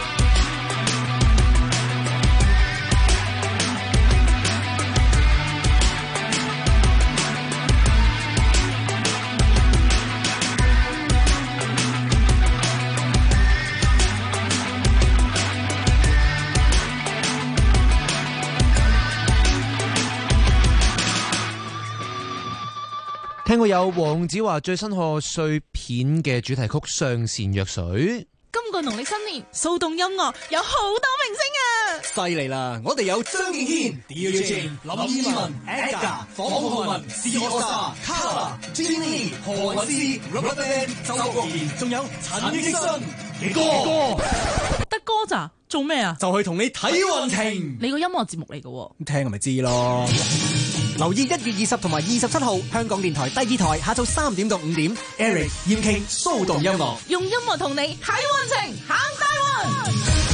聽過有黃子華最新賀歲片嘅主題曲《上善若水》。 今個農曆新年，騷動音樂有好多明星啊！ 犀利啦！我哋有張敬軒、D J、林二汶、Edgar、火紅浩文、C AllStar、Kara、Jenny、何韻詩、RubberBand、周國賢，仲有陳奕迅嘅歌。 得歌咋？做咩啊？ 就去同你睇運程。 你個音樂節目嚟嘅， 聽咪知咯。留意一月二十同埋二十七號，香港電台第二台下晝三點到五點 ，Eric 燕傾騷動音樂， 用音樂同你睇運程，行大運。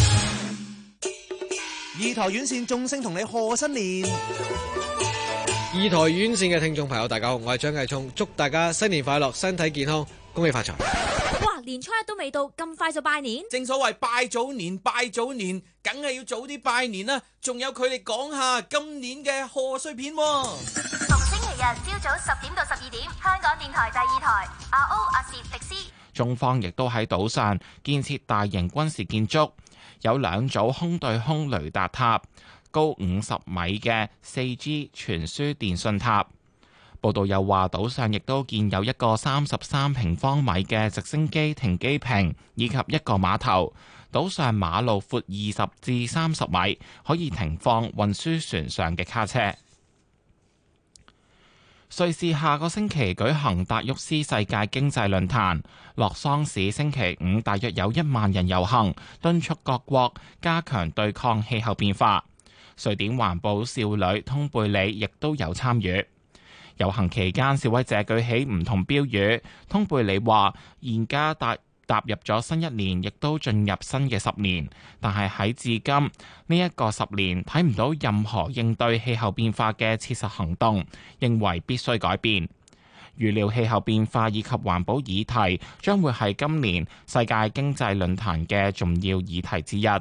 二台院線眾星同你賀新年。 二台院線嘅聽眾朋友，大家好，我係張繼聰，祝大家新年快樂，身體健康，恭喜發財。 哇！年初一都未到，咁快就拜年？ 正所謂拜早年，拜早年，梗係要早啲拜年啦。仲有佢哋講下今年嘅賀歲片。 逢星期日朝早十點到十二點，香港電台第二台，阿歐、阿薛、迪斯。 中方亦都喺島上建設大型軍事建築，有兩組空對空雷達塔，高五十米嘅四 G 傳輸電訊塔。報道又話，島上亦都建有一個三十三平方米嘅直升機停機坪，以及一個碼頭。島上馬路闊二十至三十米，可以停放運輸船上嘅卡車。瑞士下個星期舉行達沃斯世界經濟論壇，洛桑市星期五大約有一萬人遊行，敦促各國加強對抗氣候變化。瑞典環保少女通貝里亦都有參與。遊行期間，示威者舉起唔同標語。通貝里話：現家踏踏入咗新一年，亦都進入新嘅十年，但係喺至今呢一個十年睇唔到任何應對氣候變化嘅切實行動，認為必須改變。預料氣候變化以及環保議題將會係今年世界經濟論壇嘅重要議題之一。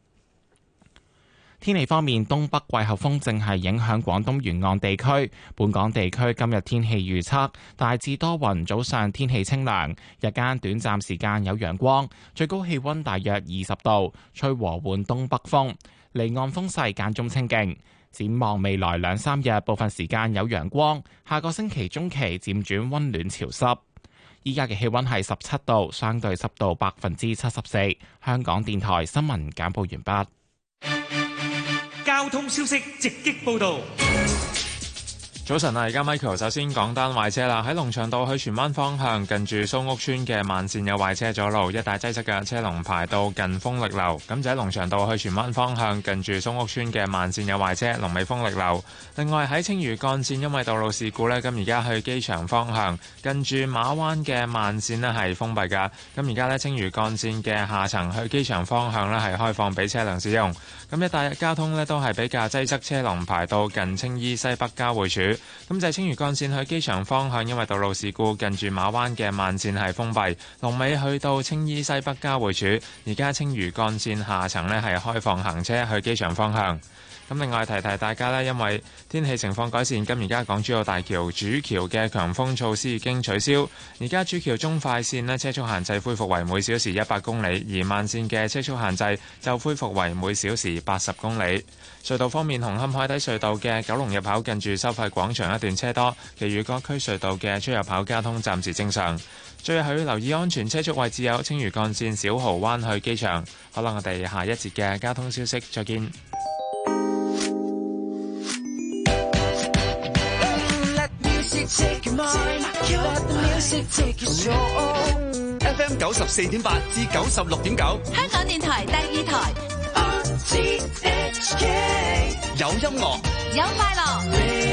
天氣方面，東北季候風正係影響廣東沿岸地區。本港地區今日天氣預測大致多雲，早上天氣清涼，日間短暫時間有陽光，最高氣溫大約二十度，吹和緩東北風，離岸風勢間中清勁。展望未來兩三日，部分時間有陽光，下個星期中期漸轉溫暖潮濕。依家嘅氣溫係十七度，相對濕度百分之七十四。香港電台新聞簡報完畢。 交通消息直擊報道。 早晨啊，而家 Michael 首先講單壞車啦。喺龍翔道去荃灣方向，近住蘇屋村嘅慢線有壞車阻路，一帶擠塞嘅車龍排到近豐力樓。咁就喺龍翔道去荃灣方向，近住蘇屋村嘅慢線有壞車，龍尾豐力樓。另外喺青嶼幹線，因為道路事故呢，咁而家去機場方向，近住馬灣嘅慢線呢係封閉㗎。咁而家呢，青嶼幹線嘅下層去機場方向呢係開放俾車輛使用。咁一帶交通呢都係比較擠塞，車龍排到近青衣西北交匯處。咁就係青嶼幹線去機場方向，因為道路事故，近住馬灣嘅慢線係封閉，龍尾去到青衣西北交匯處。而家青嶼幹線下層呢係開放行車去機場方向。 咁另外提提大家呢，因為天氣情況改善，咁而家港珠澳大橋主橋嘅強風措施已經取消，而家主橋中快線呢，車速限制恢復為每小時一百公里，而慢線嘅車速限制就恢復為每小時八十公里。隧道方面，紅磡海底隧道嘅九龍入口近住收費廣場一段車多，其餘各區隧道嘅出入口交通暫時正常。最後要留意安全車速位置有青嶼幹線小蠔灣去機場。好啦，我哋下一節嘅交通消息再見。 F M 九十四點八至九十六點九， 香港電台第二台。 有音樂， 有快樂。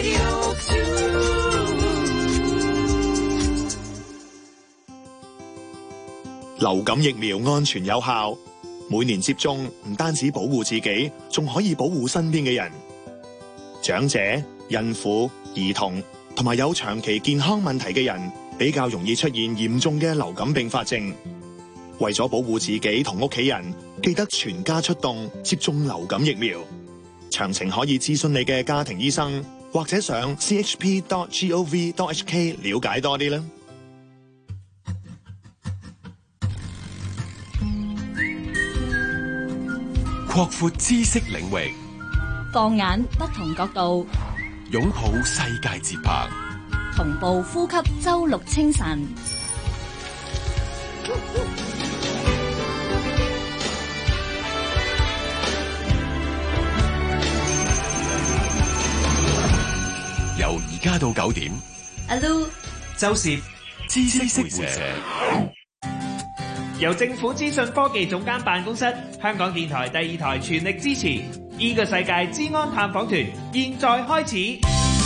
流感疫苗安全有效，每年接種唔單止保護自己，仲可以保護身邊嘅人。長者、孕婦、兒童同埋有長期健康問題嘅人，比較容易出現嚴重嘅流感併發症。為咗保護自己同屋企人，記得全家出動接種流感疫苗。詳情可以諮詢你嘅家庭醫生，或者上 c h p dot gov dot h k 了解多啲啦。 擴闊知識領域， 放眼不同角度， 擁抱世界節拍， 同步呼吸周六清晨。 由而家到九點， 阿 Lu、 周攝知識會社， 由政府資訊科技總監辦公室、香港電台第二台全力支持，呢個世界資安探訪團現在開始。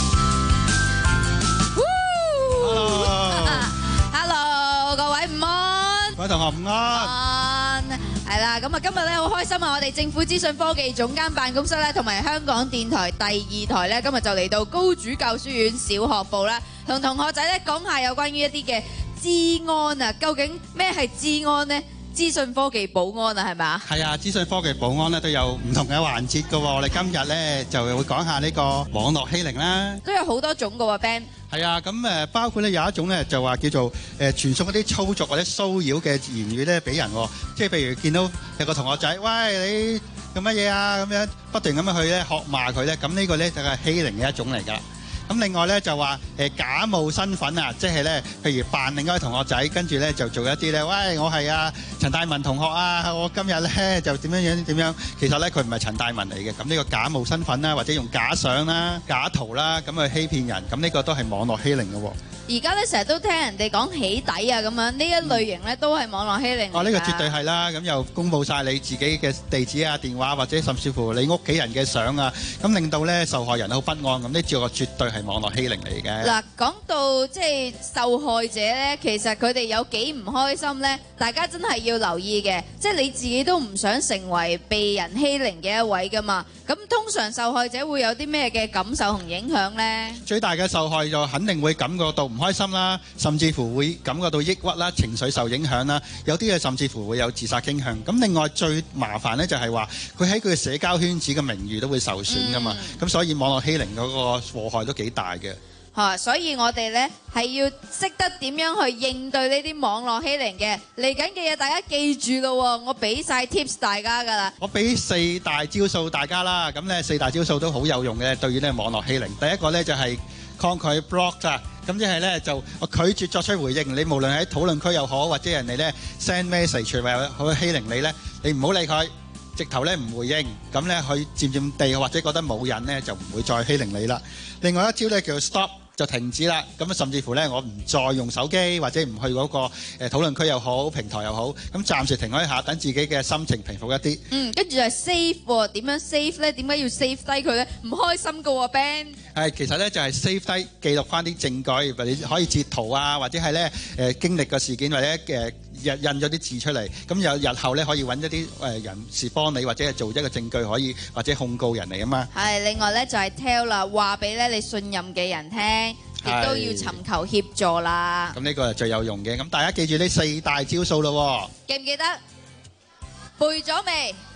Hello， 各位午安， 各位同學午安。 係啦，咁啊今日咧好開心啊！我哋政府資訊科技總監辦公室咧，同埋香港電台第二台咧，今日就嚟到高主教書院小學部啦，同同學仔咧講下有關於一啲嘅資安啊，究竟咩係資安呢？資訊科技保安啊，係咪啊？ 係啊，資訊科技保安咧都有唔同嘅環節噶。我哋今日咧就會講下呢個網絡欺凌啦， 都有好多種噶喎 Ben。 係啊，咁誒包括咧有一種咧就話叫做誒傳送一啲操作或者騷擾嘅言語咧俾人，即係譬如見到有個同學仔，喂，你做乜嘢啊？咁樣不斷咁樣去咧喝罵佢咧，咁呢個咧就係欺凌嘅一種嚟㗎。咁另外咧就話誒假冒身份啊，即係咧譬如扮另外一個同學仔，跟住咧就做一啲咧，喂，我係啊陳大文同學啊，我今日咧就點樣樣點樣，其實咧佢唔係陳大文嚟嘅。咁呢個假冒身份啦，或者用假相啦、假圖啦，咁去欺騙人，咁呢個都係網絡欺凌嘅喎。 而家咧成日都聽人哋講起底啊咁樣，呢一類型咧都係網絡欺凌。 哦，呢個絕對係啦，咁又公佈晒你自己嘅地址啊、電話或者甚至乎你屋企人嘅相啊，咁令到咧受害人好不安，咁呢個絕對係網絡欺凌嚟嘅。 嗱，講到即係受害者咧，其實佢哋有幾唔開心咧，大家真係要留意嘅，即係你自己都唔想成為被人欺凌嘅一位噶嘛。咁通常受害者會有啲咩嘅感受同影響咧？ 最大嘅受害就肯定會感覺到唔開心啦，甚至乎會感覺到抑鬱啦，情緒受影響啦，有啲嘢甚至乎會有自殺傾向。咁另外最麻煩呢，就係話佢喺佢嘅社交圈子嘅名譽都會受損噶嘛，咁、嗯、所以網絡欺凌嗰個禍害都幾大嘅。 嚇，所以我哋呢係要識得點樣去應對呢啲網絡欺凌嘅。嚟緊嘅嘢大家記住咯，我俾晒 tips 大家噶啦。 我俾四大招數大家啦，咁呢四大招數都好有用嘅，對於呢網絡欺凌。第一個呢，就係抗拒 block 啊。咁即係咧就我拒絕作出回應，你無論喺討論區又好，或者人哋咧 send message 或者欺凌你咧，你唔好理佢，直頭咧唔回應，咁咧佢漸漸地或者覺得冇癮咧，就唔會再欺凌你啦。另外一招咧叫做 stop，就停止啦。咁啊甚至乎咧我唔再用手機或者唔去嗰個誒討論區又好，平台又好，咁暫時停開一下，等自己嘅心情平復一啲。 嗯，跟住就係 save 喎，點樣 save 咧？點解要 save 低佢咧？唔開心噶喎 Ben。 係，其實咧就係 save 低記錄翻啲證據，或者可以截圖啊，或者係咧誒經歷個事件，或者誒印印咗啲字出嚟，咁有日後咧可以揾一啲誒人士幫你，或者係做一個證據，可以或者控告人嚟啊嘛。係， 另外咧就係 tell 啦，話俾咧你信任嘅人聽，亦都要尋求協助啦。 咁呢個係最有用嘅，咁大家記住呢四大招數咯。 記唔記得？背咗未？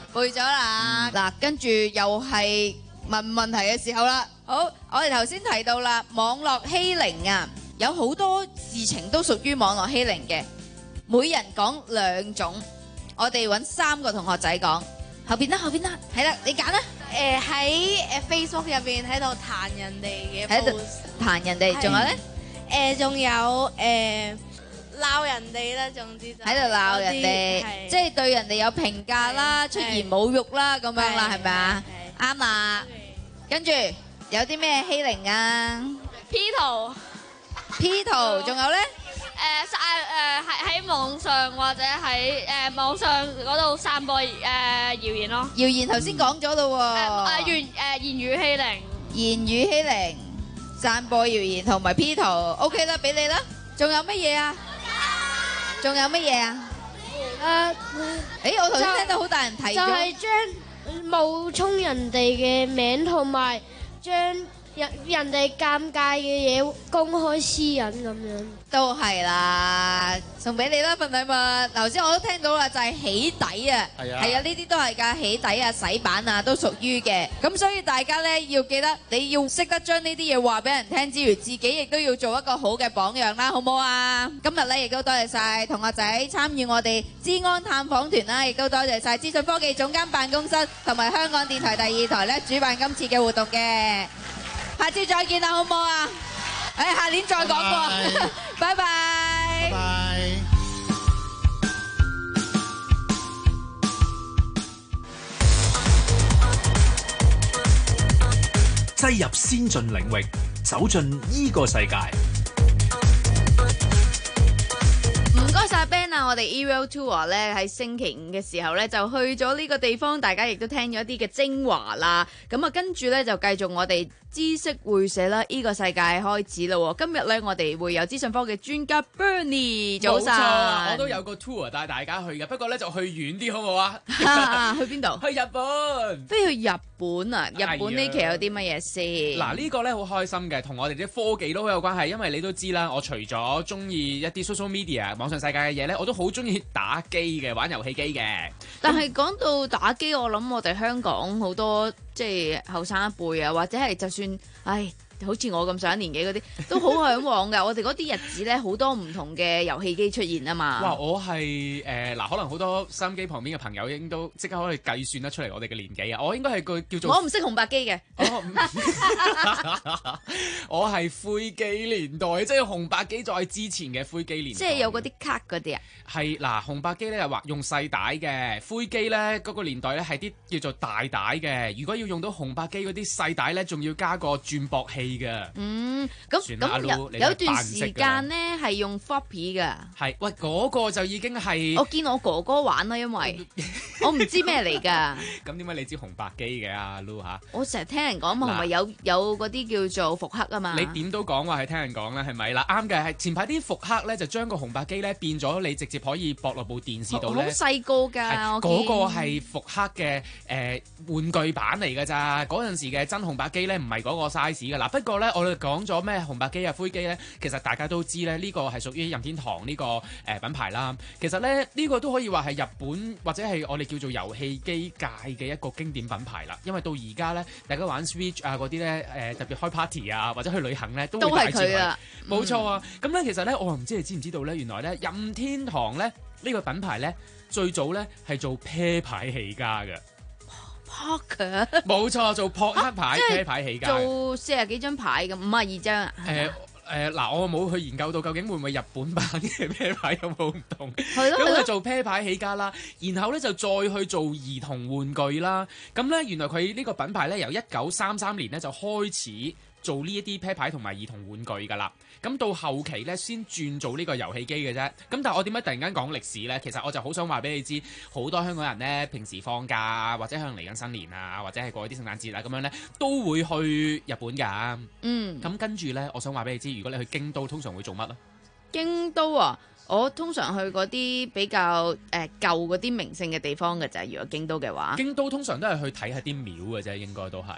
背咗啦。嗱，跟住又係問問題嘅時候啦。好，我哋頭先提到啦，網絡欺凌啊，有好多事情都屬於網絡欺凌嘅。每人講兩種，我哋揾三個同學仔講。後邊啦，後邊啦，係啦，你揀啦。 誒喺誒 Facebook 入邊喺度彈人哋嘅 post， 喺度彈人哋，仲有咧？ 誒仲有誒鬧人哋啦，總之就喺度鬧人哋，即係對人哋有評價啦，出言侮辱啦，咁樣啦，係咪啊？啱啦。跟住有啲咩欺凌啊 ？P 圖 ，P 圖，仲有咧？ 誒散誒喺喺網上或者喺誒網上嗰度散播誒謠言咯。 謠言頭先講咗咯喎。 誒誒言誒言語欺凌。 言語欺凌、散播謠言同埋 P 圖 ，OK 啦，俾你啦。仲有乜嘢啊？仲有乜嘢啊？ 誒， 誒，我頭先聽到好大人提咗。 就係將冒充人哋嘅名同埋將人人哋尷尬嘅嘢公開私隱咁樣， 都係啦，送俾你啦份禮物。頭先我都聽到啦，就係起底啊，係啊，係啊，呢啲都係㗎，起底啊、洗版啊，都屬於嘅。咁所以大家咧要記得，你要識得將呢啲嘢話俾人聽之餘，自己亦都要做一個好嘅榜樣啦，好唔好啊？今日咧亦都多謝晒同學仔參與我哋資安探訪團啦，亦都多謝晒資訊科技總監辦公室同埋香港電台第二台咧主辦今次嘅活動嘅。下次再見啦，好唔好啊？誒，下年再講過，拜拜。拜拜。 擠入先進領域，走進呢個世界。 唔該晒 Ben 啊！我哋 Ereal Tour 咧喺星期五嘅時候咧就去咗呢個地方，大家亦都聽咗一啲嘅精華啦。咁啊，跟住咧就繼續我哋知識會社啦，呢個世界開始啦。今日咧我哋會有資訊科技專家 Bernie， 早晨。 冇錯，我都有個 tour 帶大家去嘅，不過咧就去遠啲好唔好啊？ 去邊度？ 去日本。 飛去日本啊！日本呢期有啲乜嘢先？ 嗱，呢個咧好開心嘅，同我哋啲科技都好有關係，因為你都知啦，我除咗中意一啲 social media 網上世界嘅嘢咧，我都好中意打機嘅，玩遊戲機嘅。 但係講到打機，我諗我哋香港好多即係後生一輩啊，或者係就算唉。好似我咁上一年紀嗰啲都好嚮往㗎，我哋嗰啲日子咧好多唔同嘅遊戲機出現啊嘛。 哇！我係誒嗱，可能好多收音機旁邊嘅朋友應都即刻可以計算得出嚟我哋嘅年紀啊！我應該係個叫做我唔識紅白機嘅， 我係灰機年代，即係紅白機再之前嘅灰機年代。 即係有嗰啲卡嗰啲啊？ 係嗱，紅白機咧係話用細帶嘅，灰機咧嗰個年代咧係啲叫做大帶嘅。如果要用到紅白機嗰啲細帶咧，仲要加個轉駁器。 嗯，咁咁有有段時間咧係用 floppy 㗎。 係，喂嗰個就已經係我見我哥哥玩啦，因為我唔知咩嚟㗎。 咁點解你知紅白機嘅阿 Lu 嚇？ 我成日聽人講嘛，同埋有有嗰啲叫做復刻啊嘛。 你點都講話係聽人講啦，係咪啦？啱嘅，係前排啲復刻咧就將個紅白機咧變咗，你直接可以駁落部電視度咧。 好細個㗎， 嗰個係復刻嘅誒玩具版嚟㗎咋。嗰陣時嘅真紅白機咧唔係嗰個 size 㗎啦。不過咧，我哋講咗咩紅白機啊、灰機咧，其實大家都知咧，呢個係屬於任天堂呢個誒品牌啦。其實咧，呢個都可以話係日本或者係我哋叫做遊戲機界嘅一個經典品牌啦。因為到而家咧，大家玩 Switch 啊嗰啲咧，誒特別開 party 啊或者去旅行咧，都會帶住佢。冇錯啊！咁咧，其實咧，我又唔知你知唔知道咧，原來咧任天堂咧呢個品牌咧最早咧係做啤牌起家嘅。 Poker 冇錯，做撲克牌啤牌起家， 做四十幾張牌咁，五十二張啊。 誒誒嗱，我冇去研究到究竟會唔會日本版嘅啤牌有冇唔同。 係咯， 咁佢做啤牌起家啦，然後咧就再去做兒童玩具啦。咁咧原來佢呢個品牌咧由一九三三年咧就開始做呢一啲啤牌同埋兒童玩具㗎啦，咁到後期咧先轉做呢個遊戲機嘅啫。咁但係我點解突然間講歷史咧？其實我就好想話俾你知，好多香港人咧平時放假啊，或者可能嚟緊新年啊，或者係過啲聖誕節啊咁樣咧，都會去日本㗎。 嗯， 咁跟住咧，我想話俾你知，如果你去京都，通常會做乜啊？ 京都啊，我通常去嗰啲比較誒、呃、舊嗰啲名勝嘅地方嘅就係，如果京都嘅話， 京都通常都係去睇下啲廟嘅啫，應該都係。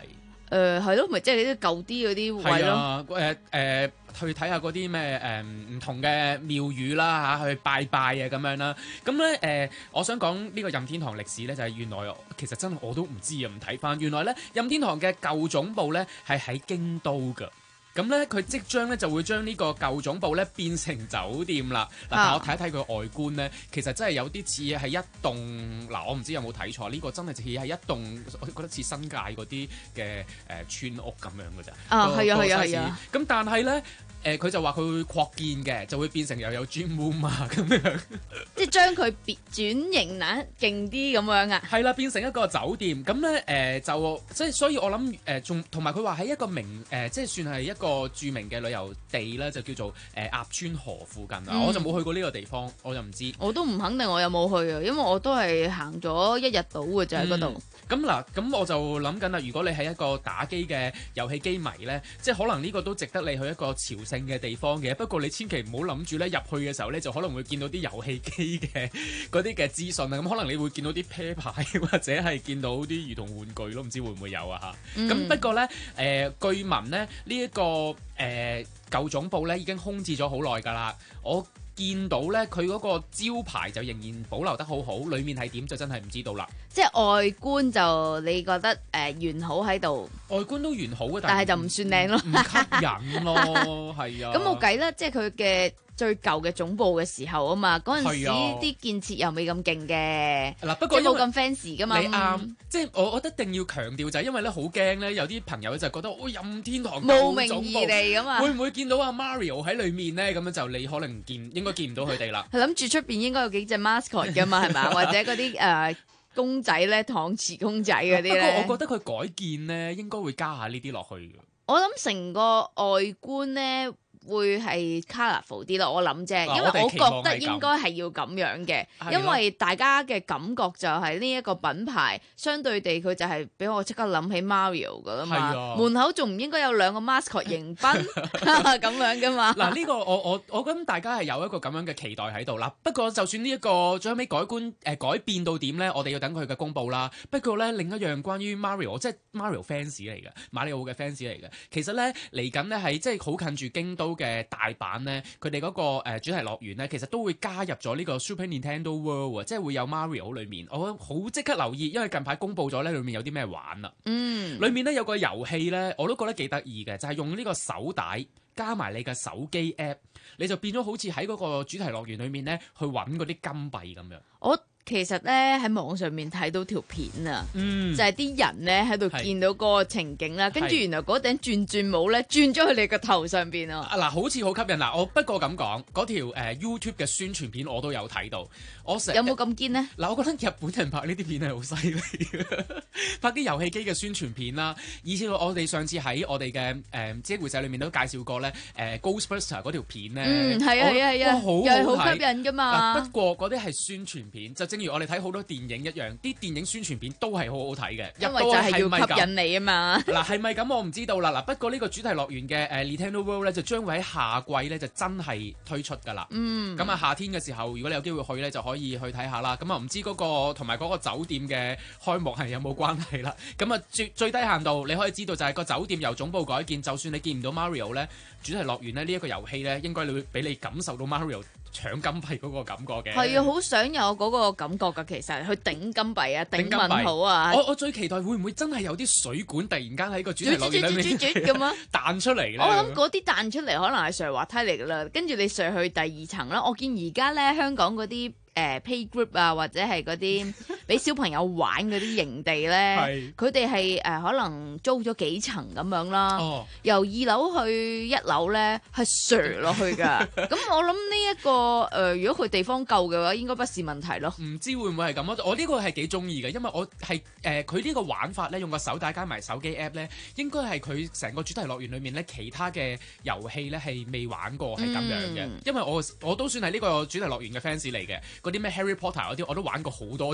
誒係咯，咪即係啲舊啲嗰啲位咯。 啊，誒誒去睇下嗰啲咩誒唔同嘅廟宇啦嚇，去拜拜啊咁樣啦。咁咧誒，我想講呢個任天堂歷史咧，就係原來其實真係我都唔知啊，唔睇翻原來咧任天堂嘅舊總部咧係喺京都㗎。咁咧，佢即將咧就會將呢個舊總部咧變成酒店啦。嗱、啊，但我睇一睇佢外觀咧，其實真係有啲似係一棟嗱，我唔知有冇睇錯，呢、呢個真係似係一棟，我覺得似新界嗰啲嘅誒村屋咁樣嘅咋。啊， 係啊，係啊，係啊。 咁但係咧。誒佢、呃、就話佢會擴建嘅，就會變成又有 gym room 啊咁樣， 即係將佢變轉型嗱勁啲咁樣啊。 係啦，變成一個酒店咁咧誒就即係所以我諗誒仲同埋佢話喺一個名誒、呃、即係算係一個著名嘅旅遊地啦，就叫做誒、呃、鴨川河附近啊。嗯、我就冇去過呢個地方，我就唔知。 我都唔肯定我有冇去啊，因為我都係行咗一日到嘅就喺嗰度。 咁嗱、嗯，咁我就諗緊啦，如果你係一個打機嘅遊戲機迷咧，即係可能呢個都值得你去一個朝聖嘅地方嘅，不過你千祈唔好諗住咧入去嘅時候咧，就可能會見到啲遊戲機嘅嗰啲嘅資訊啊，咁可能你會見到啲啤牌或者係見到啲兒童玩具咯，唔知會唔會有啊嚇？咁、嗯、不過咧，誒、呃、據聞咧呢一、這個誒、呃、舊總部咧已經空置咗好耐㗎啦，我見到咧佢嗰個招牌就仍然保留得好好，裡面係點就真係唔知道啦。 即係外觀就你覺得誒、呃、完好喺度， 外觀都完好嘅， 但係就唔算靚咯， 唔吸引咯，係啊。 咁冇計啦，即係佢嘅最舊嘅總部嘅時候啊嘛，嗰陣時啲建設又未咁勁嘅，嗱、 啊、不過冇咁 fancy 噶嘛。 你啱，即係我覺得一定要強調就係因為咧好驚咧，有啲朋友就覺得哦任天堂慕名而嚟噶嘛， 會唔會見到阿 Mario 喺裡面咧？咁樣就你可能見應該見唔到佢哋啦。 係諗住出邊應該有幾隻 mascot 噶嘛，係咪？或者嗰啲誒公仔咧，搪瓷公仔嗰啲咧。 不過我覺得佢改建咧應該會加下呢啲落去嘅。 我諗成個外觀咧。會係 colourful 啲咯，我諗啫，因為我覺得應該係要咁樣嘅，因為大家嘅感覺就係呢一個品牌相對地佢就係俾我即刻諗起 Mario 噶啦嘛，門口仲唔應該有兩個 mascot 迎賓咁樣噶嘛？ 嗱呢個我我我覺得大家係有一個咁樣嘅期待喺度啦。不過就算呢一個最後尾改觀誒、呃、改變到點咧，我哋要等佢嘅公佈啦。不過咧另一樣關於 Mario， 即係 Mario fans 嚟嘅，馬里奧嘅 fans 嚟嘅，其實咧嚟緊咧係即係好近住京都嘅大阪咧，佢哋嗰個誒主題樂園咧，其實都會加入咗呢個 Super Nintendo World， 即係會有 Mario 裏面。我好即刻留意，因為近排公佈咗咧，裏面有啲咩玩啦。嗯，裏面咧有個遊戲咧，我都覺得幾得意嘅，就係、是、用呢個手帶加埋你嘅手機 app， 你就變咗好似喺嗰個主題樂園裏面咧去揾嗰啲金幣咁樣。 我其實咧喺網上面睇到條片啊，嗯、就係啲人咧喺度見到嗰個情景啦，跟住原來嗰頂轉轉帽咧轉咗去你個頭上邊啊！ 嗱，好似好吸引嗱，我不過咁講，嗰條誒、呃、YouTube 嘅宣傳片我都有睇到，我成有冇咁堅呢？ 嗱，我覺得日本人拍呢啲片係好犀利嘅，拍啲遊戲機嘅宣傳片啦，以前我哋上次喺我哋嘅誒知識會社裏面都介紹過咧，誒、呃、Ghostbuster 嗰條片咧， 嗯，係啊係啊係啊， 好又係好吸引噶嘛。 不過嗰啲係宣傳片，就正如我哋睇好多電影一樣，啲電影宣傳片都係好好睇嘅， 因為就係要吸引你啊嘛。 嗱，係咪咁我唔知道啦。嗱，不過呢個主題樂園嘅誒、呃、Nintendo World 咧，就將會喺夏季咧就真係推出㗎啦。嗯。咁啊，夏天嘅時候，如果你有機會去咧，就可以去睇下啦。咁啊，唔知嗰、嗰個同埋嗰個酒店嘅開幕係有冇關係啦？咁啊，最最低限度你可以知道就係個酒店由總部改建，就算你見唔到 Mario 咧，主題樂園咧呢一個遊戲咧，應該你會俾你感受到 Mario搶金幣嗰個感覺嘅。 係啊，好想有嗰個感覺㗎，其實去頂金幣啊，頂問號啊。 我我最期待會唔會真係有啲水管突然間喺個主題樂園裏面咁啊彈出嚟咧？ 我諗嗰啲彈出嚟可能係上滑梯嚟㗎啦，跟住你上去第二層啦。我見而家咧香港嗰啲誒 playgroup 啊，或者係嗰啲俾小朋友玩嗰啲營地咧，佢哋係誒可能租咗幾層咁樣啦。哦、由二樓去一樓咧係瀡落去㗎。咁我諗呢一個誒、呃，如果佢地方夠嘅話，應該不是問題咯。 唔知會唔會係咁啊？我呢個係幾中意嘅，因為我係誒佢呢個玩法咧，用個手帶加埋手機 app 咧，應該係佢成個主題樂園裏面咧其他嘅遊戲咧係未玩過係咁樣嘅。嗯、因為我我都算係呢個主題樂園嘅 fans 嚟嘅。嗰啲咩 Harry Potter 嗰啲我都玩過好多次㗎啦，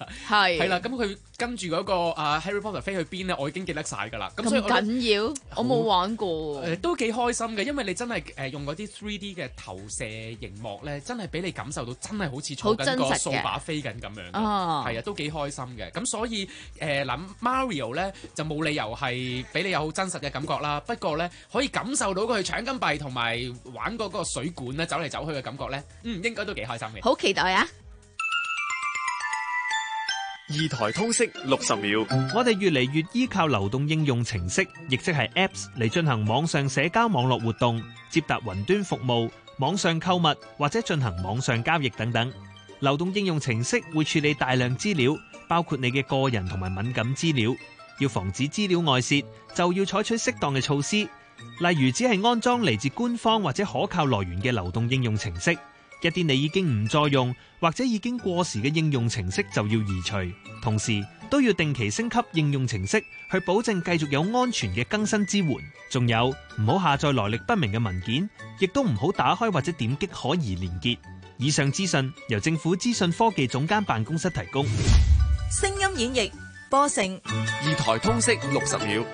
係係啦，咁佢跟住嗰個啊 Harry Potter 飛去邊咧，我已經記得晒㗎啦。咁所以咁緊要，我冇玩過。 誒都幾開心嘅，因為你真係誒用嗰啲 three D 嘅投射熒幕咧，真係俾你感受到真係好似坐緊個掃把飛緊咁樣。哦，係啊，都幾開心嘅。咁所以誒諗 Mario 咧就冇理由係俾你有好真實嘅感覺啦。不過咧可以感受到佢搶金幣同埋玩嗰個水管咧走嚟走去嘅感覺咧，嗯應該都幾開心嘅。 好期待啊！ 二台通識六十秒， 我哋越嚟越依靠流動應用程式，亦即係 Apps 嚟進行網上社交網絡活動、接達雲端服務、網上購物或者進行網上交易等等。流動應用程式會處理大量資料，包括你嘅個人同埋敏感資料。要防止資料外泄，就要採取適當嘅措施，例如只係安裝嚟自官方或者可靠來源嘅流動應用程式。一啲你已經唔再用或者已經過時嘅應用程式就要移除，同時都要定期升級應用程式，去保證繼續有安全嘅更新支援。仲有唔好下載來歷不明嘅文件，亦都唔好打開或者點擊可疑連結。以上資訊由政府資訊科技總監辦公室提供。 聲音演繹播成二台通識六十秒。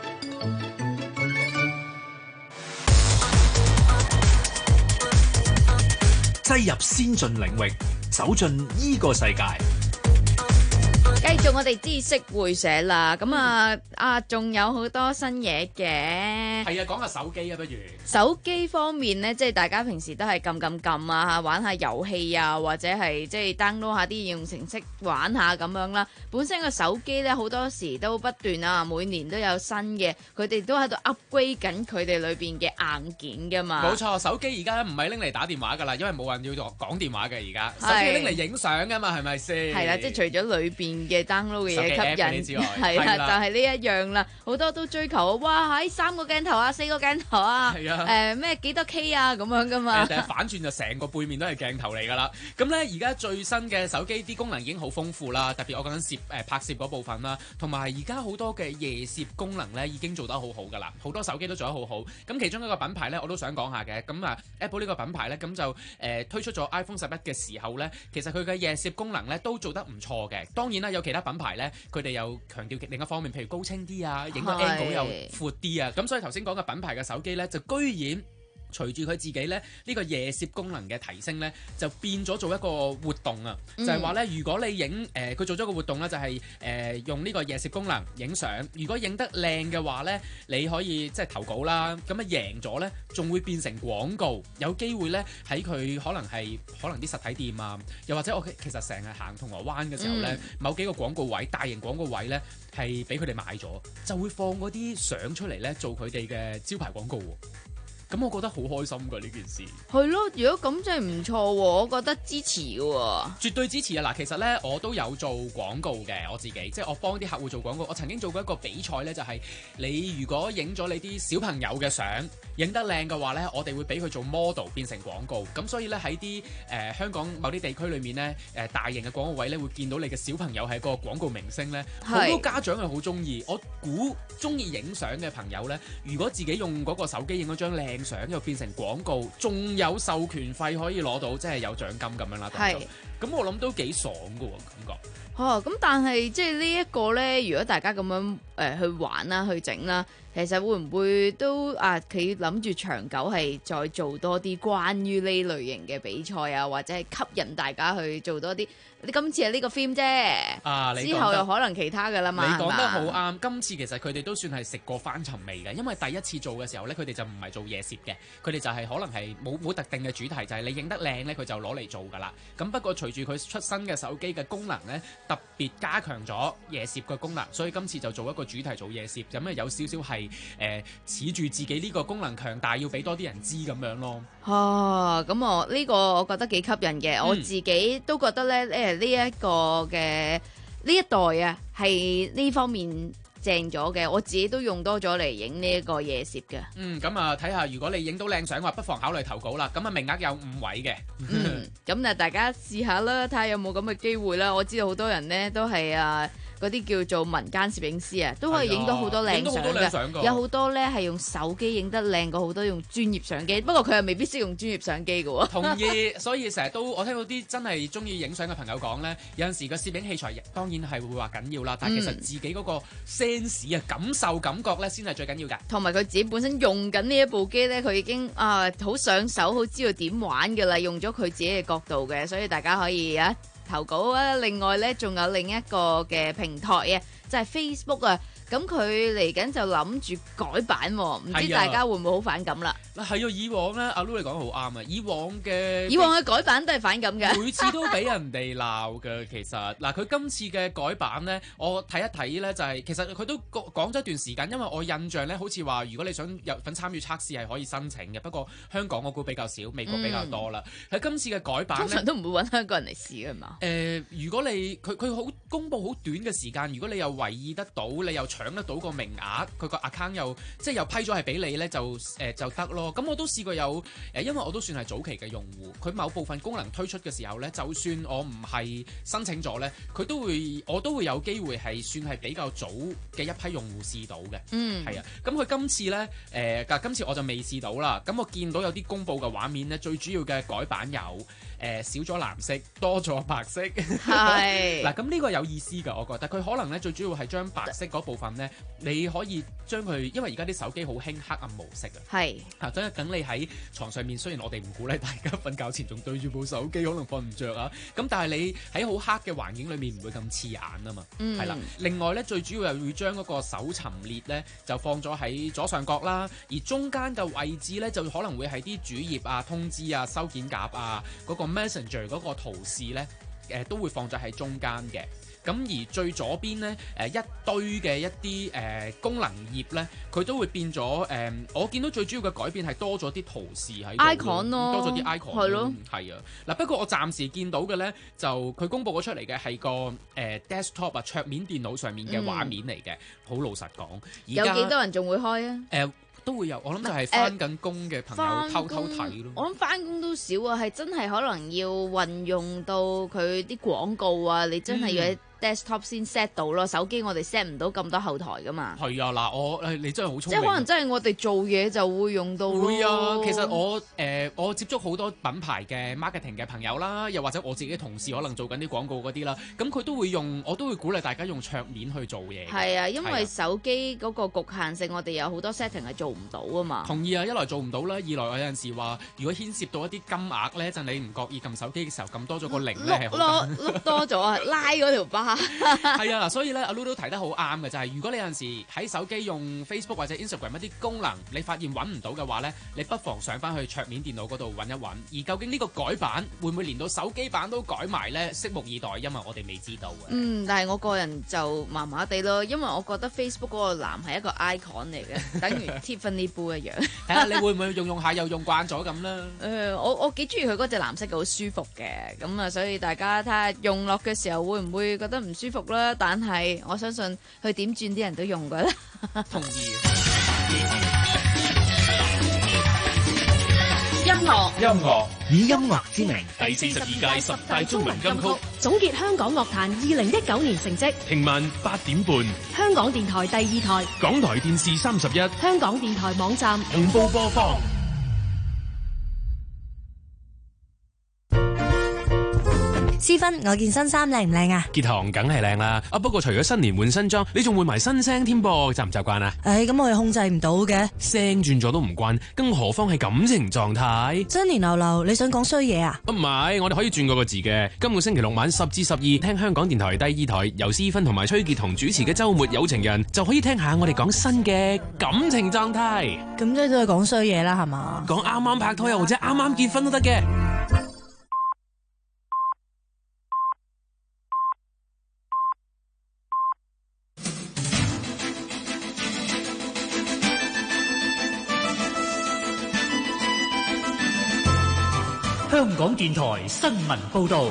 擠入先進領域，走進依個世界。 繼續我哋知識會社啦，咁啊啊，仲有好多新嘢嘅。 係啊，講下手機啊，不如。 手機方面呢，即係大家平時都係撳撳撳啊，玩下遊戲啊，或者係即係 download 下啲應用程式玩下咁樣啦。本身個手機呢，好多時都不斷啊，每年都有新嘅，佢哋都喺度 upgrade 緊佢哋裏邊嘅硬件噶嘛。 冇錯，手機而家唔係拎嚟打電話噶啦，因為冇人要講電話嘅而家，手機拎嚟影相噶嘛，係咪先？係啦， 即係除咗裏邊嘅 download 嘅嘢吸引，係啦，就係呢一樣啦。好多都追求，哇！喺三個鏡頭啊，四個鏡頭啊，誒咩幾多 K 啊咁樣噶嘛。 誒反轉就成個背面都係鏡頭嚟㗎啦。咁咧而家最新嘅手機啲功能已經好豐富啦，特別我講緊攝誒拍攝嗰部分啦，同埋而家好多嘅夜攝功能咧已經做得好好㗎啦。好多手機都做得好好。咁其中一個品牌咧我都想講下嘅，咁啊 Apple 呢個品牌咧咁就誒、呃、推出咗 iPhone 十一嘅時候咧，其實佢嘅夜攝功能咧都做得唔錯嘅。當然啦，有其他品牌咧佢哋又強調另一方面，譬如高清啲啊，影個 angle 又闊啲啊。咁所以頭先講嘅品牌嘅手機咧，就居然隨住佢自己咧呢、呢個夜攝功能嘅提升咧，就變咗做一個活動啊！嗯、就係話咧，如果你影誒佢做咗個活動咧，就係、是、誒、呃、用呢個夜攝功能影相。如果影得靚嘅話咧，你可以即係投稿啦。咁啊贏咗咧，仲會變成廣告，有機會咧喺佢可能係可能啲實體店啊，又或者我其實成日行銅鑼灣嘅時候咧，嗯、某幾個廣告位、大型廣告位咧係俾佢哋買咗，就會放嗰啲相出嚟咧做佢哋嘅招牌廣告喎。咁我覺得好開心㗎呢件事。 係咯，如果咁真係唔錯喎，我覺得支持喎。 絕對支持啊！嗱，其實呢，我都有做廣告嘅，我自己即係我幫啲客戶做廣告。我曾經做過一個比賽呢，就係、是、你如果影咗你啲小朋友嘅相，影得靚嘅話呢，我哋會俾佢做 model 變成廣告。咁所以呢，喺啲誒香港某啲地區裏面呢，誒、呃、大型嘅廣告位呢，會見到你嘅小朋友係個廣告明星呢。好多家長係好中意。我估中意影相嘅朋友呢，如果自己用嗰個手機影咗張靚相又變成廣告，仲有授權費可以攞到，即係有獎金咁樣啦。係，咁我諗都幾爽噶喎，感覺。哦， 咁但係即係呢一個咧，如果大家咁樣誒、呃、去玩啦，去整啦，其實會唔會都啊？佢諗住長久係再做多啲關於呢類型嘅比賽啊，或者係吸引大家去做多啲。你今次係呢個 theme 啫，啊，之後又可能其他㗎啦嘛。 你講得好啱，今次其實佢哋都算係食過翻尋味嘅，因為第一次做嘅時候咧，佢哋就唔係做夜攝嘅，佢哋就係可能係冇冇特定嘅主題，就係、是、你影得靚咧，佢就攞嚟做㗎啦。咁不過隨住佢出新嘅手機嘅功能咧，特別加強咗夜攝嘅功能，所以今次就做一個主題做夜攝，咁啊有少少係誒恃住自己呢個功能強大，要俾多啲人知咁樣咯。 哦，咁我呢個我覺得幾吸引嘅，嗯、我自己都覺得咧誒呢一個嘅呢一代啊係呢方面正咗嘅，我自己都用多咗嚟影呢一個夜攝嘅。 嗯，咁啊睇下如果你影到靚相嘅話，不妨考慮投稿啦。咁啊名額有五位嘅。嗯， 咁啊大家試下啦，睇下有冇咁嘅機會啦。我知道好多人呢都係啊嗰啲叫做民間攝影師啊，都可以影到好多靚相嘅。有好多咧係用手機影得靚過好多用專業相機，不過佢又未必識用專業相機嘅喎。 同意，所以成日都我聽到啲真係中意影相嘅朋友講咧，有陣時個攝影器材當然係會話緊要啦，但係其實自己嗰個 sense 啊、感受、感覺咧先係最緊要㗎。 同埋佢自己本身用緊呢一部機咧，佢已經啊好上手，好知道點玩㗎啦，用咗佢自己嘅角度嘅，所以大家可以啊投稿啊。另外咧，仲有另一個嘅平台啊，就係 Facebook 啊。咁佢嚟緊就諗住改版，唔知大家會唔會好反感啦？ 嗱係啊，以往咧，阿 Lu 你講得好啱啊！以往嘅以往嘅改版都係反感嘅， 每次都俾人哋鬧嘅。其實嗱，佢今次嘅改版咧，我睇一睇咧，就係、是、其實佢都講咗一段時間，因為我印象咧，好似話如果你想有份參與測試係可以申請嘅，不過香港我估比較少，美國比較多啦。喺、嗯、今次嘅改版通常都唔會揾香港人嚟試㗎嘛。 誒、呃，如果你佢佢好公佈好短嘅時間，如果你又為意得到，你又搶得到個名額，佢個 account 又即係又批咗係俾你咧，就誒、呃、就得咯。咁我都試過有誒、呃，因為我都算係早期嘅用戶，佢某部分功能推出嘅時候咧，就算我唔係申請咗咧，佢都會我都會有機會係算係比較早嘅一批用戶試到嘅。嗯，係啊。咁佢今次咧誒，但、呃、今次我就未試到啦。咁我見到有啲公佈嘅畫面咧，最主要嘅改版有誒、呃、少咗藍色，多咗白色。係嗱，咁呢個有意思㗎，我覺得佢可能咧最主要係將白色嗰部分咧，你可以將佢，因為而家啲手機好興黑暗模式啊。係啊，等等你喺床上面，雖然我哋唔鼓勵大家瞓覺前仲對住部手機，可能瞓唔着啊。咁但係你喺好黑嘅環境裏面唔會咁刺眼啊嘛。嗯，係啦。另外咧，最主要又會將嗰個搜尋列咧就放咗喺左上角啦，而中間嘅位置咧就可能會係啲主頁啊、通知啊、收件夾啊、嗰個 Messenger 嗰個圖示咧，誒都會放咗喺中間嘅。咁而最左邊咧，誒一堆嘅一啲誒、呃、功能頁咧，佢都會變咗誒、呃。我見到最主要嘅改變係多咗啲圖示喺度 icon 咯， 多咗啲 icon 係咯，係啊。嗱，不過我暫時見到嘅咧，就佢公佈咗出嚟嘅係個誒、呃、desktop 啊，桌面電腦上面嘅畫面嚟嘅。好、嗯、老實講，有幾多人仲會開啊？誒、 呃。都會有，我諗就係翻緊工嘅朋友偷偷睇咯。 我諗翻工都少啊，係真係可能要運用到佢啲廣告啊，你真係要喺 desktop 先 set 到咯，手機我哋 set 唔到咁多後台噶嘛。係啊，嗱，我誒你真係好聰明。即係可能真係我哋做嘢就會用到。會啊，其實我誒、呃、我接觸好多品牌嘅 marketing 嘅朋友啦，又或者我自己嘅同事可能做緊啲廣告嗰啲啦，咁佢都會用，我都會鼓勵大家用桌面去做嘢。係啊，因為手機嗰個局限性，我哋有好多 setting 係做唔到啊嘛。同意啊，一來做唔到啦，二來我有陣時話，如果牽涉到一啲金額咧，陣你唔覺意撳手機嘅時候撳多咗個零咧，係好碌多咗啊，拉嗰條巴。係啊，所以咧，阿 Lulu 提得好啱嘅就係、是，如果你有陣時喺手機用 Facebook 或者 Instagram 一啲功能，你發現揾唔到嘅話咧，你不妨上翻去桌面電腦嗰度揾一揾。而究竟呢個改版會唔會連到手機版都改埋咧？拭目以待，因為我哋未知道嘅。嗯，但係我個人就麻麻地咯，因為我覺得 Facebook 嗰個藍係一個 icon 嚟嘅，等於 Tiffany Blue 一樣。睇下你會唔會用用下又用慣咗咁啦？誒、呃，我我幾中意佢嗰隻藍色嘅，好舒服嘅。咁啊，所以大家睇下用落嘅時候會唔會覺得唔舒服啦？但係我相信佢點轉啲人都用㗎啦。同意。 音樂， 音樂以音樂之名， 第四十二屆十大中文金曲總結香港樂壇二零一九年成績。 聽晚八點半， 香港電台第二台、 港台電視三十一、 香港電台網站同步播放。 思芬，我件新衫靚唔靚啊？ 傑堂梗係靚啦，啊不過除咗新年換新裝，你仲換埋新聲添噃，習唔習慣啊？ 唉，咁我又控制唔到嘅， 聲轉咗都唔慣，更何況係感情狀態。 新年流流，你想講衰嘢啊？ 唔係，我哋可以轉個個字嘅。今個星期六晚十至十二，聽香港電台第二台由思芬同埋崔傑彤主持嘅週末有情人，就可以聽下我哋講新嘅感情狀態。 咁即係都係講衰嘢啦，係嘛？ 講啱啱拍拖又或者啱啱結婚都得嘅。 香港電台新聞報導，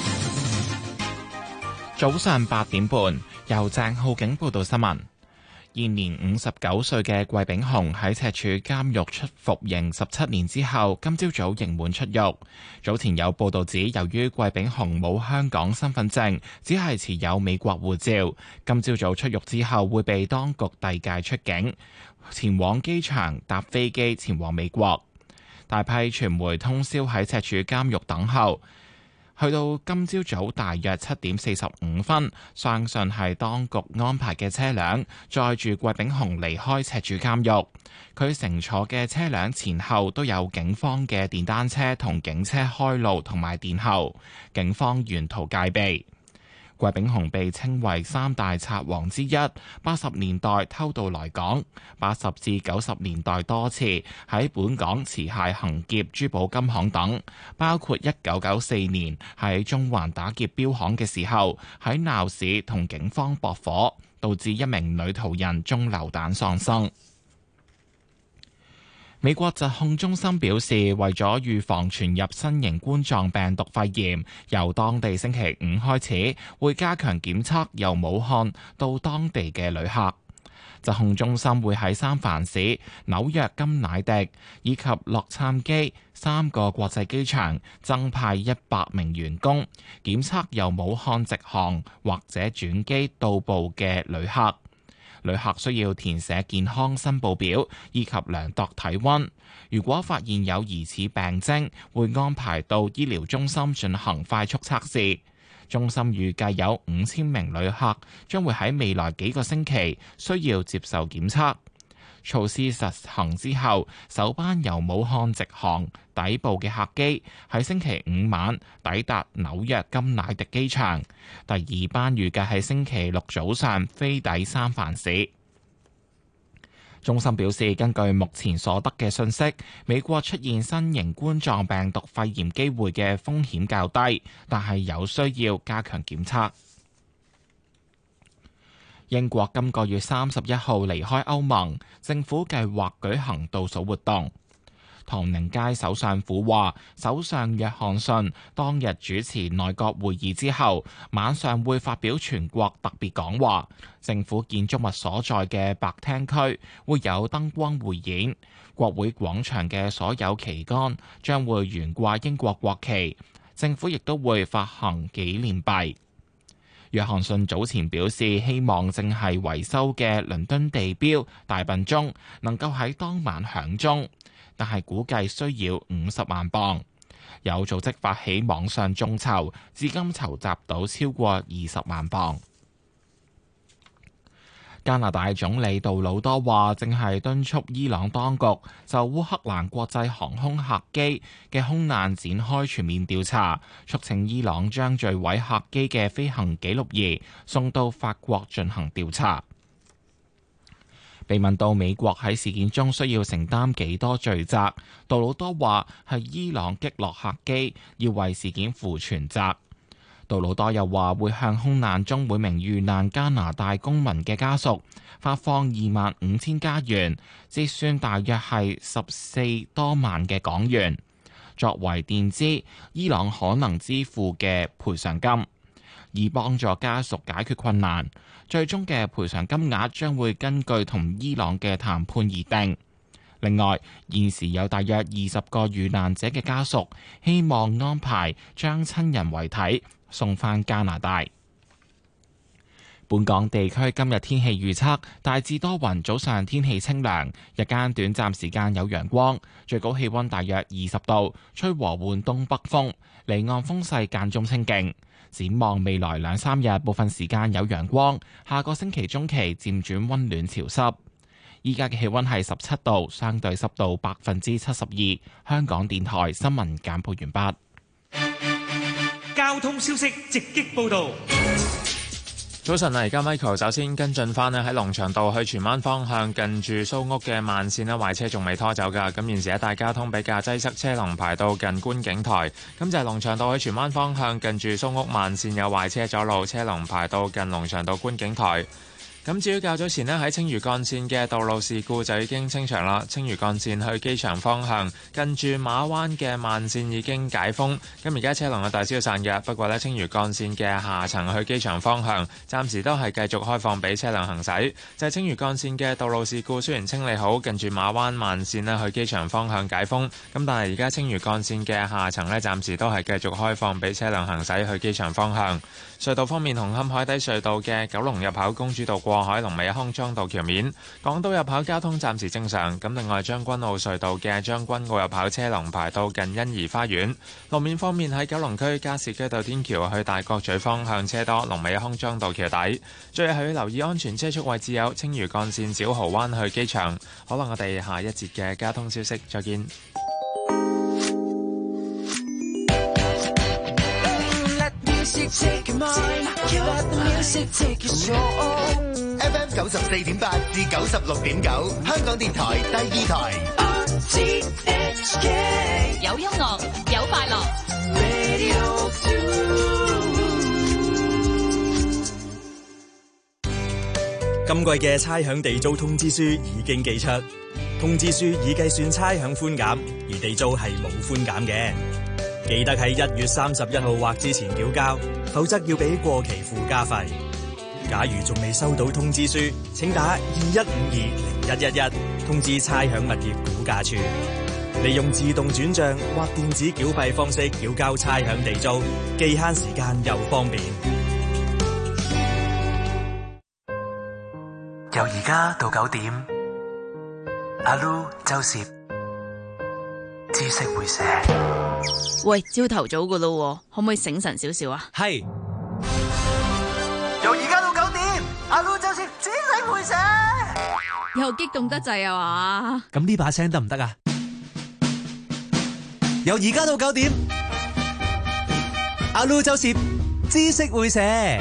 早上八點半，由鄭浩景報道新聞。 現年五十九歲嘅季炳雄喺赤柱監獄出服刑十七年之後，今朝早刑滿出獄。早前有報道指，由於季炳雄冇香港身份證，只係持有美國護照，今朝早出獄之後會被當局遞解出境，前往機場搭飛機前往美國。大批傳媒通宵喺赤柱監獄等候。去到今朝早大約七點四十五分，相信係當局安排嘅車輛載住季炳雄離開赤柱監獄。佢乘坐嘅車輛前後都有警方嘅電單車同警車開路同埋殿後，警方沿途戒備。季炳雄被稱為三大賊王之一，八十年代偷渡來港，八十至九十年代多次喺本港持械行劫珠寶金行等，包括一九九四年喺中環打劫標行嘅時候，喺鬧市同警方駁火，導致一名女途人中流彈喪生。美國疾控中心表示，為咗預防傳入新型冠狀病毒肺炎，由當地星期五開始會加強檢測由武漢到當地嘅旅客。疾控中心會喺三藩市、紐約金乃迪以及洛杉磯三個國際機場增派一百名員工，檢測由武漢直航或者轉機到埗嘅旅客。旅客需要填寫健康申報表以及量度體溫。如果發現有疑似病徵，會安排到醫療中心進行快速測試。中心預計有五千名旅客將會喺未來幾個星期需要接受檢測。措施實行之後，首班由武漢直航抵埗嘅客機喺星期五晚抵達紐約金乃迪機場，第二班預計喺星期六早上飛抵三藩市。中心表示，根據目前所得嘅信息，美國出現新型冠狀病毒肺炎機會嘅風險較低，但係有需要加強檢測。英國今個月三十一號離開歐盟，政府計劃舉行倒數活動。唐寧街首相府話，首相約翰遜當日主持內閣會議之後，晚上會發表全國特別講話。政府建築物所在嘅白廳區會有燈光匯演，國會廣場嘅所有旗杆將會懸掛英國國旗，政府亦都會發行紀念幣。約翰遜早前表示，希望正係維修嘅倫敦地標大笨鐘能夠喺當晚響鐘，但係估計需要五十萬鎊。有組織發起網上眾籌，至今籌集到超過二十萬鎊。加拿大總理杜魯多話，正係敦促伊朗當局就烏克蘭國際航空客機嘅空難展開全面調查，促請伊朗將墜毀客機嘅飛行記錄儀送到法國進行調查。被問到美國喺事件中需要承擔幾多罪責，杜魯多話係伊朗擊落客機，要為事件負全責。杜魯多又話會向空難中每名遇難加拿大公民嘅家屬發放二萬五千加元，折算大約係十四多萬嘅港元，作為墊資伊朗可能支付嘅賠償金，以幫助家屬解決困難。最終嘅賠償金額將會根據同伊朗嘅談判而定。另外，現時有大約二十個遇難者嘅家屬希望安排將親人遺體送返加拿大。本港地區今日天氣預測，大致多雲，早上天氣清涼，日間短暫時間有陽光，最高氣溫大約二十度，吹和緩東北風，離岸風勢間中清勁。展望未來兩三日，部分時間有陽光，下個星期中期漸轉溫暖潮濕。依家嘅氣溫係十七度，相對濕度百分之七十二。香港電台新聞簡報完畢。 交通消息直擊報道。 早晨啊，而家 Michael 首先跟進翻咧，喺龍翔道去荃灣方向近住蘇屋嘅慢線咧，壞車仲未拖走㗎。咁現時一帶交通比較擠塞，車龍排到近觀景台。咁就係龍翔道去荃灣方向近住蘇屋慢線有壞車阻路，車龍排到近龍翔道觀景台。 咁至於較早前呢，喺青嶼幹線嘅道路事故就已經清場啦。青嶼幹線去機場方向近住馬灣嘅慢線已經解封，咁而家車龍係大消散嘅。不過呢，青嶼幹線嘅下層去機場方向暫時都係繼續開放俾車輛行駛。就係青嶼幹線嘅道路事故雖然清理好，近住馬灣慢線呢去機場方向解封，咁但係而家青嶼幹線嘅下層呢，暫時都係繼續開放俾車輛行駛去機場方向。隧道方面，紅磡海底隧道嘅九龍入口公主道過海龍尾康莊道橋面，港島入口交通暫時正常。咁另外將軍澳隧道嘅將軍澳入口車龍排到近欣怡花園。路面方面，喺九龍區加士居道天橋去大角咀方向車多，龍尾康莊道橋底。最後要留意安全車速位置有青嶼幹線小蠔灣去機場。好啦，我哋下一節嘅交通消息再見。 Take mine, you let the music take control.F M 九十四點八至九十六點九，香港電台第二台。R T H K 有音樂，有快樂。 Radio two。 今季嘅差餉地租通知書已經寄出，通知書已計算差餉寬減，而地租係冇寬減嘅。記得喺一月三十一號或之前繳交，否則要俾過期附加費。假如仲未收到通知書，請打二一五二零一一一通知差餉物業估價處。利用自動轉賬或電子繳費方式繳交差餉地租，既慳時間又方便。 由而家到九點，阿 Lu 周攝知識會寫。 喂，朝頭早噶咯，可唔可以醒神少少啊？ 係。 由而家到九點，阿 Lu 周攝知識會寫。 又激動得滯啊嘛？ 咁呢把聲得唔得啊？由而家到九點，阿 Lu 周攝知識會寫。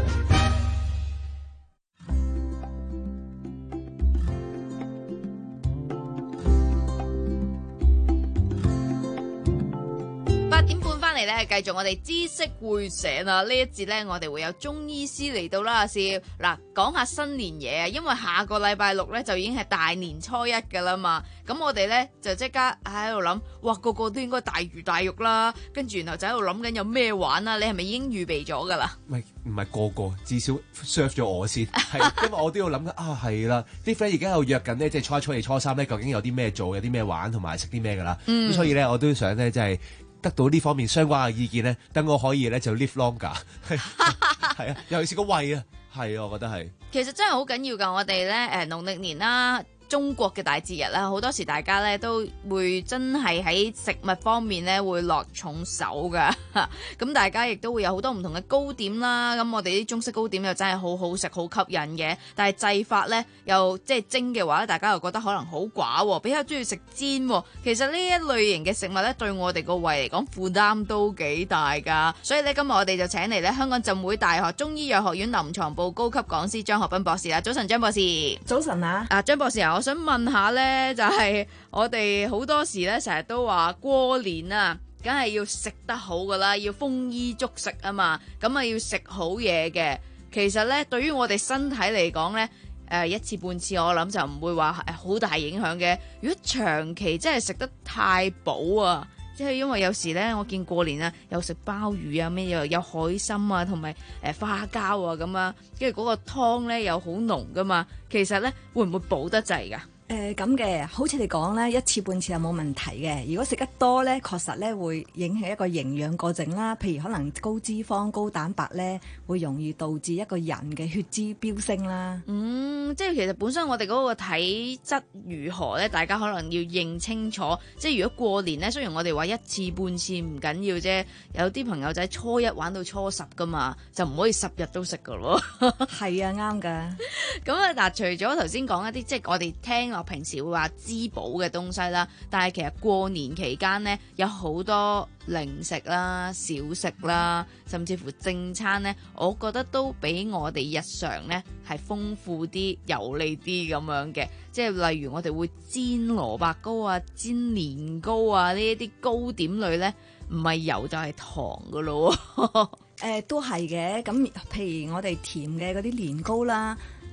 咧繼續我哋知識會寫啊！呢一節咧，我哋會有中醫師嚟到啦，阿少嗱，講下新年嘢啊！因為下個禮拜六咧就已經係大年初一噶啦嘛，咁我哋咧就即刻喺度諗，哇，個個都應該大魚大肉啦，跟住然後就喺度諗緊有咩玩啊！你係咪已經預備咗噶啦？ 唔係唔係個個，至少 serve 咗我先，係因為我都要諗緊啊，係啦，啲 friend 而家又約緊呢，即係初一、初二、初三咧，究竟有啲咩做，有啲咩玩，同埋食啲咩噶啦，咁、嗯、所以咧我都想咧，即係。得到呢方面相關嘅意見咧，等我可以咧就 live longer，係啊，尤其是個胃啊，係啊，我覺得係。其實真係好緊要㗎，我哋咧誒農曆年啦。中國嘅大節日啦，好多時大家咧都會真係喺食物方面咧會落重手噶，咁大家亦都會有好多唔同嘅糕點啦。咁我哋啲中式糕點又真係好好食、好吸引嘅，但係製法咧又即係蒸嘅話咧，大家又覺得可能好寡，比較中意食煎。其實呢一類型嘅食物咧，對我哋個胃嚟講負擔都幾大噶。所以咧，今日我哋就請嚟咧香港浸會大學中醫藥學院臨床部高級講師張學斌博士啦。早晨，張博士。 早晨啊。啊， 張博士啊，我想問下呢，就係、是、我哋好多時呢，成日都話過年啊，梗係要食得好噶啦，要豐衣足食啊嘛，咁啊要食好嘢嘅。其實呢，對於我哋身體嚟講呢，誒、呃、一次半次我諗就唔會話好大影響嘅。如果長期真係食得太補啊，即係因為有時呢，我見過年啊，有食鮑魚啊，咩又有海參啊，同埋誒花膠啊咁啊，跟住嗰個湯呢又好濃噶嘛，其實呢，會唔會補得滯噶？ 誒咁嘅，好似你講咧，一次半次係冇問題嘅。如果食得多咧，確實咧會影響一個營養過剩啦。譬如可能高脂肪、高蛋白咧，會容易導致一個人嘅血脂飆升啦。 嗯，即係其實本身我哋嗰個體質如何咧，大家可能要認清楚。即係如果過年咧，雖然我哋話一次半次唔緊要啫，有啲朋友仔初一玩到初十噶嘛，就唔可以十日都食噶咯。 係啊，啱㗎。 咁啊嗱，除咗頭先講一啲即係我哋聽。我平時會話滋補嘅東西啦，但係其實過年期間呢，有好多零食啦、小食啦，甚至乎正餐呢，我覺得都比我哋日常呢係豐富啲、油膩啲咁樣嘅。即係例如我哋會煎蘿蔔糕啊、煎年糕啊呢一啲糕點類呢，唔係油就係糖噶咯。 誒、呃，都係嘅。咁譬如我哋甜嘅嗰啲年糕啦。誒、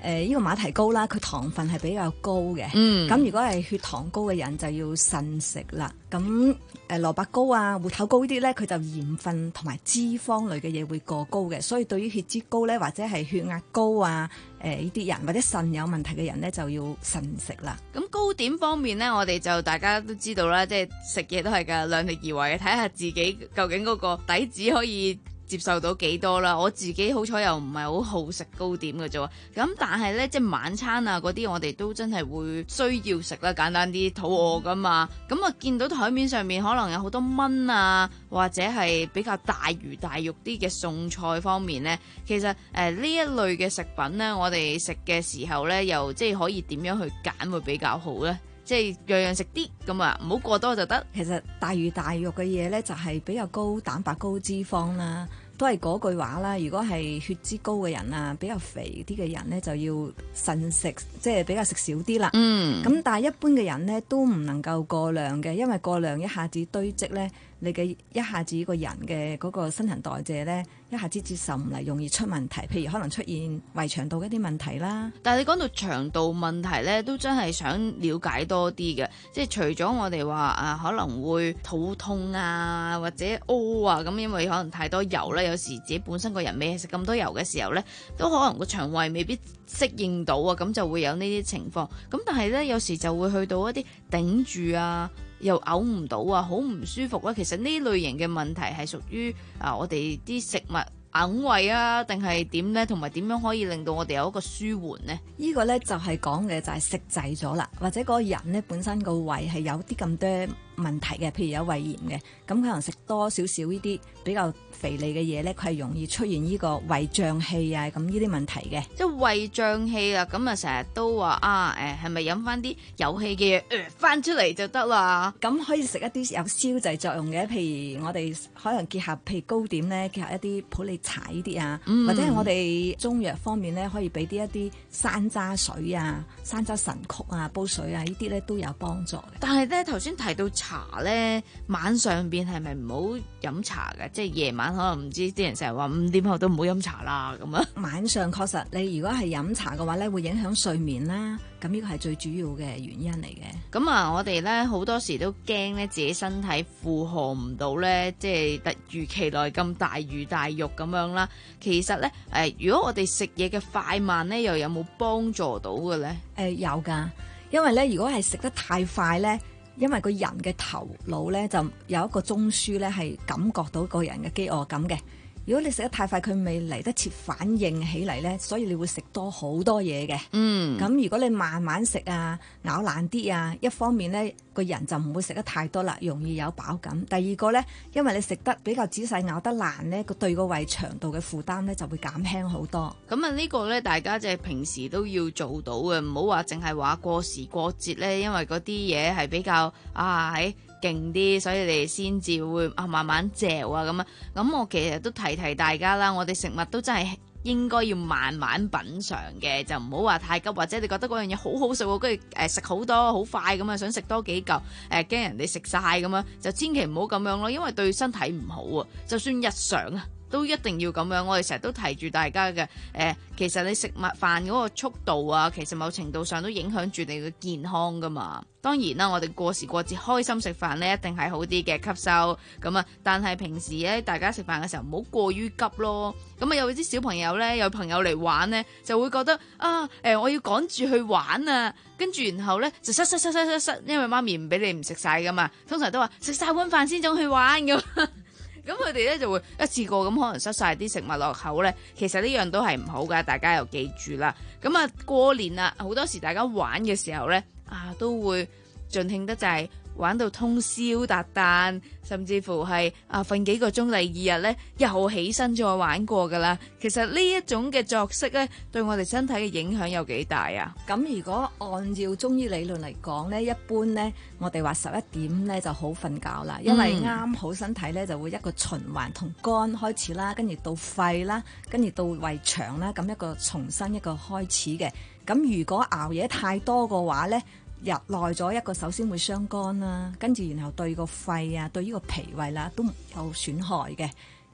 誒呢個馬蹄糕啦，佢糖分係比較高嘅。 嗯， 咁如果係血糖高嘅人就要慎食啦。咁誒蘿蔔糕啊、芋頭糕啲咧，佢就鹽分同埋脂肪類嘅嘢會過高嘅，所以對於血脂高咧，或者係血壓高啊，誒呢啲人或者腎有問題嘅人咧，就要慎食啦。 咁糕點方面咧，我哋就大家都知道啦，即係食嘢都係㗎，量力而為嘅，睇下自己究竟嗰個底子可以接受到幾多啦？我自己好彩又唔係好好食糕點嘅啫，咁但係呢，即係晚餐啊嗰啲，我哋都真係會需要食啦，簡單啲，肚餓噶嘛。咁啊，見到台面上面可能有好多炆啊，或者係比較大魚大肉啲嘅餸菜方面呢，其實誒呢、呃、一類嘅食品呢，我哋食嘅時候呢，又即係可以點樣去揀會比較好呢？即係樣樣食啲咁啊，唔好過多就得。 其實大魚大肉嘅嘢呢，就係比較高蛋白高脂肪啦。都係嗰句話啦，如果係血脂高嘅人啊，比較肥啲嘅人呢，就要慎食，即係比較食少啲啦。 嗯， 咁但係一般嘅人呢，都唔能夠過量嘅，因為過量一下子堆積呢，你嘅一下子個人嘅嗰個新陳代謝呢，一下子接受唔嚟，容易出問題，譬如可能出現胃腸道一啲問題啦。 但係你講到腸道問題呢，都真係想了解多啲嘅，即係除咗我哋話啊可能會肚痛啊或者屙啊咁，因為可能太多油啦，有時自己本身個人未食咁多油嘅時候呢，都可能個腸胃未必適應到啊，咁就會有呢啲情況。咁但係呢，有時就會去到一啲頂住啊，又嘔唔到啊，好唔舒服啊。其實呢類型嘅問題係屬於啊我哋啲食物硬胃啊，定係點呢？同埋點樣可以令到我哋有一個舒緩呢？ 呢個呢，就係講嘅就係食滯咗啦，或者嗰個人呢，本身個胃係有啲咁多問題嘅，譬如有胃炎嘅，咁可能食多少少呢啲比較肥膩嘅嘢呢，佢係容易出現呢個胃脹氣啊，咁呢啲問題嘅。 即係胃脹氣啊，咁啊成日都話啊誒，係咪飲翻啲有氣嘅嘢翻出嚟就得啦？ 咁可以食一啲有消滯作用嘅，譬如我哋可能結合譬如糕點呢，結合一啲普洱茶呢啲啊， 嗯、 或者係我哋中藥方面呢，可以俾啲一啲山楂水啊、山楂神曲啊、煲水啊，呢啲呢都有幫助嘅。 但係咧頭先提到茶咧，晚上邊係咪唔好飲茶嘅？即係夜晚可能唔知啲人成日話五點後都唔好飲茶啦咁啊。 晚上確實你如果係飲茶嘅話咧，會影響睡眠啦。咁呢個係最主要嘅原因嚟嘅。 咁啊，我哋咧好多時都驚咧自己身體負荷唔到咧，即係突如其來咁大魚大肉咁樣啦。其實咧誒、呃，如果我哋食嘢嘅快慢咧，又有冇幫助到嘅咧？誒、 呃、有㗎，因為咧如果係食得太快咧，因為個人嘅頭腦咧就有一個中樞咧係感覺到個人嘅飢餓感嘅。如果你食得太快，佢未嚟得切反應起嚟呢，所以你會食多好多嘢嘅。 嗯， 咁如果你慢慢食啊，咬爛啲啊，一方面呢個人就唔會食得太多啦，容易有飽感。第二個呢，因為你食得比較仔細，咬得爛呢，個對個胃腸道嘅負擔呢就會減輕好多。 咁啊，呢個呢，大家即係平時都要做到嘅，唔好話淨係話過時過節呢，因為嗰啲嘢係比較啊喺。勁啲，所以你先至會啊慢慢嚼啊咁啊。咁我其實都提提大家啦，我哋食物都真係應該要慢慢品嚐嘅，就唔好話太急，或者你覺得嗰樣嘢好好食喎，跟住誒食好多好快咁啊，想食多幾嚿誒，驚人哋食晒咁樣，就千祈唔好咁樣咯，因為對身體唔好啊。就算日常啊，都一定要咁樣。我哋成日都提住大家嘅誒、呃，其實你食物飯嗰個速度啊，其實某程度上都影響住你嘅健康噶嘛。當然啦，我哋過時過節開心食飯呢，一定係好啲嘅吸收咁啊。但係平時咧，大家食飯嘅時候唔好過於急咯。咁啊，有啲小朋友呢，有朋友嚟玩呢，就會覺得啊，誒、呃，我要趕住去玩啊，跟住然後呢，就塞塞塞塞塞塞，因為媽咪唔俾你唔食晒噶嘛。通常都話食晒碗飯先仲去玩咁。咁佢哋咧就會一次過咁可能塞晒啲食物落口咧，其實呢樣都係唔好噶，大家又記住啦。咁啊過年啦，好多時大家玩嘅時候咧，啊都會盡興得滯。玩到通宵達旦，甚至乎係啊瞓幾個鐘，第二日呢又起身再玩過噶啦。其實呢一種嘅作息呢，對我哋身體嘅影響有幾大啊？ 咁如果按照中醫理論嚟講呢，一般呢，我哋話十一點呢就好瞓覺啦，因為啱好身體呢就會一個循環，同肝開始啦，跟住到肺啦，跟住到胃腸啦，咁一個重新一個開始嘅。咁如果熬夜太多嘅話呢，日耐咗一個，首先會傷肝啦，跟住然後對個肺啊，對呢個脾胃啦都有損害嘅。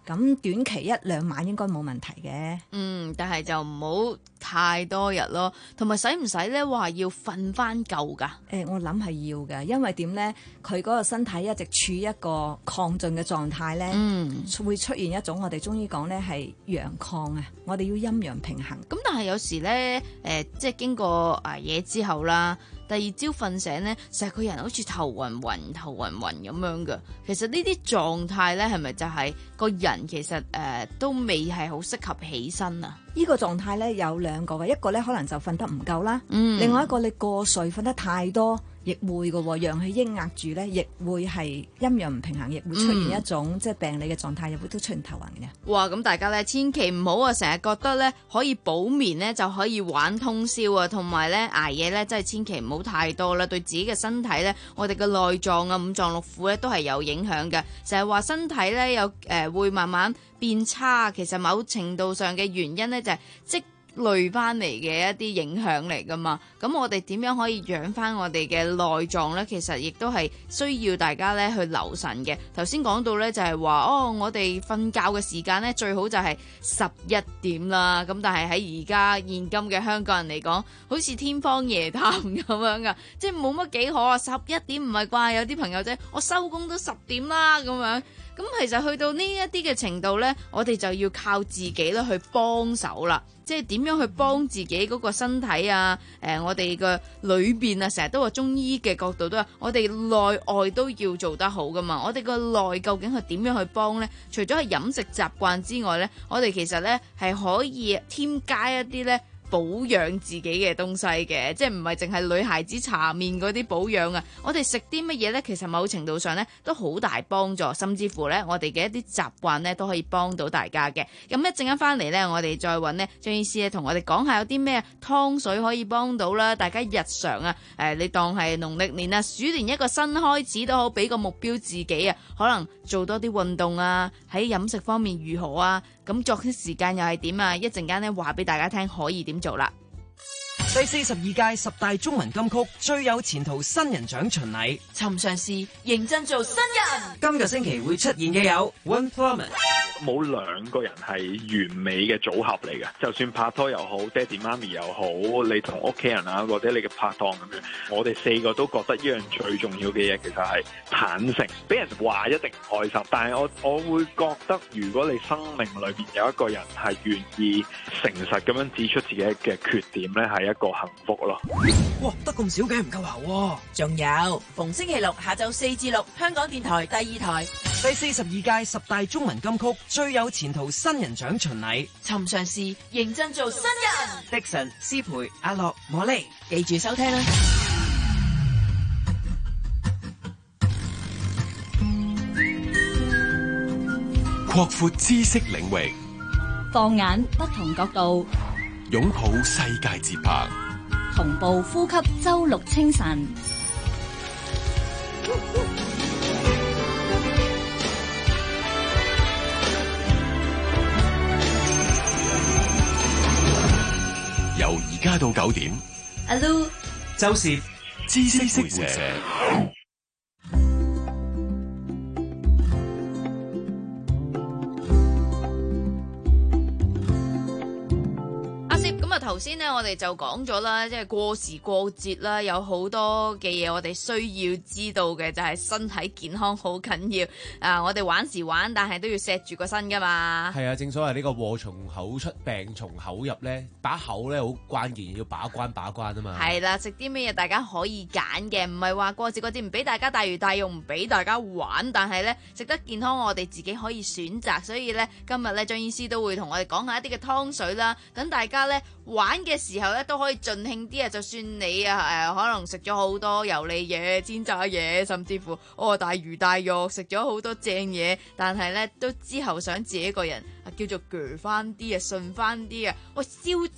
咁短期一兩晚應該冇問題嘅。 嗯，但係就唔好太多日咯。同埋使唔使咧話要瞓翻夠㗎？ 誒、呃，我諗係要嘅，因為點咧？佢嗰個身體一直處於一個亢進嘅狀態咧， 嗯， 會出現一種我哋中醫講咧係陽亢啊，我哋要陰陽平衡。 咁但係有時咧，誒、呃，即係經過捱夜之後啦。第二朝瞓醒咧，成個人好似頭暈暈、頭暈暈咁樣嘅。其實呢啲狀態咧，係咪就係個人其實誒、呃、都未係好適合起身啊？ 呢個狀態咧有兩個嘅，一個咧可能就瞓得唔夠啦， 嗯， 另外一個你過睡瞓得太多，亦會嘅喎，陽氣抑壓住咧，亦會係陰陽唔平衡，亦會出現一種、嗯、即係病理嘅狀態，亦會都出現頭暈嘅。 哇！咁大家咧千祈唔好啊，成日覺得咧可以補眠咧就可以玩通宵啊，同埋咧捱夜咧真係千祈唔好太多啦，對自己嘅身體咧，我哋嘅內臟啊、五臟六腑咧都係有影響嘅。成日話身體咧有誒、呃、會慢慢變差，其實某程度上嘅原因咧就係積累翻嚟嘅一啲影響嚟噶嘛，咁我哋點樣可以養翻我哋嘅內臟呢？其實亦都係需要大家咧去留神嘅。頭先講到呢，就係話，哦，我哋瞓覺嘅時間呢，最好就係十一點啦。咁但係喺而家現今嘅香港人嚟講，好似天方夜譚咁樣噶，即係冇乜幾可啊！十一點唔係啩？有啲朋友仔，我收工都十點啦咁樣。咁其實去到呢一啲嘅程度呢，我哋就要靠自己咧去幫手啦。即係點樣去幫自己嗰個身體啊？誒、呃，我哋嘅裏邊啊，成日都話中醫嘅角度都話，我哋內外都要做得好噶嘛。我哋個內究竟係點樣去幫呢？除咗係飲食習慣之外呢，我哋其實呢係可以添加一啲呢保養自己嘅東西嘅，即係唔係淨係女孩子搽面嗰啲保養啊？我哋食啲乜嘢呢？其實某程度上呢都好大幫助，甚至乎呢我哋嘅一啲習慣呢都可以幫到大家嘅。咁一陣間翻嚟呢，我哋再揾呢張醫師咧同我哋講下有啲咩湯水可以幫到啦。大家日常啊，誒、呃、你當係農曆年啊、鼠年一個新開始都好，俾個目標自己啊，可能做多啲運動啊，喺飲食方面如何啊？咁作息時間又係點啊？一陣間呢話俾大家聽可以點做啦。 第四十二屆十大中文金曲最有前途新人獎巡禮， 尋常事認真做新人。 今個星期會出現嘅有 One Plummet。 冇兩個人係完美嘅組合嚟嘅，就算拍拖又好，爹哋媽咪又好，你同屋企人啊，或者你嘅拍檔咁樣，我哋四個都覺得一樣最重要嘅嘢，其實係坦誠。俾人話一定唔開心，但係我我會覺得，如果你生命裏邊有一個人係願意誠實咁樣指出自己嘅缺點咧，係一個幸福咯。 哇，得咁少嘅唔夠喉喎！ 仲有逢星期六下晝四至六，香港電台第二台第四十二屆十大中文金曲最有前途新人獎巡禮， 尋常事認真做新人。 Dixon、思培、阿樂、莫莉， 記住收聽啦！ 擴闊知識領域， 放眼不同角度， 擁抱世界節拍， 同步呼吸周六清晨。 由而家到九點， 阿 Lu、 周攝知識會社。 頭先呢，我哋就講咗啦，即係過時過節啦，有好多嘅嘢我哋需要知道嘅，就係身體健康好緊要啊！我哋玩時玩，但係都要錫住個身噶嘛。 係啊，正所謂呢個禍從口出，病從口入咧，把口咧好關鍵，要把關把關啊嘛。 係啦，食啲咩嘢大家可以揀嘅，唔係話過節過節唔俾大家大魚大肉，唔俾大家玩，但係咧食得健康，我哋自己可以選擇。所以咧，今日咧張醫師都會同我哋講下一啲嘅湯水啦，等大家咧玩嘅時候咧都可以盡興啲啊！就算你啊誒、呃、可能食咗好多油膩嘢、煎炸嘢，甚至乎哦大魚大肉，食咗好多正嘢，但係咧都之後想自己一個人啊叫做鋸翻啲啊、順翻啲啊，喂消滯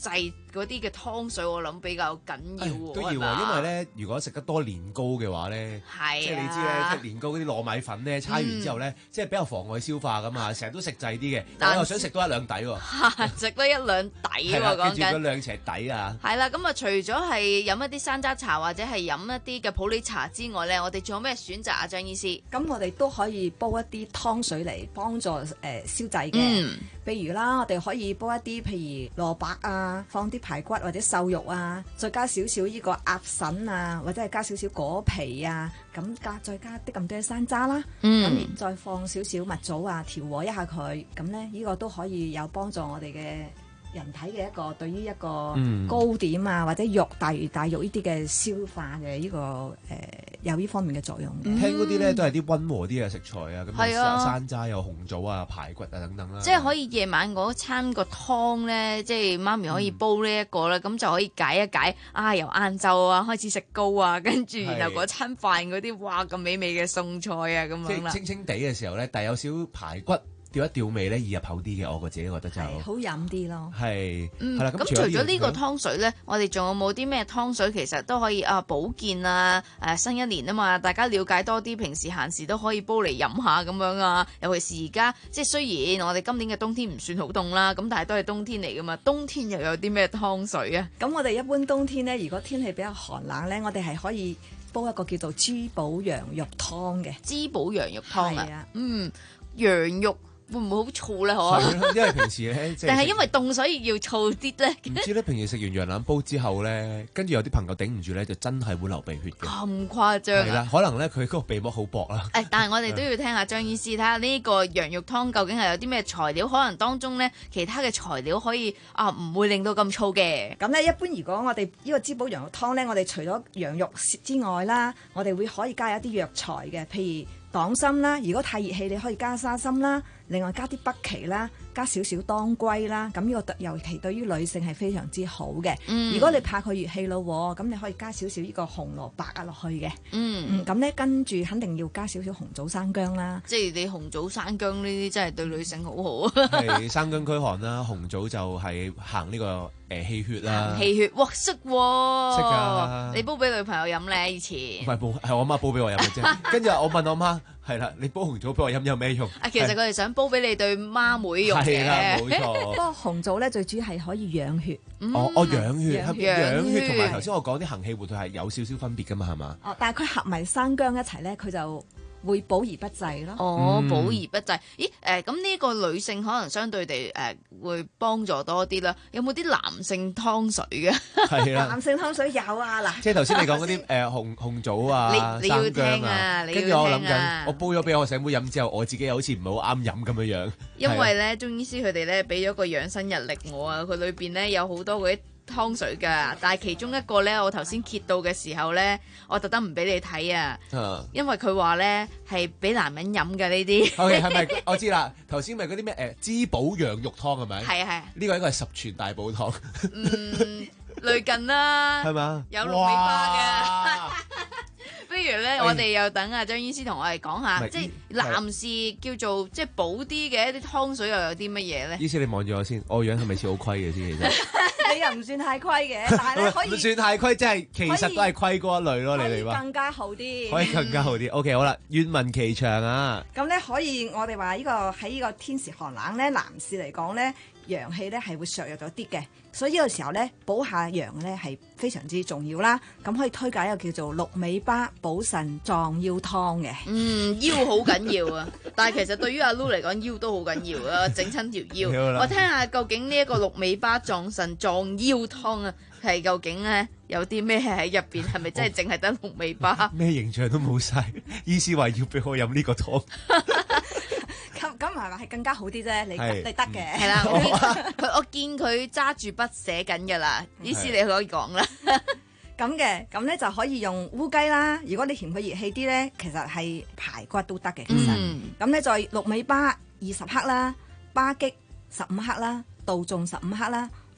嗰啲嘅湯水，我諗比較緊要喎。 都要喎，因為咧，如果食得多年糕嘅話咧， 係即係你知咧，即係年糕嗰啲糯米粉咧，搓完之後咧，即係比較妨礙消化噶嘛，成日都食滯啲嘅，但我又想食多一兩底喎， 食多一兩底喎，講緊。 記住嗰兩斜底啊！ 係啦，咁啊，除咗係飲一啲山楂茶或者係飲一啲嘅普洱茶之外咧，我哋仲有咩選擇啊？張醫師， 咁我哋都可以煲一啲湯水嚟幫助誒、呃、消滯嘅。 嗯， 譬如啦，我哋可以煲一啲譬如蘿蔔啊，放啲排骨或者瘦肉啊，再加少少呢個鴨腎啊，或者係加少少果皮啊，咁加再加啲咁多嘅山楂啦，咁、 嗯、 再放少少蜜棗啊，調和一下佢，咁咧呢個都可以有幫助我哋嘅人體嘅一個對於一個糕點啊、嗯、或者肉大魚大肉呢啲嘅消化嘅呢、這個誒、呃、有呢方面嘅作用嘅。 聽嗰啲咧都係啲溫和啲嘅食材啊，咁、 嗯、 山楂有紅棗啊、排骨啊等等啦。 即係可以夜晚嗰餐個湯咧，即係媽咪可以煲呢一個啦，咁、嗯、就可以解一解啊，由晏晝啊開始食糕啊，跟住然後嗰餐飯嗰啲哇咁美味嘅餸菜啊咁樣啦。 即係清清地嘅時候咧，但有少排骨。調一調味咧，易入口啲嘅，我自己覺得就好飲啲咯。 係， 嗯， 係啦。 咁除咗呢個湯水咧，我哋仲有冇啲咩湯水其實都可以啊保健啊？誒、呃、新一年啊嘛，大家了解多啲，平時閒時都可以煲嚟飲下咁樣啊。尤其是而家，即係雖然我哋今年嘅冬天唔算好凍啦，咁但係都係冬天嚟噶嘛。冬天又有啲咩湯水啊？ 咁我哋一般冬天咧，如果天氣比較寒冷咧，我哋係可以煲一個叫做滋補羊肉湯嘅。 滋補羊肉湯啊？ 啊嗯，羊肉。會唔會好燥咧？可因為平時咧， 但係因為凍所以要燥啲咧。 唔知咧，平時食完羊腩煲之後咧，跟住有啲朋友頂唔住咧，就真係會流鼻血嘅。 咁誇張啊！ 係啦，可能咧佢嗰個鼻膜好薄啦。 誒，但係我哋都要聽下張醫師睇下呢個羊肉湯究竟係有啲咩材料，可能當中咧其他嘅材料可以啊唔會令到咁燥嘅。 咁咧一般如果我哋呢個滋補羊肉湯咧，我哋除咗羊肉之外啦，我哋會可以加一啲藥材嘅，譬如黨參啦，如果太熱氣你可以加沙參啦，另外加啲北芪啦，加少少當歸啦，咁呢個尤其對於女性係非常之好嘅。嗯、如果你怕佢熱氣咯，咁你可以加少少呢個紅蘿蔔啊落去嘅。嗯，咁咧、嗯、跟住肯定要加少少紅棗生薑啦。 即係你紅棗生薑呢啲真係對女性好好啊。 係生薑驅寒啦，紅棗就係行呢、這個誒氣、呃、血啦。 氣血，哇識喎！ 識㗎。 你煲俾女朋友飲咧以前？ 唔係煲，係我媽煲俾我飲嘅啫。跟住我問我媽。係啦，你煲紅棗俾我飲有咩用？ 啊，其實佢哋想煲俾你對孖妹用嘅。 係啦，冇錯。 不過紅棗咧最主要係可以養血。 嗯、哦，我養血， 養血同埋頭先我講啲行氣活動係有少少分別㗎嘛，係嘛？ 哦，但係佢合埋生薑一齊咧，佢就會補而不滯咯。 哦，補而不滯。咦？誒，咁呢個女性可能相對地誒會幫助多啲啦。有冇啲男性湯水嘅？ 係啦， 男性湯水有啊嗱。 即係頭先你講嗰啲誒紅紅棗啊、 你你要聽啊，跟住我諗緊，我煲咗俾我細妹飲之後，我自己好似唔係好啱飲咁樣樣。 因為咧，中醫師佢哋咧俾咗個養生日曆我啊，佢裏邊咧有好多嗰啲湯水㗎，但係其中一個咧，我頭先揭到嘅時候咧，我特登唔俾你睇啊，因為佢話咧係俾男人飲嘅呢啲。 OK，係咪我知啦？頭先咪嗰啲咩誒滋補羊肉湯係咪？ 係啊係。 呢個應該係十全大補湯。 嗯，類近啦。 係嘛？ 有鹿尾巴嘅。不如咧，我哋又等阿張醫師同我哋講下，即係男士叫做即係補啲嘅一啲湯水又有啲乜嘢咧？ 醫師，你望住我先，我樣係咪似好虧嘅先？其實你又唔算太虧嘅，但係咧可以唔算太虧，即係其實都係虧嗰一類咯。你哋話更加好啲， 可以更加好啲。OK， 好啦，願聞其詳啊！ 咁咧可以，我哋話呢個喺呢個天時寒冷咧，男士嚟講咧，陽氣咧係會削弱咗啲嘅，所以呢個時候咧補下陽咧係非常之重要啦。咁可以推介一個叫做鹿尾巴補腎壯腰湯嘅。 嗯，腰好緊要啊，但係其實對於阿 Lu 嚟講，腰都好緊要啊，整親條腰。我聽下究竟呢一個鹿尾巴壯腎壯腰湯啊，係究竟咧有啲咩喺入邊？係咪真係淨係得鹿尾巴？ 咩形象都冇晒，醫師話要俾我飲呢個湯。 咁咁係咪係更加好啲啫？你你得嘅係啦，佢我見佢揸住筆寫緊㗎啦，醫師你可以講啦。 咁嘅咁咧就可以用烏雞啦。如果你嫌佢熱氣啲咧，其實係排骨都得嘅。其實咁咧再鹿尾巴二十克啦，巴戟十五克啦，杜仲十五克啦，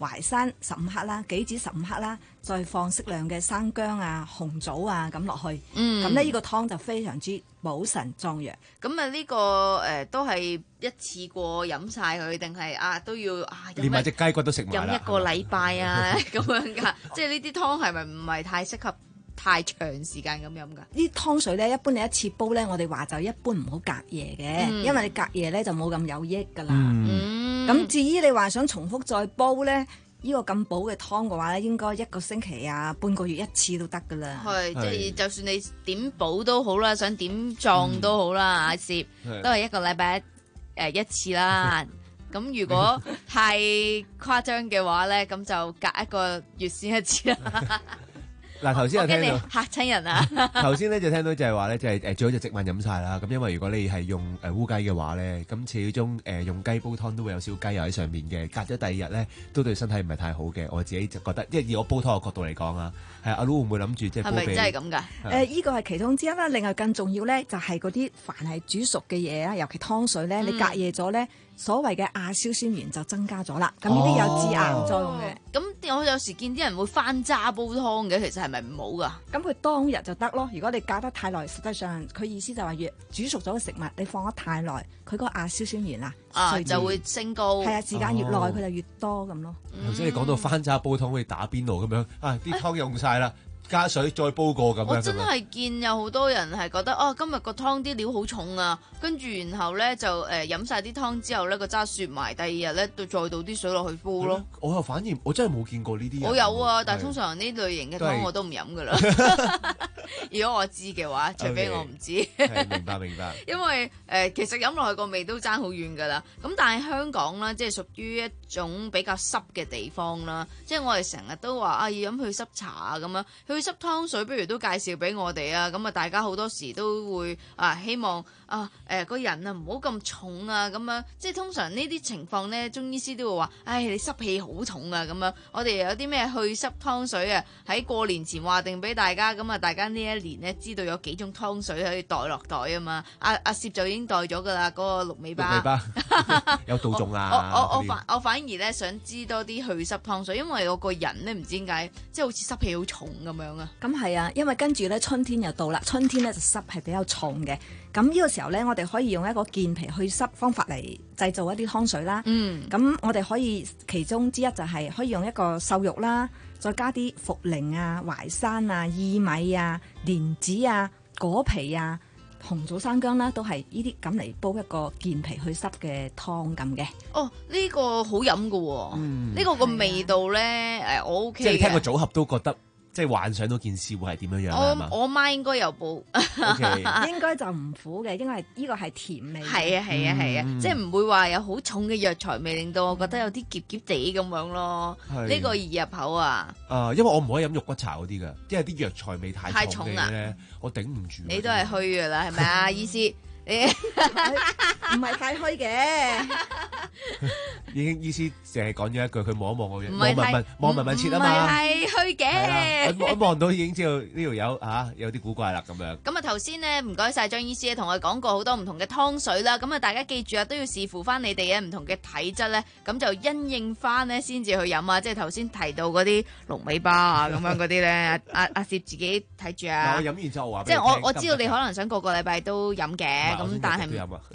淮山十五克啦，杞子十五克啦，再放適量嘅生薑啊、紅棗啊咁落去。 嗯， 咁咧呢個湯就非常之補腎壯陽。 咁啊呢個誒、呃、都係一次過飲晒佢，定係啊都要啊飲連埋隻雞骨都食埋啦， 飲一個禮拜啊咁樣㗎？即係呢啲湯係咪唔係太適合太長時間咁飲㗎？ 呢湯水咧，一般你一次煲咧，我哋話就一般唔好隔夜嘅， 嗯、 因為你隔夜咧就冇咁有，有益㗎啦。咁、 嗯、 至於你話想重複再煲咧，呢、這個咁補嘅湯嘅話咧，應該一個星期啊，半個月一次都得㗎啦。 係，即係就算你點補都好啦，想點撞都好啦，阿、嗯、攝、啊、都係一個禮拜誒一次啦。咁如果太誇張嘅話咧，咁就隔一個月先一次啦。 嗱，頭先我聽到嚇親人啊！ 頭先咧就聽到就係話咧，即係誒最好就即晚飲晒啦。咁因為如果你係用誒烏雞嘅話咧，咁始終誒用雞煲湯都會有少雞油喺上面嘅，隔咗第二日咧都對身體唔係太好嘅。我自己就覺得，即係以我煲湯嘅角度嚟講啊，係阿 Lu 會唔會諗住即係煲俾？係咪真係咁㗎？誒、 呃，依個係其中之一啦。另外更重要咧，就係嗰啲凡係煮熟嘅嘢啊，尤其湯水咧，你隔夜咗咧。嗯所謂嘅亞硝酸鹽就增加咗啦，咁呢啲有致癌作用嘅。 咁、哦、我有時見啲人會翻渣煲湯嘅，其實係咪唔好噶？ 咁佢當日就得咯。如果你隔得太耐，實際上佢意思就話越煮熟咗嘅食物，你放得太耐，佢嗰個亞硝酸鹽啊， 啊就會升高。 係啊，時間越耐佢、哦、就越多咁咯。 頭先你講到翻渣煲湯好似打邊爐咁樣，啊啲湯用晒啦。加水再煲過咁樣。 我真係見有好多人係覺得哦，今日個湯啲料好重啊，跟住然後咧就誒飲晒啲湯之後咧個渣雪埋，第二日咧就再倒啲水落去煲咯。 我又反而我真係冇見過呢啲人。 我有啊，但係通常呢類型嘅湯我都唔飲噶啦。如果我知嘅話，除非我唔知。 係明白明白。 因為誒、呃、其實飲落去個味都爭好遠噶啦。咁但係香港啦，即係屬於一種比較濕嘅地方啦，即係我哋成日都話啊要飲去濕茶啊咁樣，去濕湯水不如都介紹俾我哋啊！咁啊，大家好多時都會啊希望啊誒個、呃、人啊唔好咁重啊咁樣，即係通常呢啲情況咧，中醫師都會話：唉，你濕氣好重啊咁樣。我哋有啲咩去濕湯水啊？喺過年前話定俾大家，咁啊大家呢一年咧知道有幾種湯水可以袋落袋啊嘛。阿阿攝就已經袋咗噶啦，嗰、那個鹿尾巴。鹿尾巴有杜仲啊！ 我我我，我反我反而咧想知多啲去濕湯水，因為我個人咧唔知點解，即係好似濕氣好重咁樣啊。 咁係啊，因為跟住咧春天又到啦，春天咧就濕係比較重嘅。咁呢個時候咧，我哋可以用一個健脾去濕方法嚟製造一啲湯水啦。嗯，咁我哋可以其中之一就係可以用一個瘦肉啦，再加啲茯苓啊、淮山啊、薏米啊、蓮子啊、果皮啊、紅棗生薑啦，都係呢啲咁嚟煲一個健脾去濕嘅湯咁嘅。 哦，呢、這個好飲噶、哦，呢、嗯這個個味道咧，誒、啊，我 OK 嘅。 即係聽個組合都覺得。即係幻想到件事會係點樣樣我吧我媽應該有報 ，okay. 應該就唔苦嘅，應該係呢個係甜味。 係啊係啊係啊，即係唔會話有好重嘅藥材味，令到我覺得有啲澀澀地咁樣咯。呢、這個易入口啊！ 啊、呃，因為我唔可以飲肉骨茶嗰啲㗎，因為啲藥材味太重嘅咧，我頂唔住。 你都係虛㗎啦，係咪啊，醫師？ 唔係太虛嘅， 已經醫師淨係講咗一句，佢望一望我嘅， 望文文望文文切啊嘛， 唔係虛嘅。 我望到已經知道呢條友嚇有啲古怪啦咁樣。 咁啊頭先呢，唔該晒張醫師同我哋講過好多唔同嘅湯水啦。咁啊大家記住啊，都要視乎翻你哋嘅唔同嘅體質咧，咁就因應翻呢先至去飲啊。即係頭先提到嗰啲龍尾巴啊咁樣嗰啲咧，阿阿攝自己睇住啊。 我飲完之後話， 即係我我知道你可能想個個禮拜都飲嘅。咁但係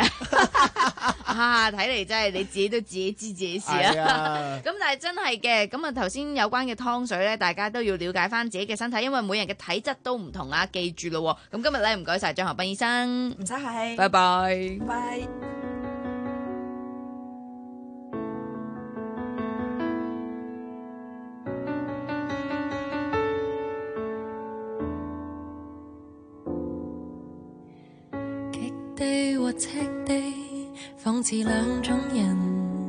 啊，睇嚟真係你自己都自己知自己事啊！咁但係真係嘅，咁啊頭先有關嘅湯水咧，大家都要了解翻自己嘅身體，因為每人嘅體質都唔同啊，記住咯。咁今日咧唔該晒張學斌醫生， 唔使客氣， 拜拜， 拜。 極地和赤地，仿似兩種人，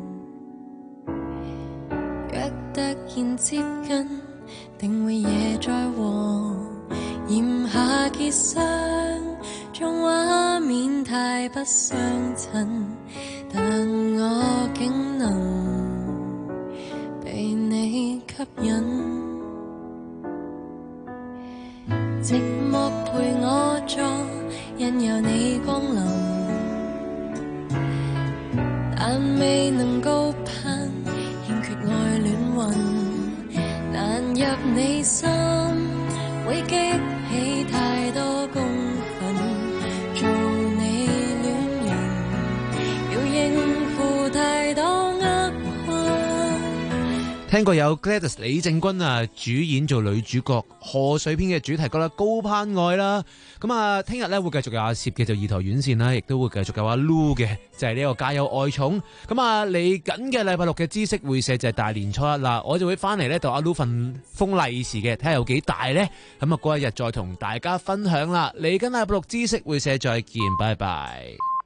若突然接近，定會惹災禍。炎夏結霜，種畫面太不相襯，但我竟能被你吸引。寂寞陪我坐，因有你光臨，但未能高攀，欠缺愛戀運。 入你心，會激起太多公憤，做你戀人，要應付太多厄運。 聽過有 Gladys 李正君啊主演做女主角賀歲片嘅主題曲啦，高攀愛啦。咁啊，聽日咧會繼續有阿攝嘅就二台院線啦，亦都會繼續有阿 Lu 嘅就係呢個家有愛寵。咁啊，嚟緊嘅禮拜六嘅知識會社就係大年初一啦，我就會翻嚟咧度阿 Lu 份封利是嘅，睇下有幾大咧。咁啊，嗰一日再同大家分享啦。嚟緊禮拜六知識會社再見，拜拜。